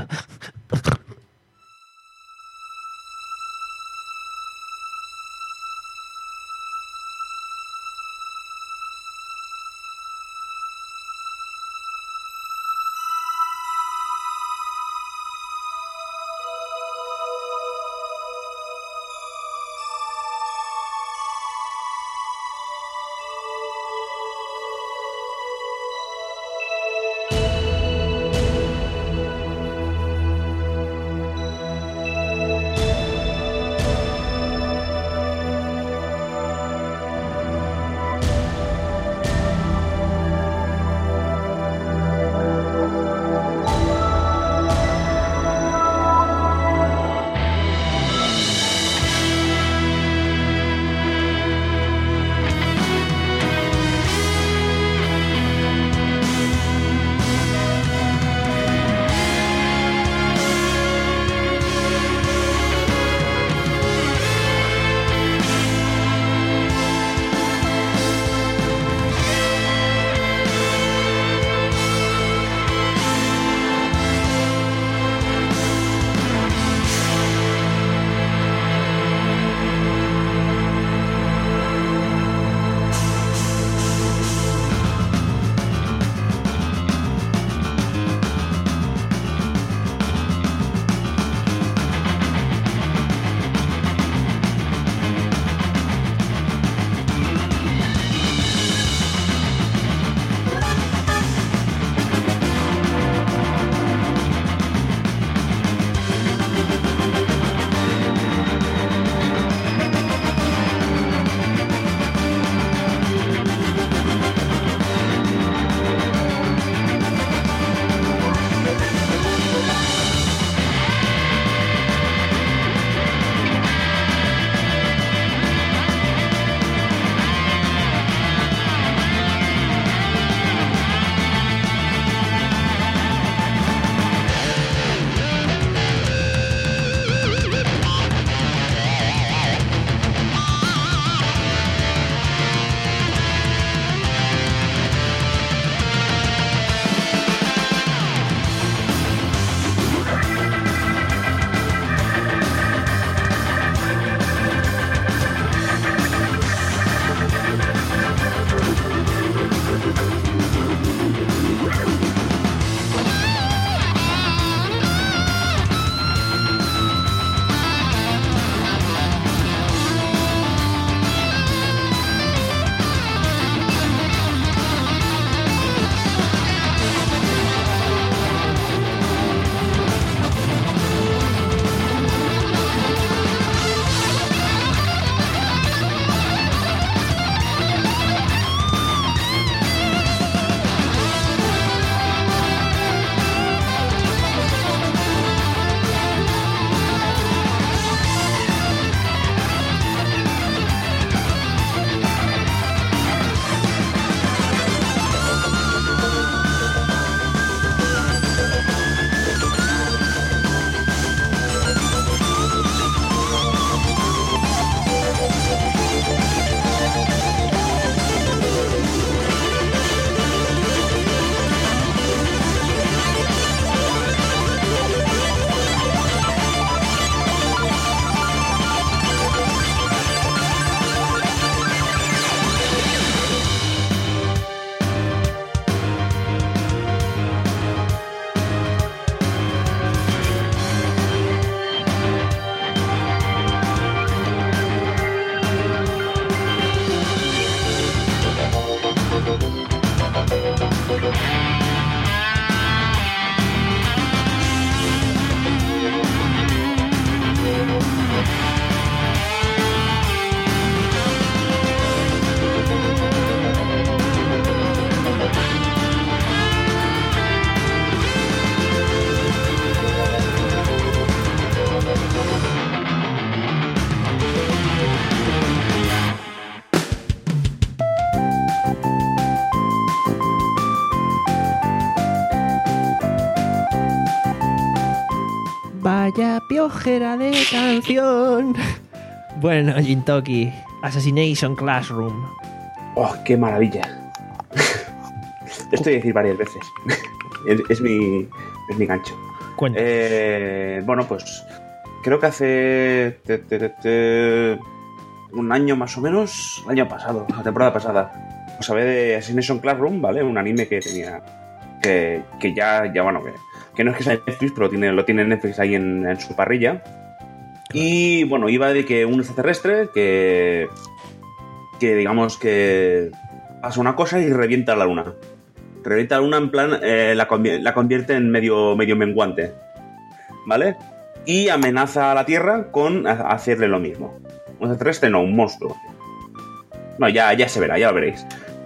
Vaya piojera de canción. Bueno, Jintoki, Assassination Classroom. ¡Oh, qué maravilla! Esto voy a decir varias veces. es, es, mi, es mi gancho. Eh, bueno, pues creo que hace te, te, te, te, un año más o menos, el año pasado, la temporada pasada, os hablé de Assassination Classroom, ¿vale? Un anime que tenía, que, que ya, ya bueno, que, que no es que sea Netflix, pero tiene, lo tiene Netflix ahí en, en su parrilla. Y bueno, iba de que un extraterrestre que, que digamos que pasa una cosa y revienta la luna. Revienta la luna en plan, eh, la, convierte, la convierte en medio, medio menguante, ¿vale? Y amenaza a la Tierra con hacerle lo mismo. Un extraterrestre no, un monstruo. No, ya, ya se verá, ya lo veréis.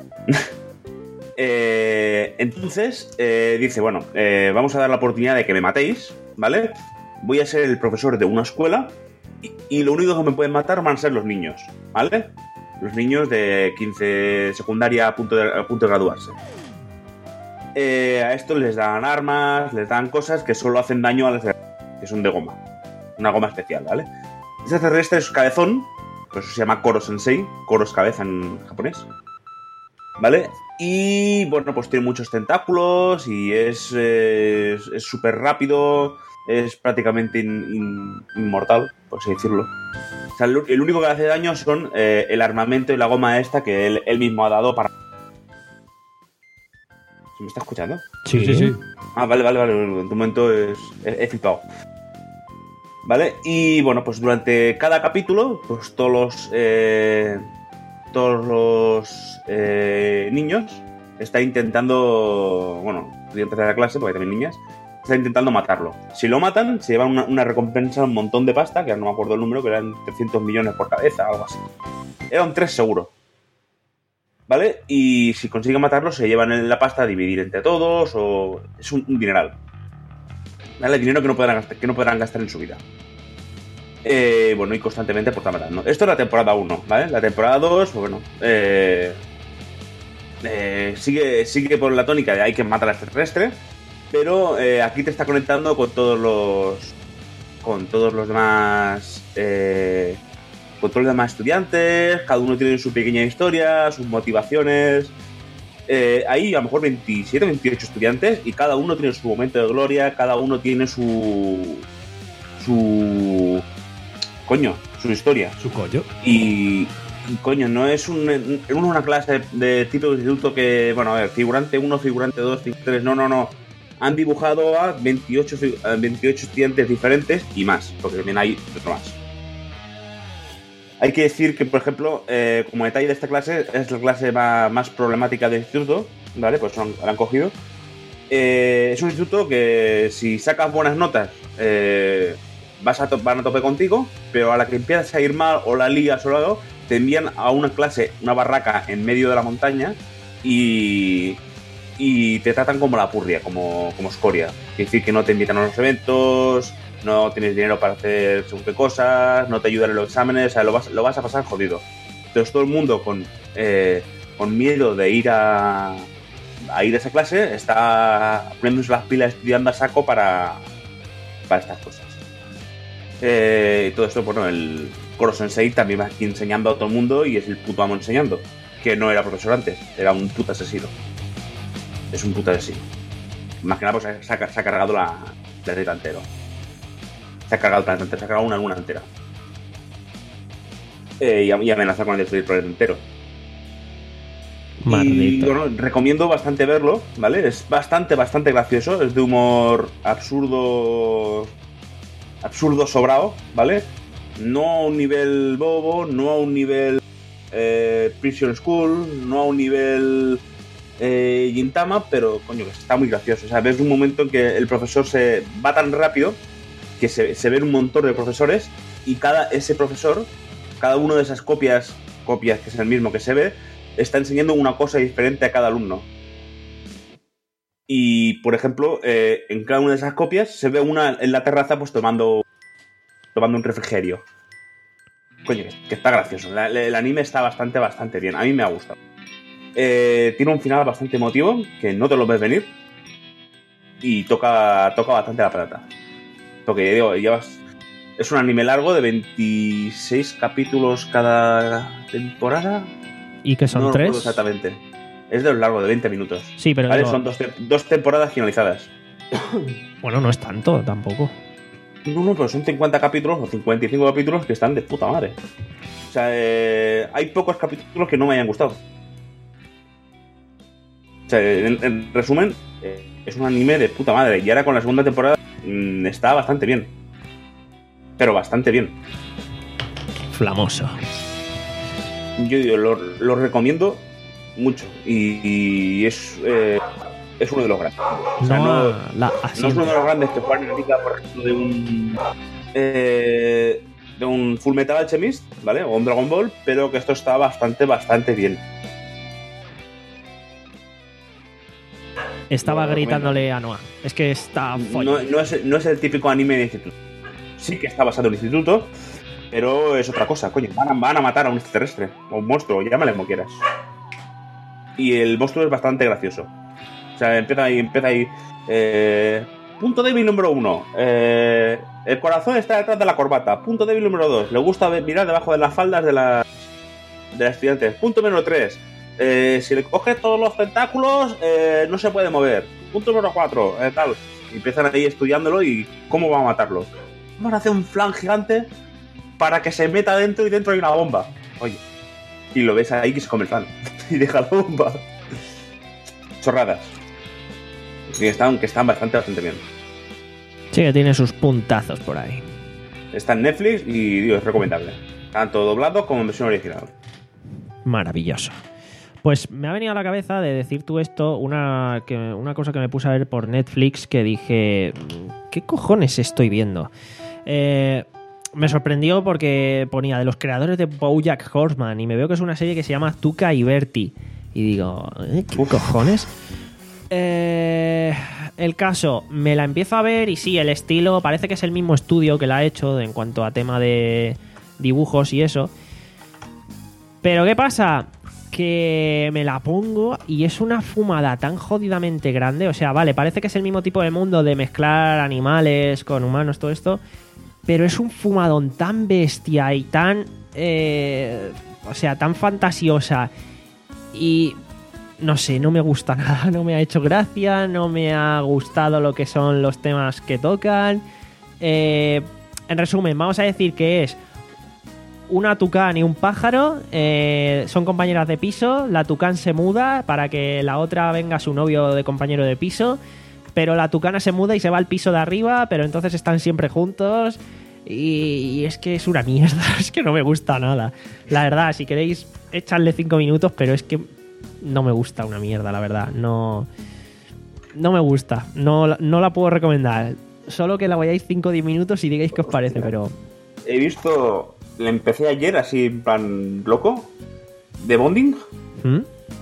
eh, entonces, eh, dice, bueno, eh, vamos a dar la oportunidad de que me matéis, ¿vale? Voy a ser el profesor de una escuela y, y lo único que me pueden matar van a ser los niños, ¿vale? Los niños de quince secundaria a punto de, a punto de graduarse. Eh, a estos les dan armas, les dan cosas que solo hacen daño a las que son de goma. Una goma especial, ¿vale? Este extraterrestre es cabezón, por eso se llama Koro Sensei. Koro es cabeza en japonés, ¿vale? Y bueno, pues tiene muchos tentáculos y es eh, es súper rápido, es prácticamente in, in, inmortal, por así decirlo. O sea, el, el único que le hace daño son eh, el armamento y la goma esta que él, él mismo ha dado para... ¿Se me está escuchando? Sí, sí, sí. Ah, vale, vale, vale. En tu momento es, he, he flipado. ¿Vale? Y bueno, pues durante cada capítulo, pues todos los eh, todos los eh, niños están intentando, bueno, voy a empezar la clase porque hay también niñas, están intentando matarlo. Si lo matan, se llevan una, una recompensa, un montón de pasta, que ahora no me acuerdo el número, que eran trescientos millones por cabeza, algo así. Eran tres seguro. ¿Vale? Y si consiguen matarlo, se llevan la pasta a dividir entre todos, o es un, un dineral. ¿Vale? Dinero que no podrán gastar, que no podrán gastar en su vida. Eh, bueno, y constantemente por estar matando. Esto es la temporada uno, ¿vale? La temporada dos, pues bueno, eh, eh, sigue, sigue por la tónica de hay que matar al extraterrestre, pero eh, aquí te está conectando con todos los con todos los demás eh, con todos los demás estudiantes. Cada uno tiene su pequeña historia, sus motivaciones. Eh, hay a lo mejor veintisiete, veintiocho estudiantes y cada uno tiene su momento de gloria, cada uno tiene su su coño, su historia, su coño. Y, y coño, no es un, una clase de tipo de instituto que, bueno, a ver, figurante uno, figurante dos, figurante tres, no, no, no. Han dibujado a veintiocho, a veintiocho estudiantes diferentes y más, porque también hay otro más. Hay que decir que, por ejemplo, eh, como detalle de esta clase, es la clase más, más problemática del instituto, ¿vale? Pues son, la han cogido. Eh, es un instituto que si sacas buenas notas, eh, vas a to- van a tope contigo, pero a la que empiezas a ir mal o la lías o algo, te envían a una clase, una barraca en medio de la montaña y, y te tratan como la purria, como, como escoria. Es decir, que no te invitan a los eventos, no tienes dinero para hacer según qué cosas, no te ayudan en los exámenes, o sea, lo vas, lo vas a pasar jodido. Entonces todo el mundo con, eh, con miedo de ir a, a ir a esa clase está poniéndose las pilas estudiando a saco para, para estas cosas. Eh, todo esto, bueno, el Koro Sensei también va aquí enseñando a todo el mundo y es el puto amo enseñando, que no era profesor antes, era un puto asesino. Es un puto asesino. Más que nada, pues se ha, se ha cargado la, la planeta entero. Se ha cargado el planeta entero, se ha cargado una luna entera. Eh, y, y amenaza con destruir el planeta entero. Maldito. Y bueno, recomiendo bastante verlo, ¿vale? Es bastante, bastante gracioso, es de humor absurdo. Absurdo sobrado, ¿vale? No a un nivel bobo, no a un nivel eh, Prison School, no a un nivel eh, Gintama, pero coño, que está muy gracioso. O sea, ves un momento en que el profesor se va tan rápido que se, se ven un montón de profesores y cada ese profesor, cada uno de esas copias, copias que es el mismo que se ve, está enseñando una cosa diferente a cada alumno. Y, por ejemplo, eh, en cada una de esas copias se ve una en la terraza pues tomando tomando un refrigerio. Coño, que está gracioso. La, la, el anime está bastante, bastante bien. A mí me ha gustado. Eh, tiene un final bastante emotivo, que no te lo ves venir. Y toca, toca bastante la patata. Porque digo, llevas. Es un anime largo de veintiséis capítulos cada temporada. ¿Y que son no tres? No exactamente. Es de los largos, de veinte minutos. Sí, pero ¿Vale? digo... Son dos, te dos temporadas finalizadas. Bueno, no es tanto tampoco. No, no, pero son cincuenta capítulos o cincuenta y cinco capítulos que están de puta madre. O sea, eh, hay pocos capítulos que no me hayan gustado. O sea, en, en resumen, eh, es un anime de puta madre. Y ahora con la segunda temporada mmm, está bastante bien. Pero bastante bien. Flamoso. Yo digo, lo, lo recomiendo mucho. Y, y es, eh, es uno de los grandes. O sea, no, no, la, no es uno de los grandes que juegan en la liga, por ejemplo, de un... Eh, de un Full Metal Alchemist, ¿vale? O un Dragon Ball, pero que esto está bastante, bastante bien. Estaba Lo gritándole a Noah. Es que está no, no, es, no es el típico anime de instituto. Sí que está basado en instituto, pero es otra cosa, coño. Van a, van a matar a un extraterrestre, o un monstruo, llámale como quieras. Y el monstruo es bastante gracioso. O sea, empieza ahí, empieza ahí. Eh, punto débil número uno. Eh, el corazón está detrás de la corbata. Punto débil número dos. Le gusta mirar debajo de las faldas de las de las estudiantes. Punto número tres. Eh, si le coges todos los tentáculos, eh, no se puede mover. Punto número cuatro. Eh, tal. Y empiezan ahí estudiándolo y cómo va a matarlo. Vamos a hacer un flan gigante para que se meta dentro y dentro hay una bomba. Oye. Y lo ves ahí que se come el flan. Y deja la bomba. Chorradas. Que están, que están bastante, bastante bien. Sí, que tiene sus puntazos por ahí. Está en Netflix y, digo, es recomendable. Tanto doblado como en versión original. Maravilloso. Pues me ha venido a la cabeza de decir tú esto una, que, una cosa que me puse a ver por Netflix que dije, ¿qué cojones estoy viendo? Eh, me sorprendió porque ponía de los creadores de BoJack Horseman y me veo que es una serie que se llama Tuca y Bertie. Y digo, ¿eh? ¿Qué Uf. cojones? Eh, el caso, me la empiezo a ver y sí, el estilo parece que es el mismo estudio que la ha hecho en cuanto a tema de dibujos y eso. Pero ¿qué pasa? Que me la pongo y es una fumada tan jodidamente grande. O sea, vale, parece que es el mismo tipo de mundo de mezclar animales con humanos, todo esto, pero es un fumadón tan bestia y tan eh, o sea, tan fantasiosa. Y no sé, no me gusta nada, no me ha hecho gracia, no me ha gustado lo que son los temas que tocan. Eh, en resumen, vamos a decir que es una tucán y un pájaro, eh, son compañeras de piso, la tucán se muda para que la otra venga su novio de compañero de piso, pero la tucana se muda y se va al piso de arriba, pero entonces están siempre juntos y, y es que es una mierda, es que no me gusta nada. La verdad, si queréis, echadle cinco minutos, pero es que no me gusta una mierda, la verdad. No, no me gusta. No, no la puedo recomendar. Solo que la vayáis cinco o diez minutos y digáis qué os parece, pero... He visto... La empecé ayer, así, en plan loco. ¿De Bonding? ¿Mm?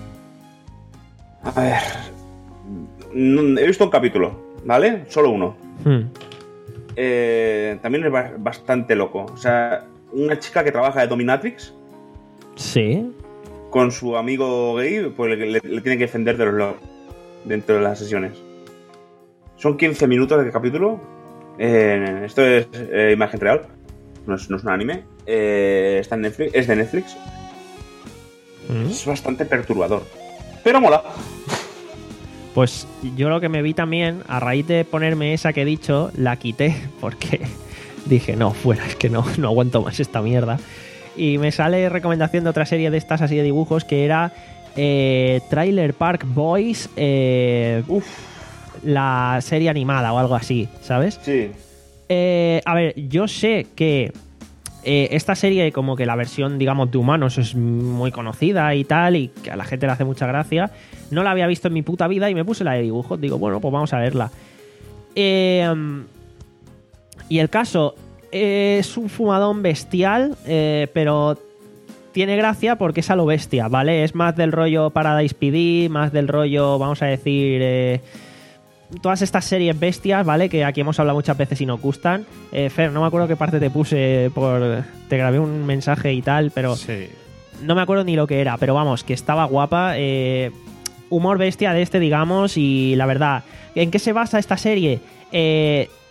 A ver... He visto un capítulo, ¿vale? Solo uno. ¿Mm? Eh, también es bastante loco. O sea, una chica que trabaja de dominatrix. Sí. Con su amigo gay, pues le, le, le tiene que defender de los locos dentro de las sesiones. Son quince minutos de capítulo. Eh, esto es eh, imagen real. No es, no es un anime. Eh, está en Netflix. Es de Netflix. ¿Mm? Es bastante perturbador. Pero mola. Pues yo lo que me vi también, a raíz de ponerme esa que he dicho, la quité porque dije, no, fuera, es que no, no aguanto más esta mierda. Y me sale recomendación de otra serie de estas así de dibujos que era eh, Trailer Park Boys, eh, uf, la serie animada o algo así, ¿sabes? Sí. Eh, a ver, yo sé que eh, esta serie, como que la versión, digamos, de humanos es muy conocida y tal, y que a la gente le hace mucha gracia. No la había visto en mi puta vida y me puse la de dibujos. Digo, bueno, pues vamos a verla. Eh, y el caso... Es un fumadón bestial, eh, pero tiene gracia porque es a lo bestia, ¿vale? Es más del rollo Paradise P D, más del rollo, vamos a decir, eh, todas estas series bestias, ¿vale? Que aquí hemos hablado muchas veces y nos gustan. Eh, Fer, no me acuerdo qué parte te puse por... Te grabé un mensaje y tal, pero... Sí. No me acuerdo ni lo que era, pero vamos, que estaba guapa. Eh, humor bestia de este, digamos, y la verdad, ¿en qué se basa esta serie? Eh...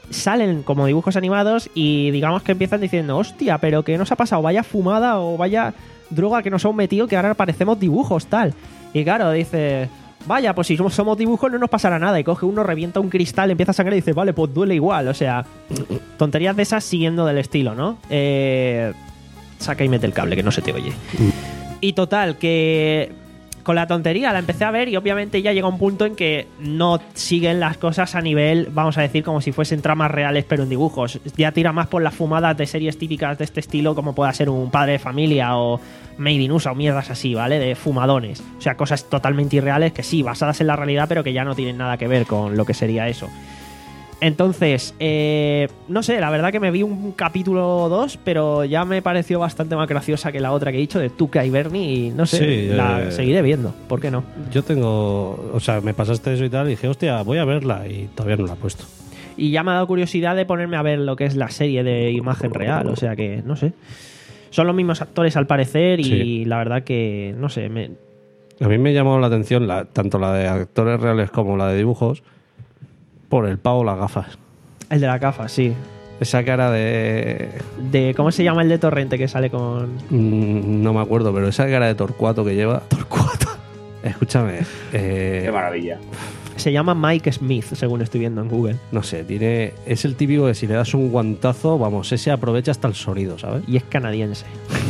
salen como dibujos animados y digamos que empiezan diciendo, hostia, pero ¿qué nos ha pasado? Vaya fumada o vaya droga que nos hemos metido que ahora parecemos dibujos, tal. Y claro, dice, vaya, pues si somos, somos dibujos no nos pasará nada. Y coge uno, revienta un cristal, empieza a sangrar y dice, vale, pues duele igual. O sea, tonterías de esas siguiendo del estilo, ¿no? Eh, saca y mete el cable, que no se te oye. Y total, que con la tontería la empecé a ver y obviamente ya llega un punto en que no siguen las cosas a nivel, vamos a decir, como si fuesen tramas reales pero en dibujos. Ya tira más por las fumadas de series típicas de este estilo, como pueda ser Un Padre de Familia o Made in U S A o mierdas así, ¿vale? De fumadones. O sea, cosas totalmente irreales que sí, basadas en la realidad, pero que ya no tienen nada que ver con lo que sería eso. Entonces, eh, no sé, la verdad que me vi un capítulo dos, pero ya me pareció bastante más graciosa que la otra que he dicho de Tuca y Bernie y no sé, Sí, la eh, seguiré viendo, ¿por qué no? Yo tengo. O sea, me pasaste eso y tal, y dije, hostia, voy a verla, y todavía no la he puesto. Y ya me ha dado curiosidad de ponerme a ver lo que es la serie de imagen real, o sea que, no sé. Son los mismos actores al parecer y Sí. la verdad que, no sé, me... A mí me llamó la atención la, tanto la de actores reales como la de dibujos por el pavo las gafas. El de la gafa, sí. Esa cara de... De, ¿cómo se llama el de Torrente que sale con...? mm, No me acuerdo, pero esa cara de Torcuato que lleva... Torcuato. Escúchame. eh, Qué maravilla. Se llama Mike Smith, según estoy viendo en Google. no sé, tiene... Es el típico que si le das un guantazo, vamos, ese aprovecha hasta el sonido, ¿sabes? Y es canadiense.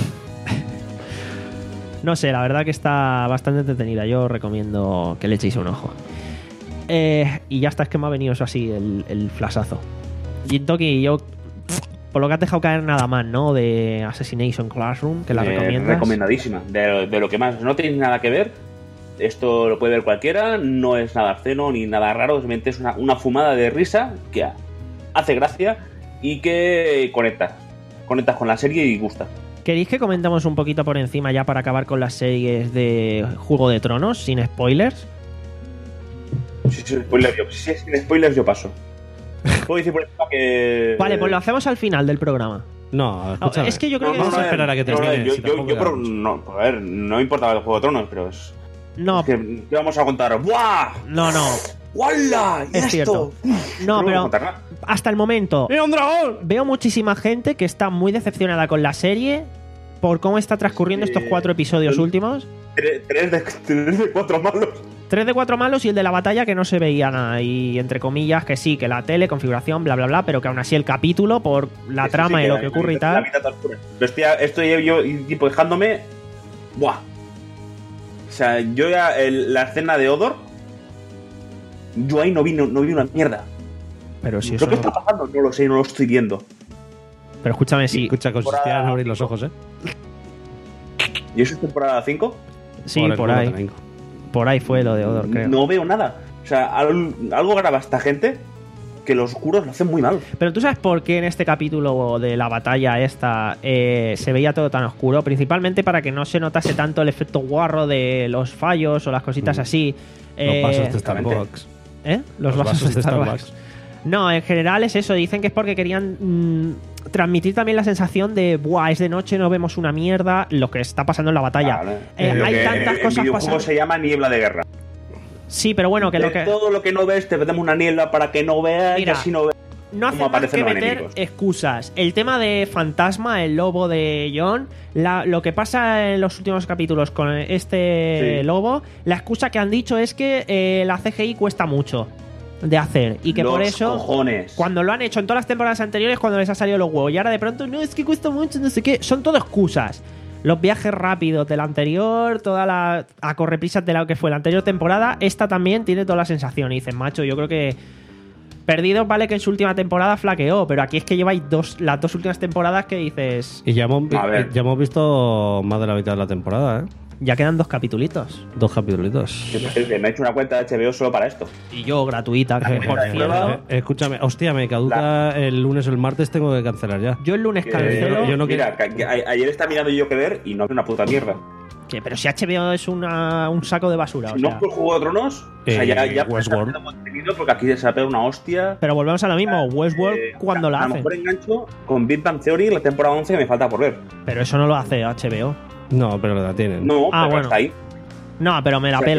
No sé, la verdad que está bastante entretenida. Yo recomiendo que le echéis un ojo. Eh, y ya está, es que me ha venido eso así, el, el flashazo. Jintoki, yo, por lo que has dejado caer nada más, ¿no? De Assassination Classroom, que la Eh, recomiendas. recomendadísima. De, de lo que más no tiene nada que ver. Esto lo puede ver cualquiera. No es nada obsceno ni nada raro. Simplemente es una, una fumada de risa que hace gracia y que conectas. Conectas con la serie y gusta. ¿Queréis que comentemos un poquito por encima ya para acabar con las series de Juego de Tronos, sin spoilers? Si es spoiler, yo, si es sin spoilers, yo paso. Puedo decir por encima que. Vale, pues lo hacemos al final del programa. No, escúchame. Es que yo creo que... Vamos a esperar a que no, no, termine. yo, si yo, tampoco yo, queda pero mucho. no, a ver, no importa el Juego de Tronos, pero es. No, es que, ¿qué vamos a contar? ¡Buah! no, no. ¡Wala! ¿Y Es esto? cierto. No, No vamos a pero contar nada. hasta el momento ¡Eh, un dragón! veo muchísima gente que está muy decepcionada con la serie por cómo está transcurriendo Sí. estos cuatro episodios El- últimos. Tres, tres de, tres de cuatro malos. Tres de cuatro malos y el de la batalla que no se veía nada. Y entre comillas que sí, que la tele, configuración, bla, bla, bla, pero que aún así el capítulo, por la Eso sí trama y lo que la- ocurre y la tal... mitad está oscura. Pero estoy, estoy yo tipo dejándome. ¡Buah! O sea, yo ya. el- la escena de Odor. Yo ahí no vi, no, no vi una mierda. Pero si ¿Lo eso que no- está pasando? No lo sé, no lo estoy viendo. Pero escúchame, sí. Escucha, consistía en abrir los ojos, ¿eh? ¿Y eso es temporada cinco? Sí, Joder, por cómo ahí. te vengo. Por ahí fue lo de Odor, creo. No veo nada. O sea, al- algo graba esta gente que los oscuros lo hacen muy mal. Pero tú sabes por qué en este capítulo de la batalla esta eh, se veía todo tan oscuro, principalmente para que no se notase tanto el efecto guarro de los fallos o las cositas así. Los Eh, vasos de exactamente. Starbucks. ¿Eh? Los, vasos, de Starbucks. No, en general es eso. Dicen que es porque querían mm, transmitir también la sensación de, buah, es de noche, no vemos una mierda, lo que está pasando en la batalla. Vale. Eh, Lo hay que tantas en cosas videojuego pasando. se llama niebla de guerra. Sí, pero bueno, que De lo que... todo lo que no ves, te metemos una niebla para que no veas Mira, y así no ves. No hace cómo más aparecen que los meter enemigos. excusas. El tema de Fantasma, el lobo de John, la- lo que pasa en los últimos capítulos con este Sí. lobo, la excusa que han dicho es que eh, la C G I cuesta mucho de hacer y que Los por eso cojones. cuando lo han hecho en todas las temporadas anteriores cuando les ha salido los huevos y ahora de pronto no, es que cuesta mucho, no sé qué, son todo excusas. Los viajes rápidos de la anterior, toda la a correprisas de la que fue la anterior temporada, esta también tiene toda la sensación y dicen, macho, yo creo que Perdidos vale que en su última temporada flaqueó, pero aquí es que lleváis dos, las dos últimas temporadas que dices, Y ya hemos, vi- A ver. ya hemos visto más de la mitad de la temporada, ¿eh? ya quedan dos capitulitos. Dos capítulos. Que me he hecho una cuenta de H B O solo para esto. Y yo gratuita, que por Eh, cierto. Eh, eh, escúchame, hostia, me caduca el lunes o el martes, tengo que cancelar ya. Yo el lunes Que- cancelo. yo no Mira, que- que a- ayer estaba mirando yo qué ver y no veo una puta mierda. Que, pero si H B O es una, un saco de basura, o Si no sea. es por Juego de Tronos, o sea, Eh, ya, ya Westworld. está haciendo contenido porque aquí se va a pegar una hostia. Pero volvemos a lo mismo, Westworld Eh, cuando la a lo hace. mejor engancho con Big Bang Theory la temporada once que me falta por ver. Pero eso no lo hace H B O. No, pero la tienen. No, Ah, pero bueno. está ahí. No, pero me la O sea, pela.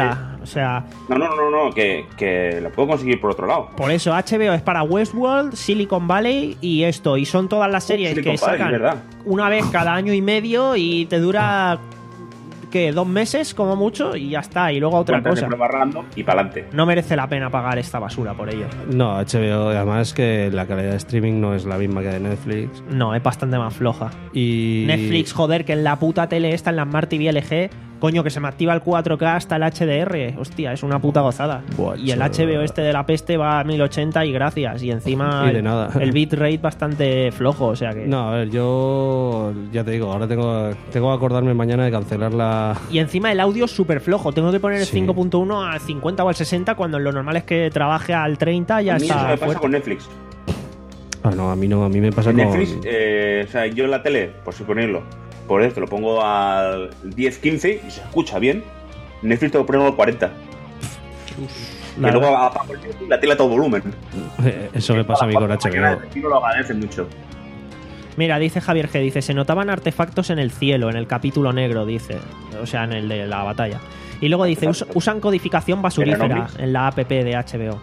O sea, No, no, no, no, que, que lo puedo conseguir por otro lado. por eso H B O es para Westworld, Silicon Valley y esto. Y son todas las series Silicon que Valley, sacan ¿verdad? una vez cada año y medio y te dura, ¿qué? Dos meses como mucho y ya está. Y luego otra Cuentas de cosa. prueba random y para adelante. No merece la pena pagar esta basura por ello. No, H B O, además que la calidad de streaming no es la misma que de Netflix. No, es bastante más floja. Y Netflix, joder, que en la puta tele esta, en la Smart T V L G, coño, que se me activa el cuatro K hasta el H D R. Hostia, es una puta gozada. Buah, y el chaval. H B O este de la peste va a mil ochenta y gracias. Y encima Y de nada. el bitrate bastante flojo, o sea que... No, a ver, yo ya te digo, ahora tengo, tengo que acordarme mañana de cancelar la... Y encima el audio es súper flojo. Tengo que poner el Sí. cinco punto uno al cincuenta o al sesenta cuando lo normal es que trabaje al treinta ya A mí eso está me pasa fuerte. con Netflix. Ah, no, a mí no, a mí me pasa En con... Netflix, eh, o sea, yo en la tele, por si ponerlo, por esto lo pongo al diez quince y se escucha bien. Netflix tengo que ponerlo al cuarenta. La y luego apago el Netflix, la tele a todo volumen. Eh, Eso me pasa a mí con H B O. Y no lo agradece mucho. Mira, dice Javier G, dice, se notaban artefactos en el cielo, en el capítulo negro, dice. O sea, en el de la batalla. Y luego dice, us- usan codificación basurífera Xenomix. en la app de H B O.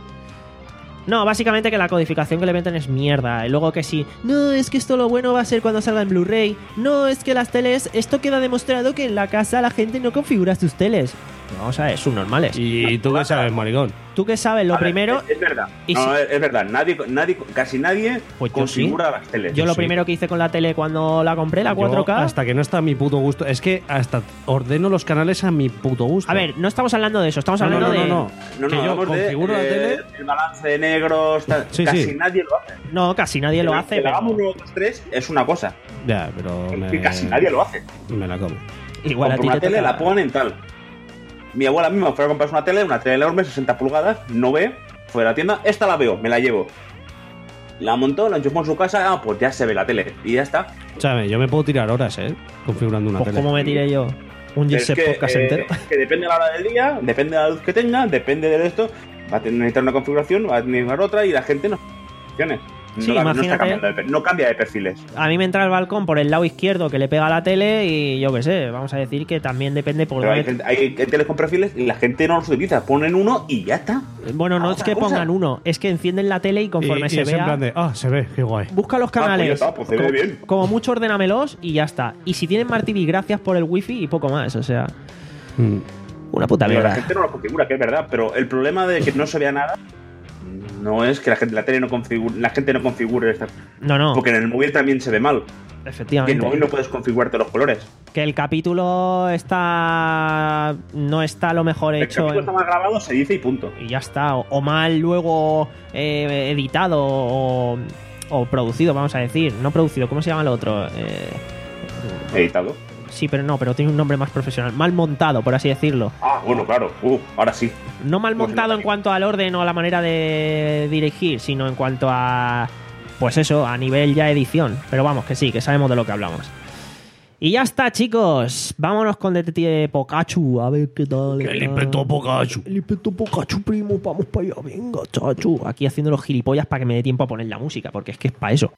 No, básicamente que la codificación que le meten es mierda. Y luego que sí, no, es que esto lo bueno va a ser cuando salga en Blu-ray. No, es que las teles, esto queda demostrado que en la casa la gente no configura sus teles. Vamos a ver, subnormales. ¿Y tú qué sabes, maricón? Tú que sabes, lo A ver, primero... es, es verdad. y No, si- es, es verdad. Nadie, nadie, casi nadie Pues yo sí. configura las teles. Yo lo sí. primero que hice con la tele cuando la compré, la Yo, cuatro K... hasta que no está a mi puto gusto. Es que hasta ordeno los canales a mi puto gusto. A ver, no estamos hablando de eso, estamos No, no, hablando no, de... no, no. No, que no, yo hablamos de, configuro la eh, tele... el balance de negros, tal. Sí, casi sí. nadie lo hace. No, casi nadie lo Que hace, Que pero lo hagamos uno, dos, tres es una cosa. Ya, pero Que me... casi nadie lo hace. Me la come. igual a Compro ti una te tele, toca- la pongan en tal. Mi abuela misma fue a comprarse una tele, una tele enorme, sesenta pulgadas, no ve, fue a la tienda, esta la veo, me la llevo. La montó, la enchufó en su casa, ah, pues ya se ve la tele. Y ya está. O sea, yo me puedo tirar horas, ¿eh? Configurando una Pues tele. como me tiré yo un Es Jet que, Podcast eh, entero. que depende de la hora del día, depende de la luz que tenga, depende de esto, va a tener- necesitar una configuración, va a necesitar otra y la gente no funcione. No, Sí, la- no está imagínate. cambiando de per- no cambia de perfiles. A mí me entra el balcón por el lado izquierdo que le pega a la tele y yo qué sé, vamos a decir que también depende por Pero hay, dónde... gente- hay teles con perfiles y la gente no los utiliza. Ponen uno y ya está. Bueno, no es Otra que cosa. pongan uno, es que encienden la tele y conforme y, y se es en vea... plan de, ah, se ve, qué guay. Busca los Ah, pues ya canales. está, pues se ve como, bien. como mucho ordénamelos y ya está. Y si tienen Smart T V, gracias por el wifi y poco más, o sea... Mm. Una puta Pero la mierda. gente no lo configura, que es verdad. Pero el problema de que no se vea nada no es que la gente, la tele no configure, la gente no configure esta. No, no, Porque en el móvil también se ve mal. Y en el efectivamente. móvil no puedes configurarte los colores. Que el capítulo está... no está a lo mejor El hecho... capítulo en- está mal grabado, se dice y punto. y ya está. O, o mal luego eh, editado o, o producido, vamos a decir. No producido, ¿cómo se llama el otro? Eh, Editado. sí, pero no, pero tiene un nombre más profesional. Mal montado, por así decirlo. Ah, bueno, claro. Uh, ahora sí. No mal Pues montado no. en cuanto al orden o a la manera de dirigir, sino en cuanto a... pues eso, a nivel ya edición. Pero vamos, que sí, que sabemos de lo que hablamos. Y ya está, chicos. Vámonos con Detective Pikachu. A ver qué tal. El inspector Pikachu. El inspector Pikachu, primo. Vamos para allá. Venga, chachu. Aquí haciendo los gilipollas para que me dé tiempo a poner la música, porque es que es para eso.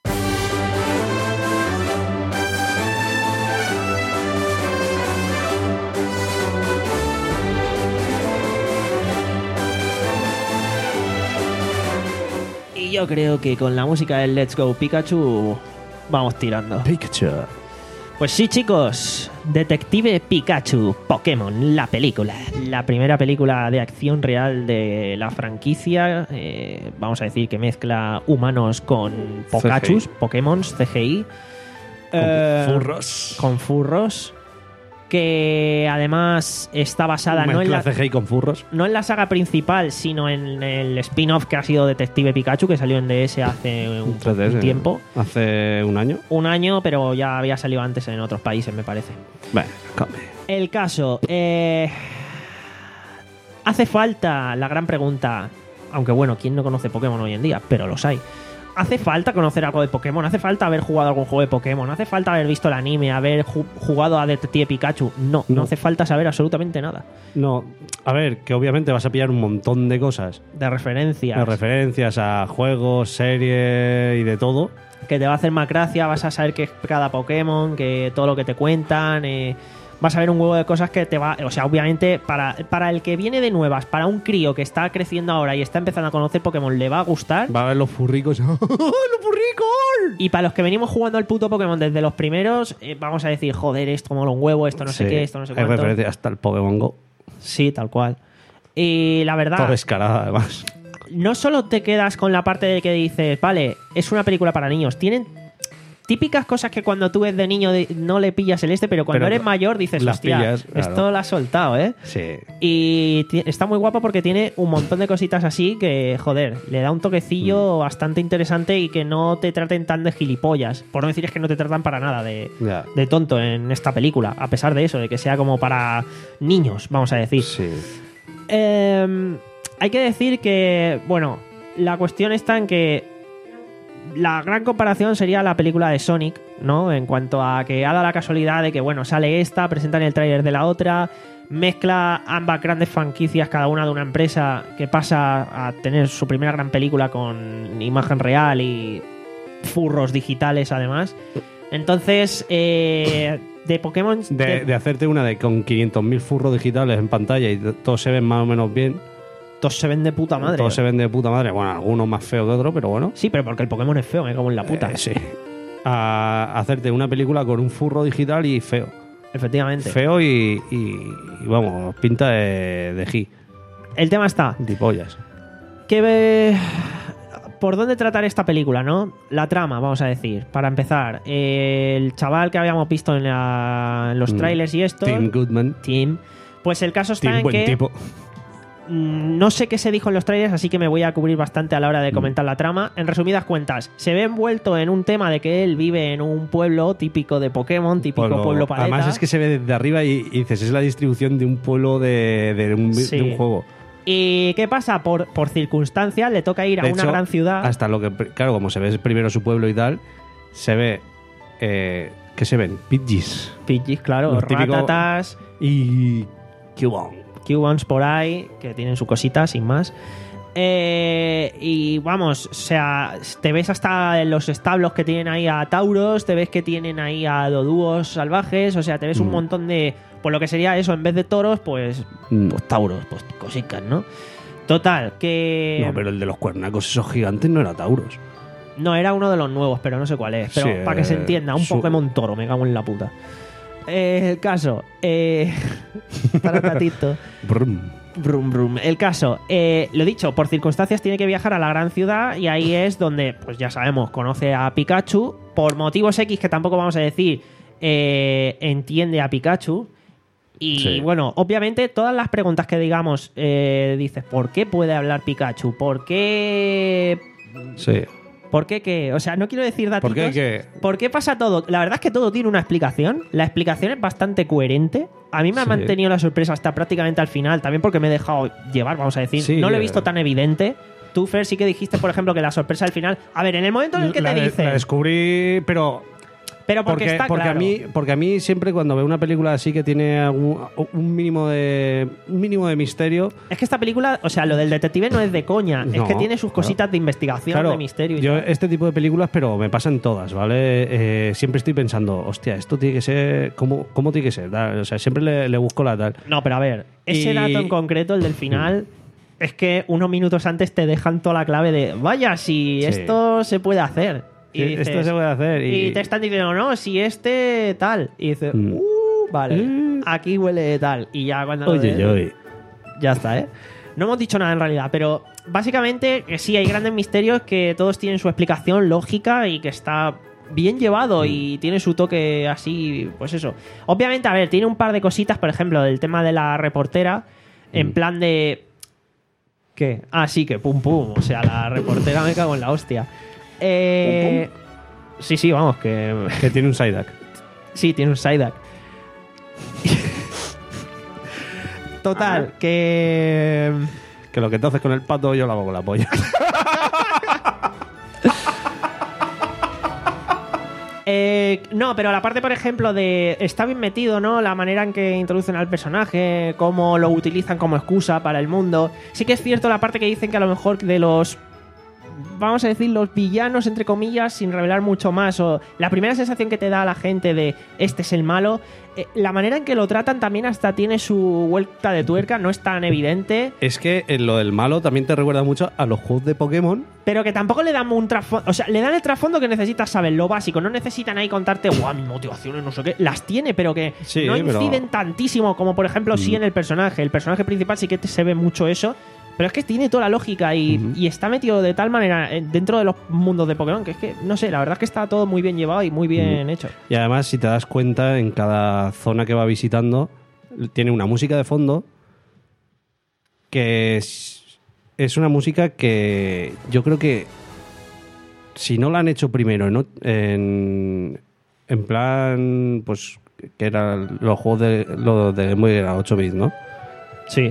Y yo creo que con la música del Let's Go Pikachu vamos tirando. Pikachu. Pues sí, chicos, Detective Pikachu, Pokémon, la película. La primera película de acción real de la franquicia. Eh, vamos a decir que mezcla humanos con Pokachus, Pokémon, C G I. Eh, Furros. Con furros. Que además está basada no en Mezcla la... C G I con furros. no en la saga principal, sino en el spin-off que ha sido Detective Pikachu, que salió en D S hace un, tres D S, un tiempo. Hace un año. Un año, pero ya había salido antes en otros países, me parece. Bueno, come. El caso, eh, hace falta la gran pregunta, aunque bueno, ¿quién no conoce Pokémon hoy en día? Pero los hay. ¿Hace falta conocer algo de Pokémon? ¿Hace falta haber jugado algún juego de Pokémon? ¿Hace falta haber visto el anime, haber ju- jugado a Detective Pikachu? No, no, No. hace falta saber absolutamente nada. No, a ver, que obviamente vas a pillar un montón de cosas. De referencias. De referencias a juegos, series y de todo. Que te va a hacer más gracia, vas a saber qué es cada Pokémon, que todo lo que te cuentan. Eh, vas a ver un huevo de cosas que te va... O sea, obviamente, para, para el que viene de nuevas, para un crío que está creciendo ahora y está empezando a conocer Pokémon, le va a gustar. Va a ver los furricos. ¡Los furricos! Y para los que venimos jugando al puto Pokémon desde los primeros, eh, vamos a decir, joder, esto mola un huevo, esto no sé Sí, qué, esto no sé hay cuánto. referencia hasta el Pokémon Go. Sí, tal cual. Y la verdad... Todo descarada, además. No solo te quedas con la parte de que dices, vale, es una película para niños. Tienen típicas cosas que cuando tú ves de niño de- no le pillas el este, pero cuando Pero eres mayor dices, las hostia, pillas, claro. esto lo has soltado, ¿eh? Sí. Y ti- está muy guapo porque tiene un montón de cositas así que, joder, le da un toquecillo bastante interesante y que no te traten tan de gilipollas. Por no decir es que no te tratan para nada de, Ya. de tonto en esta película, a pesar de eso, de que sea como para niños, vamos a decir. Sí. Eh, hay que decir que, bueno, la cuestión está en que la gran comparación sería la película de Sonic, ¿no? En cuanto a que ha dado la casualidad de que, bueno, sale esta, presentan el tráiler de la otra, mezcla ambas grandes franquicias, cada una de una empresa que pasa a tener su primera gran película con imagen real y furros digitales, además. Entonces, eh, de Pokémon... De, de hacerte una de con quinientos mil furros digitales en pantalla y todos se ven más o menos bien. Todos se ven de puta madre. Todos se ven de puta madre. Bueno, algunos más feos que otros, pero bueno. Sí, pero porque el Pokémon es feo, me cago en la puta. Eh, sí. A hacerte una película con un furro digital y feo. Efectivamente. Feo y, y, y vamos, pinta de, de G. El tema está... De pollas. que ve... ¿Por dónde tratar esta película, no? La trama, vamos a decir. Para empezar, eh, el chaval que habíamos visto en, la- en los Mm. trailers y esto... Tim Goodman. Tim. Pues el caso está Tim, en buen que... tipo. mm, No sé qué se dijo en los trailers, así que me voy a cubrir bastante a la hora de comentar la trama. En resumidas cuentas, se ve envuelto en un tema de que él vive en un pueblo típico de Pokémon, típico pueblo, Pueblo- paleta. Además es que se ve desde arriba y, y dices, es la distribución de un pueblo de, de un, Sí. de un juego. ¿Y qué pasa? Por, por circunstancias le toca ir a De una hecho, gran ciudad. Hasta lo que, claro, como se ve primero su pueblo y tal, se ve... Eh, ¿Qué se ven? Pidgeys. Pidgeys, claro, Los típicos- ratatas... Y... Cubone. Cubans por ahí, que tienen su cosita, sin más. Eh, y vamos, o sea, te ves hasta en los establos que tienen ahí a Tauros, te ves que tienen ahí a Dodúos salvajes, o sea, te ves un Mm. montón de... Por lo que sería eso, en vez de toros, pues, Mm. pues Tauros, pues cositas, ¿no? Total, que... No, pero el de los cuernacos esos gigantes no era Tauros. No, era uno de los nuevos, pero no sé cuál es. Pero Sí, para que se eh, entienda, un su- Pokémon toro, me cago en la puta. Eh, el caso, eh... Taratatito. Brum. Brum, brum. El caso, eh, lo dicho, por circunstancias tiene que viajar a la gran ciudad y ahí es donde, pues ya sabemos, conoce a Pikachu. Por motivos X que tampoco vamos a decir, eh, entiende a Pikachu. Y Sí. bueno, obviamente todas las preguntas que digamos, eh, dices, ¿por qué puede hablar Pikachu? ¿Por qué...? Sí. ¿Por qué qué? O sea, no quiero decir datitos. ¿Por qué qué? ¿Por qué pasa todo? La verdad es que todo tiene una explicación. La explicación es bastante coherente. A mí me ha Sí. mantenido la sorpresa hasta prácticamente al final. También porque me he dejado llevar, vamos a decir. Sí, no lo he eh. visto tan evidente. Tú, Fer, sí que dijiste, por ejemplo, que la sorpresa al final... A ver, en el momento en el que la, te de- dicen... la descubrí, pero... pero porque, Porque, está porque, claro. a mí, porque a mí siempre cuando veo una película así que tiene algún- un, mínimo de un mínimo de misterio... Es que esta película, o sea, lo del detective no es de coña. es No, que tiene sus cositas de investigación, Claro, de misterio y yo tal. este tipo de películas, pero me pasan todas, ¿vale? Eh, siempre estoy pensando, hostia, esto tiene que ser... ¿Cómo, cómo tiene que ser? Tal, o sea, siempre le, le busco la tal. No, pero a ver, ese Y- dato en concreto, el del final, es que unos minutos antes te dejan toda la clave de, vaya, si Sí. esto se puede hacer. Y Sí, dices- esto se puede hacer. Y, Y te están diciendo, no, si este tal. Y dices, Mm. uh, vale, aquí huele tal. Y ya cuando lo Oye, ves, oye. ya está, ¿eh? No hemos dicho nada en realidad, pero básicamente que sí, hay grandes misterios que todos tienen su explicación lógica y que está bien llevado y tiene su toque así, pues eso. Obviamente, a ver, tiene un par de cositas, por ejemplo, del tema de la reportera, en plan de... ¿Qué? Ah, sí, que pum pum, o sea, la reportera me cago en la hostia. Eh... Sí, sí, vamos, que... Que tiene un Psyduck. Sí, tiene un Psyduck. Total, que... Que lo que te haces con el pato yo lo hago con la polla. Eh, no, pero la parte, por ejemplo, de... Está bien metido, ¿no? La manera en que introducen al personaje, cómo lo utilizan como excusa para el mundo. Sí que es cierto la parte que dicen que a lo mejor de los vamos a decir, los villanos, entre comillas, sin revelar mucho más, o la primera sensación que te da a la gente de este es el malo, eh, la manera en que lo tratan también hasta tiene su vuelta de tuerca, no es tan evidente. Es que en lo del malo también te recuerda mucho a los juegos de Pokémon. Pero que tampoco le dan un trasfondo. O sea, le dan el trasfondo que necesitas saber, lo básico. No necesitan ahí contarte, guau, mis motivaciones, no sé qué. Las tiene, pero que Sí, no pero- inciden tantísimo como, por ejemplo, sí en el personaje. El personaje principal sí que te- se ve mucho eso. Pero es que tiene toda la lógica y, Ujú. y está metido de tal manera eh, dentro de los mundos de Pokémon que es que, no sé, la verdad es que está todo muy bien llevado y muy bien hecho. Y además, si te das cuenta, en cada zona que va visitando, tiene una música de fondo que es, es una música que yo creo que si no la han hecho primero en, ot- en, en plan, pues, que eran los juegos de, lo de Game Boy era ocho bits, ¿no? Sí.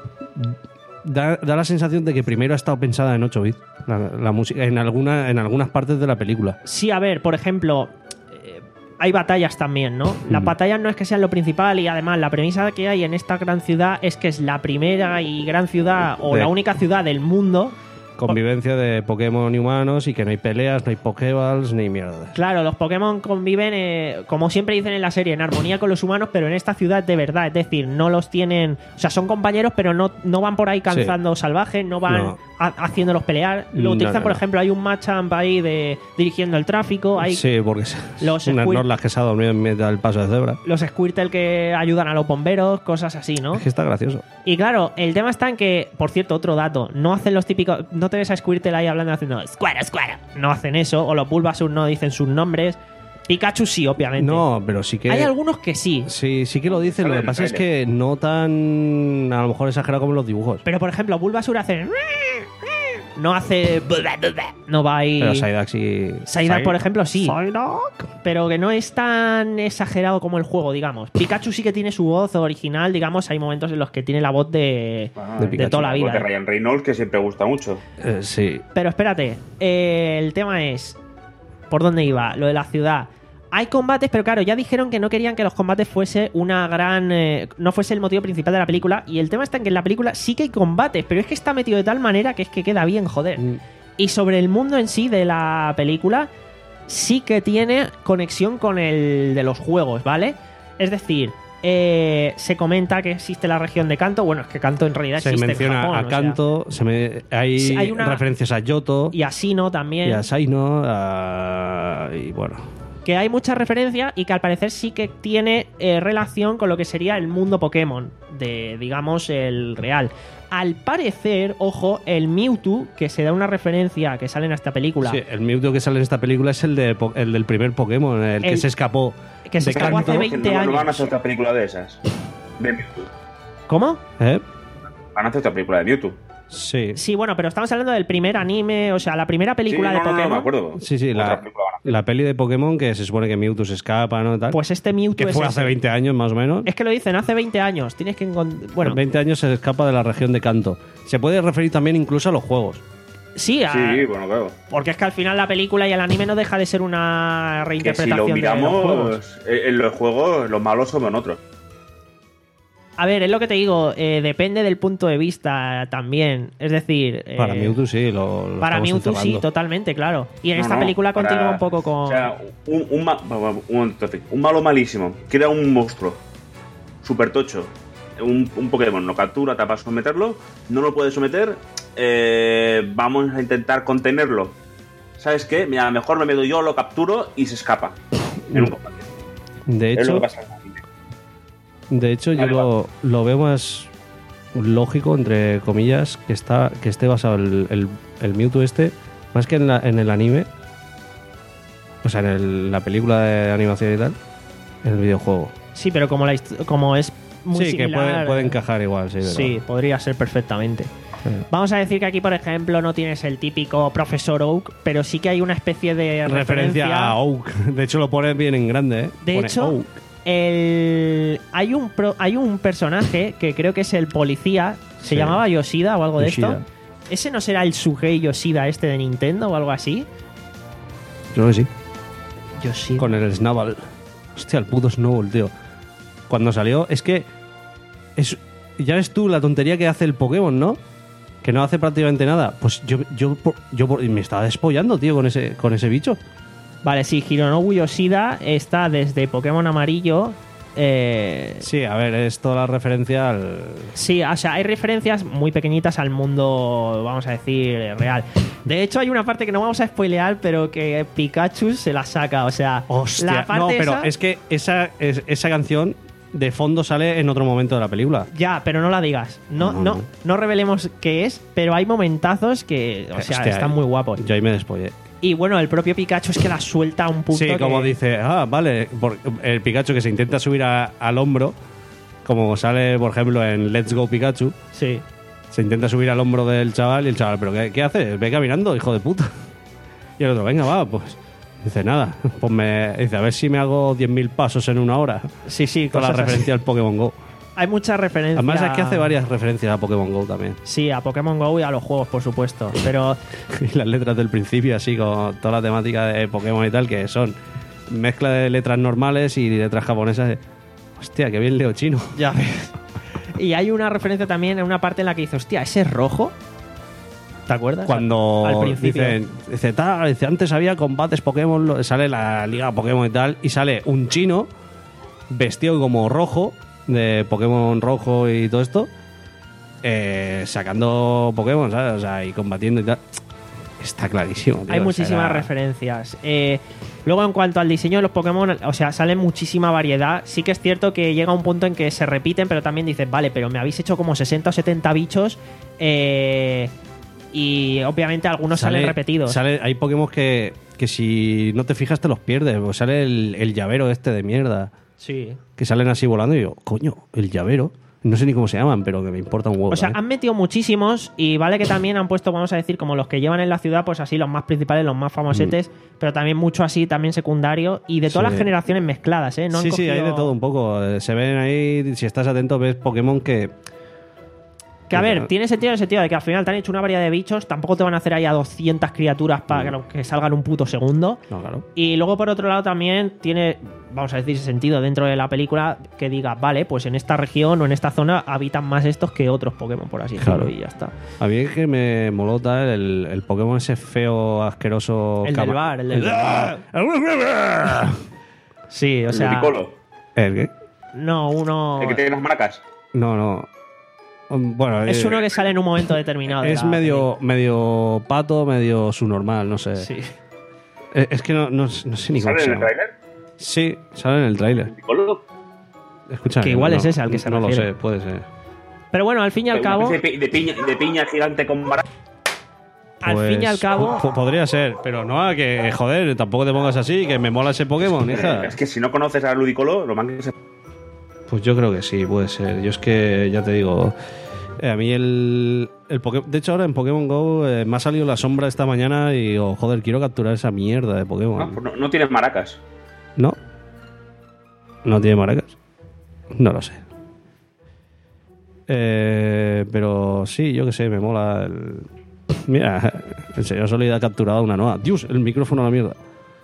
Da, da la sensación de que primero ha estado pensada en ocho bits, la, la música, en, alguna, en algunas partes de la película. Sí, a ver, por ejemplo, eh, hay batallas también, ¿no? Las batallas no es que sean lo principal y además la premisa que hay en esta gran ciudad es que es la primera y gran ciudad o De- la única ciudad del mundo. Convivencia de Pokémon y humanos y que no hay peleas, no hay Pokéballs ni mierda. Claro, los Pokémon conviven, eh, como siempre dicen en la serie, en armonía con los humanos, pero en esta ciudad de verdad. Es decir, no los tienen. O sea, son compañeros, pero no, no van por ahí cazando salvajes, no van No. ha- haciéndolos pelear. Lo No, utilizan, no, por no. ejemplo, hay un Machamp ahí de dirigiendo el tráfico. Hay Sí, porque los unas Squir- norlas que se ha dormido en medio del paso de cebra. los Squirtle que ayudan a los bomberos, cosas así, ¿no? Es que está gracioso. Y claro, el tema está en que, por cierto, otro dato, no hacen los típicos, no te ves a Squirtle ahí hablando haciendo Square, Square, no hacen eso, o los Bulbasaur no dicen sus nombres, Pikachu sí, obviamente. No, pero sí que... Hay algunos que sí, Sí, sí que lo dicen. Lo Sale que en el pasa es trailer. que no tan, a lo mejor, exagerado como en los dibujos. pero por ejemplo, Bulbasaur hace no hace no va ahí. Pero Psyduck sí... Psyduck, por ejemplo, sí, Psyduck. pero que no es tan exagerado como el juego, digamos. Pikachu sí que tiene su voz original, digamos, hay momentos en los que tiene la voz de, Ah, De de Pikachu, toda la Voz vida. de Ryan Reynolds, que siempre gusta mucho. Eh, sí. Pero espérate, eh, el tema es ¿por dónde iba? Lo de la ciudad. Hay combates, pero claro, ya dijeron que no querían que los combates fuese una gran... eh, no fuese el motivo principal de la película. Y el tema está en que en la película sí que hay combates, pero es que está metido de tal manera que es que queda bien, joder. Mm. Y sobre el mundo en sí de la película, sí que tiene conexión con el de los juegos, ¿vale? Es decir, eh, se comenta que existe la región de Kanto. Bueno, es que Kanto en realidad Se existe menciona en Japón, a o sea, Kanto, se me- hay, Sí, hay una- referencias a Yoto y a Sinnoh también. y a Saino a- y bueno. Que hay mucha referencia y que al parecer sí que tiene eh, relación con lo que sería el mundo Pokémon, de, digamos, el real. Al parecer, ojo, el Mewtwo, que se da una referencia que sale en esta película, Sí, el Mewtwo que sale en esta película es el, de, po- el del primer Pokémon, el, que El- se escapó. que se de escapó hace Kanto. veinte no, no van a años. hacer otra película de esas. De Mewtwo. ¿Cómo? ¿Eh? Van a hacer otra película de Mewtwo. Sí. Sí, bueno, pero estamos hablando del primer anime, o sea, la primera película Sí, de no, no, no, Pokémon. me acuerdo. Sí, sí, Otra la, película van a hacer. la peli de Pokémon que se supone que Mewtwo se escapa, ¿no? Tal, Pues este Mewtwo que es fue ese. hace veinte años más o menos. Es que lo dicen, hace veinte años. Tienes que encont- Bueno, En veinte años se escapa de la región de Kanto. Se puede referir también incluso a los juegos. sí, a- Sí, bueno, claro. porque es que al final la película y el anime no deja de ser una Que si reinterpretación lo de los juegos. miramos, eh, en los juegos los malos son otros. A ver, es lo que te digo, eh, depende del punto de vista también. Es decir, eh, Para Mewtwo sí, lo, lo para estamos Mewtwo sí, encerrando. totalmente, claro. Y en No, esta no, película para- continúa un poco con. O sea, un, un, ma- un, un- un malo malísimo, crea un monstruo super tocho, un, un Pokémon lo captura, te va a someterlo, no lo puedes someter, eh, vamos a intentar contenerlo. ¿Sabes qué? Mira, mejor me meto yo, lo capturo y se escapa. En un combate. De Es lo hecho, que pasa en el anime. de hecho yo Vale, lo, lo veo más lógico, entre comillas, que está que esté basado el, el, el Mewtwo este, más que en, la- en el anime, o sea, en el- la película de animación y tal, en el videojuego. Sí, pero como, la hist- como es muy sí, que similar, puede, puede encajar igual, sí. Sí, podría ser perfectamente. Sí. Vamos a decir que aquí, por ejemplo, no tienes el típico Profesor Oak, pero sí que hay una especie de Referencia, referencia. a Oak. De hecho, lo pone bien en grande, ¿eh? De Pone hecho, Oak. el... hay, un pro- hay un personaje que creo que es el policía, se Sí. llamaba Yoshida o algo de Yoshida. esto. ¿Ese no será el Sugei Yoshida este de Nintendo o algo así? Yo creo que sí. Yoshida. Con el Snubble. Hostia, el puto Snubble, tío. Cuando salió, es que. Es, ya ves tú la tontería que hace el Pokémon, ¿no? que no hace prácticamente nada. Pues yo, yo, yo, yo me estaba despollando, tío, con ese, con ese bicho. Vale, sí, Hironobu Yoshida está desde Pokémon Amarillo. Eh, Sí, a ver, es toda la referencia al... Sí, o sea, hay referencias muy pequeñitas al mundo, vamos a decir, real. De hecho, hay una parte que no vamos a spoilear, pero que Pikachu se la saca, o sea... Hostia, la parte no, pero esa- es que esa, es- esa canción de fondo sale en otro momento de la película. Ya, pero no la digas. No, No, no, no. no revelemos qué es, pero hay momentazos que, o sea, Hostia, están muy guapos. Yo ahí me despollé. Y bueno, el propio Pikachu es que la suelta a un punto Sí, que- como dice, ah, vale, por- el Pikachu que se intenta subir a- al hombro, como sale, por ejemplo, en Let's Go Pikachu, Sí. se intenta subir al hombro del chaval y el chaval, ¿pero qué, qué haces? Ve caminando, hijo de puta. Y el otro, venga, va, pues. Dice, nada, pues me. Dice, a ver si me hago diez mil pasos en una hora. Sí, sí, Con la cosas así. referencia al Pokémon Go. Hay muchas referencias. Además, es que hace varias referencias a Pokémon Go también. Sí, a Pokémon Go y a los juegos, por supuesto. Pero Y las letras del principio, así, con toda la temática de Pokémon y tal, que son mezcla de letras normales y letras japonesas. Hostia, qué bien leo chino. ya ves. Y hay una referencia también en una parte en la que dice, hostia, ¿ese es rojo? ¿Te acuerdas? Cuando Al principio. dicen, dice, tal, dice, antes había combates Pokémon, lo- sale la liga Pokémon y tal, y sale un chino vestido como rojo, de Pokémon rojo y todo esto, eh, sacando Pokémon, ¿sabes? O sea, y combatiendo y tal. Está clarísimo. tío. Hay O sea, muchísimas era- referencias. Eh, luego, en cuanto al diseño de los Pokémon, o sea, sale muchísima variedad. Sí que es cierto que llega un punto en que se repiten, pero también dices, vale, pero me habéis hecho como sesenta o setenta bichos. eh, y obviamente algunos salen repetidos. Sale, hay Pokémon que, que si no te fijas te los pierdes. Pues sale el, el llavero este de mierda. Sí. Que salen así volando y yo, coño, el llavero. No sé ni cómo se llaman, pero que me importa un huevo. O sea, ¿eh? han metido muchísimos y vale que también han puesto, vamos a decir, como los que llevan en la ciudad, pues así los más principales, los más famosetes, pero también mucho así, también secundario y de todas Mm. Sí. las generaciones mezcladas, ¿eh? No han sí, sí, hay cogido- de todo un poco. Eh, Se ven ahí, si estás atento, ves Pokémon que... Que a ver, Claro. tiene sentido en el sentido de que al final te han hecho una variedad de bichos, tampoco te van a hacer ahí a doscientas criaturas para Mm. que salgan un puto segundo. No, claro. Y luego, por otro lado, también tiene, vamos a decir, sentido dentro de la película que diga, vale, pues en esta región o en esta zona habitan más estos que otros Pokémon, por así decirlo, Claro. y ya está. A mí es que me molota el, el Pokémon ese feo, asqueroso... El del cama- bar, el del bar. Sí, o El sea. Ludicolo. ¿El qué? No, uno. El que tiene las maracas. No, no. Um, Bueno, Es eh, uno que sale en un momento determinado. de es la medio, medio pato, medio subnormal, no sé. peli. Sí. Eh, Es que no, no, no sé ni cómo ¿Sale se en el llama. tráiler? Sí, sale en el tráiler. Ludicolo. Escucha, Que igual no, es ese al que se No lo refiere. sé, puede ser. Pero bueno, al fin y al Una cabo. especie De, pi- de piña, de piña gigante con maracas. Al fin y al Pues, cabo. po- podría ser, pero no, a que joder, tampoco te pongas así, que me mola ese Pokémon, hija. Es que si no conoces a Ludicolo, lo más que se... Pues yo creo que sí, puede ser. Yo es que, ya te digo, eh, a mí el, el Poké- De hecho, ahora en Pokémon GO eh, me ha salido la sombra esta mañana y digo, joder, quiero capturar esa mierda de Pokémon. No, pues no, no tienes maracas. ¿No? ¿No tiene maracas? No lo sé. Eh, pero sí, yo que sé, me mola el... Mira, el señor Solid ha capturado una nueva. Dios, el micrófono a la mierda.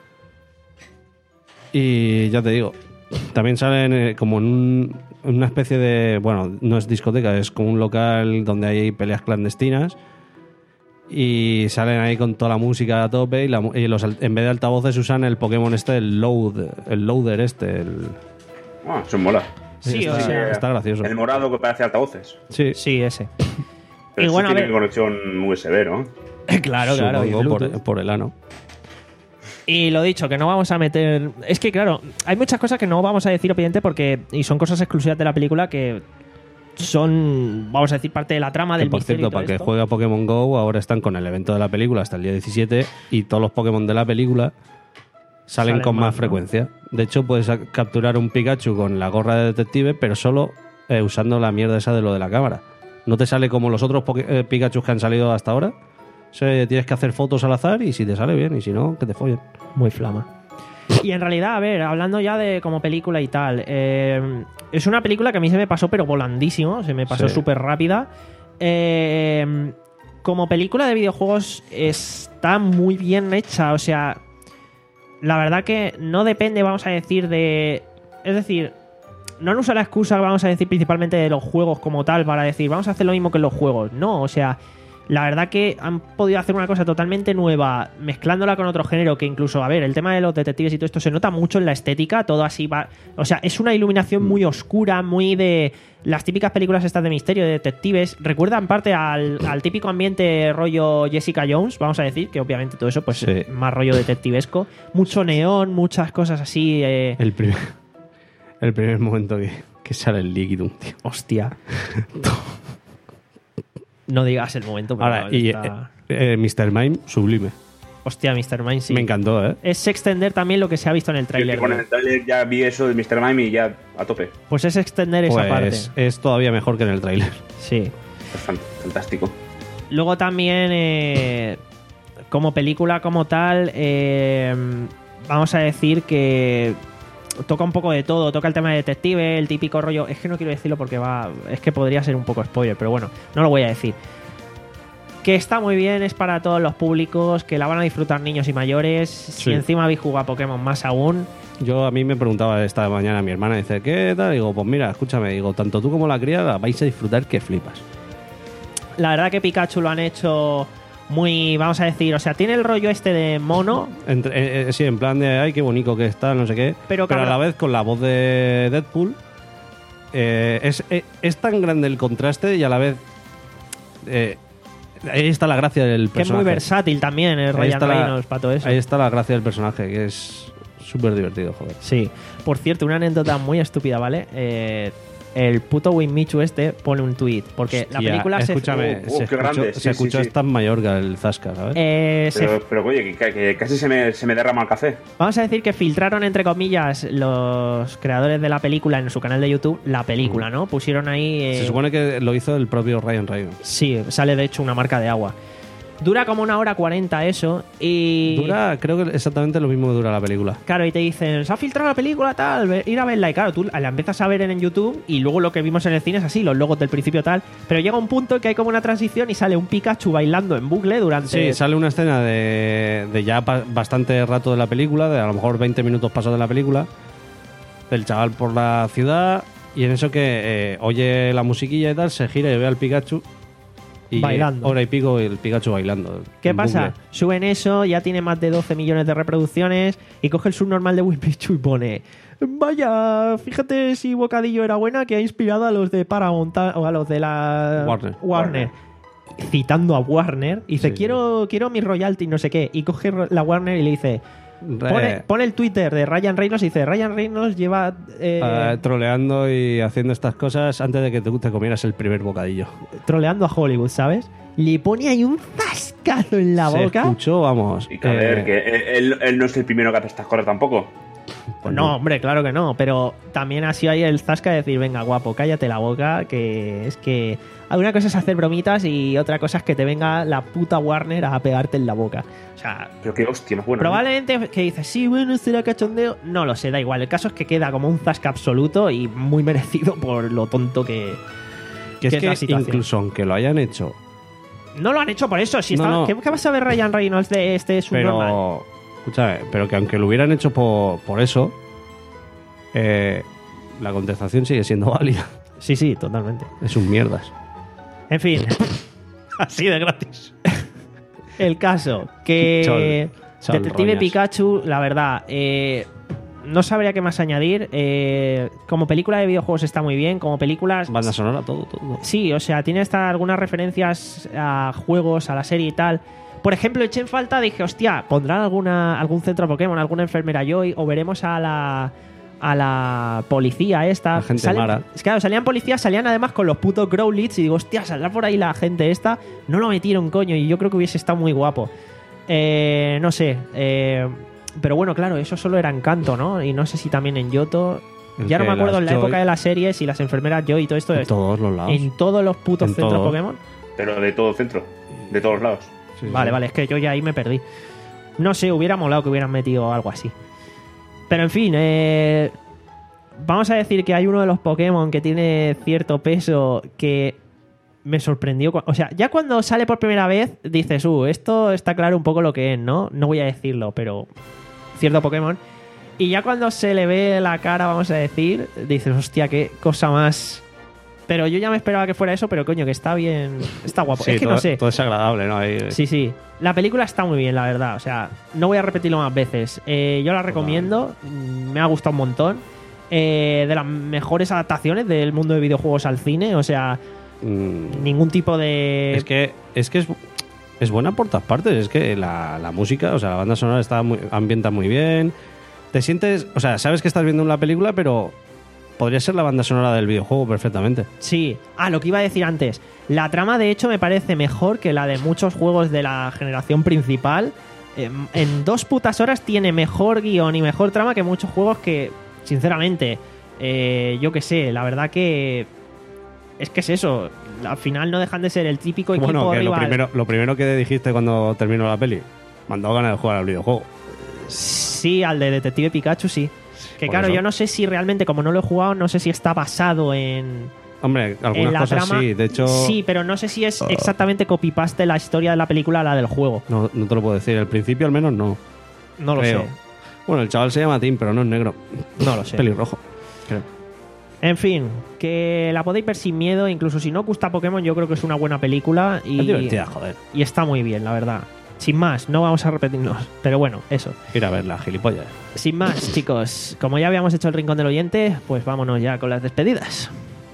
Y ya te digo, también salen eh, como en, un- en una especie de... Bueno, no es discoteca, es como un local donde hay peleas clandestinas. Y salen ahí con toda la música a tope y, la mu- y los, al- en vez de altavoces usan el Pokémon este, el load, el loader este, el... Ah, eso mola. Sí, o está, sea. está gracioso. El morado que parece altavoces. Sí, Sí, ese. Pero Y sí bueno, a tiene ver. conexión U S B, ¿no? Claro, claro. y supongo, Bluetooth. por, por el ano. Y lo dicho, que no vamos a meter. Es que, claro, hay muchas cosas que no vamos a decir, obviamente, porque. Y son cosas exclusivas de la película que son, vamos a decir, parte de la trama Que, del por misterio. cierto, y todo para que esto. juegue a Pokémon GO, ahora están con el evento de la película hasta el día diecisiete y todos los Pokémon de la película salen, Salen con más, más, ¿no? frecuencia. De hecho, puedes a- capturar un Pikachu con la gorra de detective, pero solo eh, usando la mierda esa de lo de la cámara. No te sale como los otros Poké- eh, Pikachus que han salido hasta ahora. O sea, tienes que hacer fotos al azar y si te sale bien, y si no, que te follen. Muy flama. Y en realidad, a ver, hablando ya de como película y tal, eh, es una película que a mí se me pasó pero volandísimo, se me pasó Sí. súper rápida. Eh, como película de videojuegos está muy bien hecha, o sea, la verdad que no depende, vamos a decir, de... Es decir, no han usado la excusa, vamos a decir, principalmente de los juegos como tal para decir, vamos a hacer lo mismo que en los juegos. No, o sea, La verdad que han podido hacer una cosa totalmente nueva, mezclándola con otro género, que incluso, a ver, el tema de los detectives y todo esto se nota mucho en la estética, todo así va... O sea, es una iluminación muy oscura, muy de... Las típicas películas estas de misterio, de detectives, recuerda en parte al, al típico ambiente rollo Jessica Jones, vamos a decir, que obviamente todo eso, pues Sí. más rollo detectivesco. Mucho neón, muchas cosas así... Eh... El primer, el primer momento que, que sale el líquido, tío. Hostia. No digas el momento, pero Ahora, y está- eh, eh, mister Mime, sublime. Hostia, mister Mind, sí. Me encantó, ¿eh? Es extender también lo que se ha visto en el Yo que tráiler. con ¿no? el trailer ya vi eso de mister Mime y ya a tope. Pues es extender esa parte. Pues es todavía mejor que en el tráiler. Sí. Es fan- fantástico. Luego también, eh, como película como tal, eh, vamos a decir que toca un poco de todo. Toca el tema de detective, el típico rollo... Es que no quiero decirlo porque va... Es que podría ser un poco spoiler, pero bueno, no lo voy a decir. Que está muy bien, es para todos los públicos, que la van a disfrutar niños y mayores. Si Sí. encima habéis jugado a Pokémon, más aún. Yo a mí me preguntaba esta mañana mi hermana, dice, ¿qué tal? Digo, pues mira, escúchame, digo, tanto tú como la cría la vais a disfrutar que flipas. La verdad que Pikachu lo han hecho muy, vamos a decir, o sea, tiene el rollo este de mono, Entre- eh, eh, sí, en plan de, ay, qué bonito que está, no sé qué. Pero, a cabrón- la vez con la voz de Deadpool. eh, es, eh, es tan grande el contraste y a la vez... eh, ahí está la gracia del que es muy personaje. versátil también, el Ahí Ryan está la- Reynolds para todo eso. Ahí está la gracia del personaje, que es súper divertido, joder. Sí. Por cierto, una anécdota muy estúpida, ¿vale? Eh, el puto Winmichu este pone un tweet, porque la Hostia, película se... escúchame, Uh, uh, se qué escuchó, grande, sí, se sí, escuchó sí. hasta en Mallorca el Zasca, ¿sabes? eh, se- Pero, pero oye, que, que casi se me, se me derrama el café. Vamos a decir que filtraron, entre comillas, los creadores de la película en su canal de YouTube, la película, ¿no? Pusieron ahí... eh, Se supone que lo hizo el propio Ryan Reynolds. Sí, sale de hecho una marca de agua. Dura como una hora cuarenta eso y... Dura, creo que exactamente lo mismo que dura la película. Claro, y te dicen, se ha filtrado la película, tal, ve- ir a verla. Y claro, tú la empiezas a ver en YouTube y luego lo que vimos en el cine es así, los logos del principio tal. Pero llega un punto en que hay como una transición y sale un Pikachu bailando en bucle durante... Sí, sale una escena de, de ya pa- bastante rato de la película, de a lo mejor veinte minutos pasados de la película, del chaval por la ciudad, y en eso que eh, oye la musiquilla y tal, se gira y ve al Pikachu y Bailando. hora y pico y el Pikachu bailando. ¿Qué en pasa? bucle. Suben eso, ya tiene más de doce millones de reproducciones y coge el subnormal de Winpichu y pone... Vaya, fíjate si Bocadillo era buena, que ha inspirado a los de Paramount o a los de la... Warner. Warner. Citando a Warner. Y dice, Sí, sí. quiero, quiero mi royalty, no sé qué. Y coge la Warner y le dice... Re- Pone, pone el Twitter de Ryan Reynolds y dice, Ryan Reynolds lleva... eh, eh, troleando y haciendo estas cosas antes de que tú te comieras el primer bocadillo. troleando a Hollywood, ¿sabes? Le pone ahí un zascazo en la Se boca. escuchó, vamos. Y que a ver, eh, que él, él no es el primero que hace estas cosas tampoco. pues No, hombre, claro que no, pero también ha sido ahí el zasca de decir, venga, guapo, cállate la boca, que es que una cosa es hacer bromitas y otra cosa es que te venga la puta Warner a pegarte en la boca. O sea, Pero qué hostia, más bueno. probablemente que dices, sí, bueno, será cachondeo. No lo sé, da igual. El caso es que queda como un zasca absoluto y muy merecido por lo tonto que, que es que es la que situación. incluso aunque lo hayan hecho, No lo han hecho por eso. Si No, está- no. ¿Qué, qué vas a ver Ryan Reynolds de este subnormal? pero escúchame, pero que aunque lo hubieran hecho por, por eso, eh, la contestación sigue siendo válida. Sí, sí, totalmente. Es un mierdas. En fin, Así de gratis. el caso que Chol, chol, Detective roñas. Pikachu, la verdad, eh, no sabría qué más añadir. Eh, como película de videojuegos está muy bien. Como películas, Banda sonora, todo, todo. sí, o sea, tiene hasta algunas referencias a juegos, a la serie y tal. Por ejemplo, eché en falta, dije, hostia, ¿pondrán alguna, algún centro Pokémon, alguna enfermera Joy? O veremos a la a la policía esta. La gente Salen- mara. es que, claro, salían policías, salían además con los putos Growlithe y digo, hostia, saldrá por ahí la gente esta. No lo metieron, coño, y yo creo que hubiese estado muy guapo. Eh, no sé, eh, pero bueno, claro, eso solo era en Kanto, ¿no? Y no sé si también en Yoto. El Ya no que me acuerdo las en la Joy- época de las series y las enfermeras Joy y todo esto. En todos los lados. En todos los putos En centros todo. Pokémon. Pero de todo el centro. De todos lados. Sí, sí. Vale, vale, es que yo ya ahí me perdí. No sé, hubiera molado que hubieran metido algo así. Pero en fin, eh, vamos a decir que hay uno de los Pokémon que tiene cierto peso que me sorprendió. cu- O sea, ya cuando sale por primera vez dices, uh, esto está claro un poco lo que es, ¿no? No voy a decirlo, pero cierto Pokémon. Y ya cuando se le ve la cara, vamos a decir, dices, hostia, qué cosa más Pero yo ya me esperaba que fuera eso, pero coño, que está bien. Está guapo. Sí, es que todo, no sé. todo es agradable, ¿no? Ahí- Sí, sí. La película está muy bien, la verdad. O sea, no voy a repetirlo más veces. Eh, yo la recomiendo. mm, Me ha gustado un montón. Eh, de las mejores adaptaciones del mundo de videojuegos al cine. O sea, Mm, ningún tipo de. es que es que es, es buena por todas partes. Es que la, la música, o sea, la banda sonora está muy, ambienta muy bien. Te sientes, o sea, sabes que estás viendo una película, pero podría ser la banda sonora del videojuego perfectamente. Sí. Ah, lo que iba a decir antes. La trama, de hecho, me parece mejor que la de muchos juegos de la generación principal. En, en dos putas horas tiene mejor guión y mejor trama que muchos juegos que, sinceramente, eh, yo qué sé, la verdad que. Es que es eso. Al final no dejan de ser el típico equipo Bueno, que lo rival. primero, lo primero que dijiste cuando terminó la peli, me han dado ganas de jugar al videojuego. Sí, al de Detective Pikachu, sí. Que por claro, eso. yo no sé si realmente, como no lo he jugado, no sé si está basado en. Hombre, en algunas la cosas trama. sí, de hecho... Sí, pero no sé si es exactamente copy-paste la historia de la película a la del juego. No, no te lo puedo decir, al principio al menos no. No lo Creo. sé. Bueno, el chaval se llama Tim, pero no es negro. No lo sé. Pelirrojo, creo. En fin, que la podéis ver sin miedo, incluso si no os gusta Pokémon, yo creo que es una buena película y, Es divertida, joder. y está muy bien, la verdad. Sin más, no vamos a repetirnos, pero bueno, eso. Ir a verla, gilipollas. Sin más, chicos, como ya habíamos hecho el rincón del oyente, pues vámonos ya con las despedidas.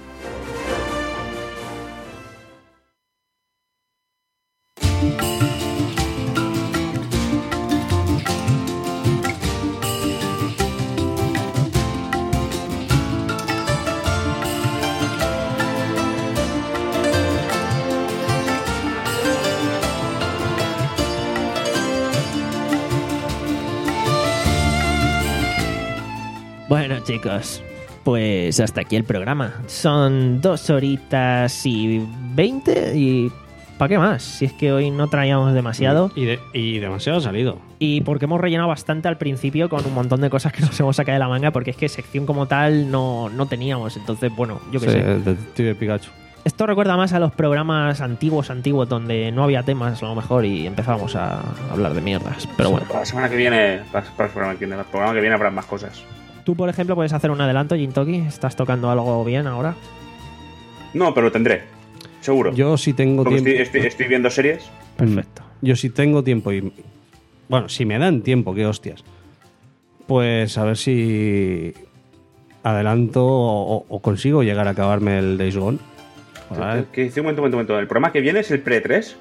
Bueno, chicos, pues hasta aquí el programa. Son dos horitas y veinte y... ¿Para qué más? Si es que hoy no traíamos demasiado. Y, de- y demasiado salido. Y porque hemos rellenado bastante al principio con un montón de cosas que nos hemos sacado de la manga, porque es que sección como tal no, no teníamos. Entonces, bueno, yo qué Sí, sé. el Detective Pikachu. Esto recuerda más a los programas antiguos, antiguos, donde no había temas a lo mejor y empezábamos a hablar de mierdas. Pero bueno. Para la semana que viene, para, para el programa que viene, el programa que viene habrá más cosas. Tú, por ejemplo, puedes hacer un adelanto, Jintoki. ¿Estás tocando algo bien ahora? No, pero lo tendré. Seguro. Yo sí tengo Porque tiempo. estoy, estoy, estoy viendo series. Perfecto. Yo sí tengo tiempo y... Bueno, si me dan tiempo, qué hostias. Pues a ver si adelanto o, o consigo llegar a acabarme el Days Gone. Vale. Que dice un momento, un momento, un momento. El programa que viene es el pre tres.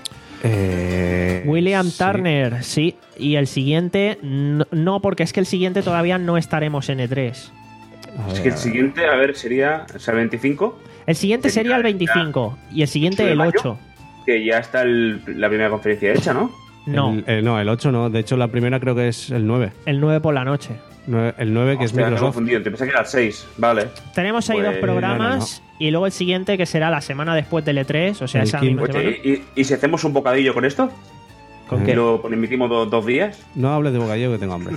Eh, William sí. Turner, sí. Y el siguiente, no, no, porque es que el siguiente todavía no estaremos en E tres. A Es ver, que el a ver. siguiente, a ver, sería o sea, el veinticinco. El siguiente Sería sería el ya veinticinco y el siguiente ocho de el mayo. ocho. Que ya está el- la primera conferencia hecha, ¿no? No, El, eh, no, el ocho no. De hecho, la primera creo que es el nueve. el nueve por la noche. Nueve- El nueve, que es Hostia, me he Microsoft. confundido. Te pensé que era el seis. Vale. Tenemos ahí Pues, dos programas y luego el siguiente que será la semana después del E tres, o sea, El esa quince. misma semana. Oye, ¿y, y, y si hacemos un bocadillo con esto? ¿Con Eh, qué? ¿Y lo emitimos do- dos días? No hables de bocadillo que tengo hambre.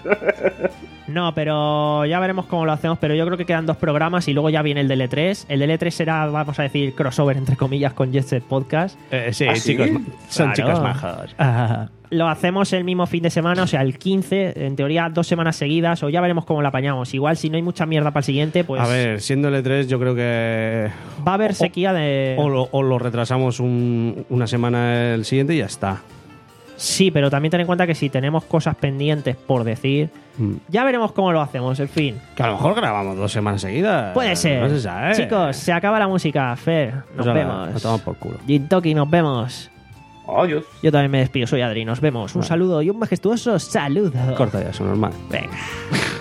No, pero ya veremos cómo lo hacemos, pero yo creo que quedan dos programas y luego ya viene el del E tres. El del E tres será, vamos a decir, crossover entre comillas con Jet Set Podcast. Eh, sí, ¿Ah, sí? chicos. Son Claro. chicas majas. Ah, lo hacemos el mismo fin de semana, o sea, el quince, en teoría dos semanas seguidas, o ya veremos cómo lo apañamos. Igual si no hay mucha mierda para el siguiente, pues A ver, siendo el E tres, yo creo que. va a haber sequía de... O lo, o lo retrasamos un- una semana el siguiente y ya está. Sí, pero también ten en cuenta que si tenemos cosas pendientes por decir, Mm. ya veremos cómo lo hacemos, en fin. Que a lo mejor grabamos dos semanas seguidas. Puede ser. No se sabe. Chicos, se acaba la música. Fer, nos Pues ala, vemos. nos tomamos por culo. Jintoki, nos vemos. Adiós. Yo también me despido, soy Adri, nos vemos. Un Vale. saludo y un majestuoso saludo. Corta ya, eso normal. Venga.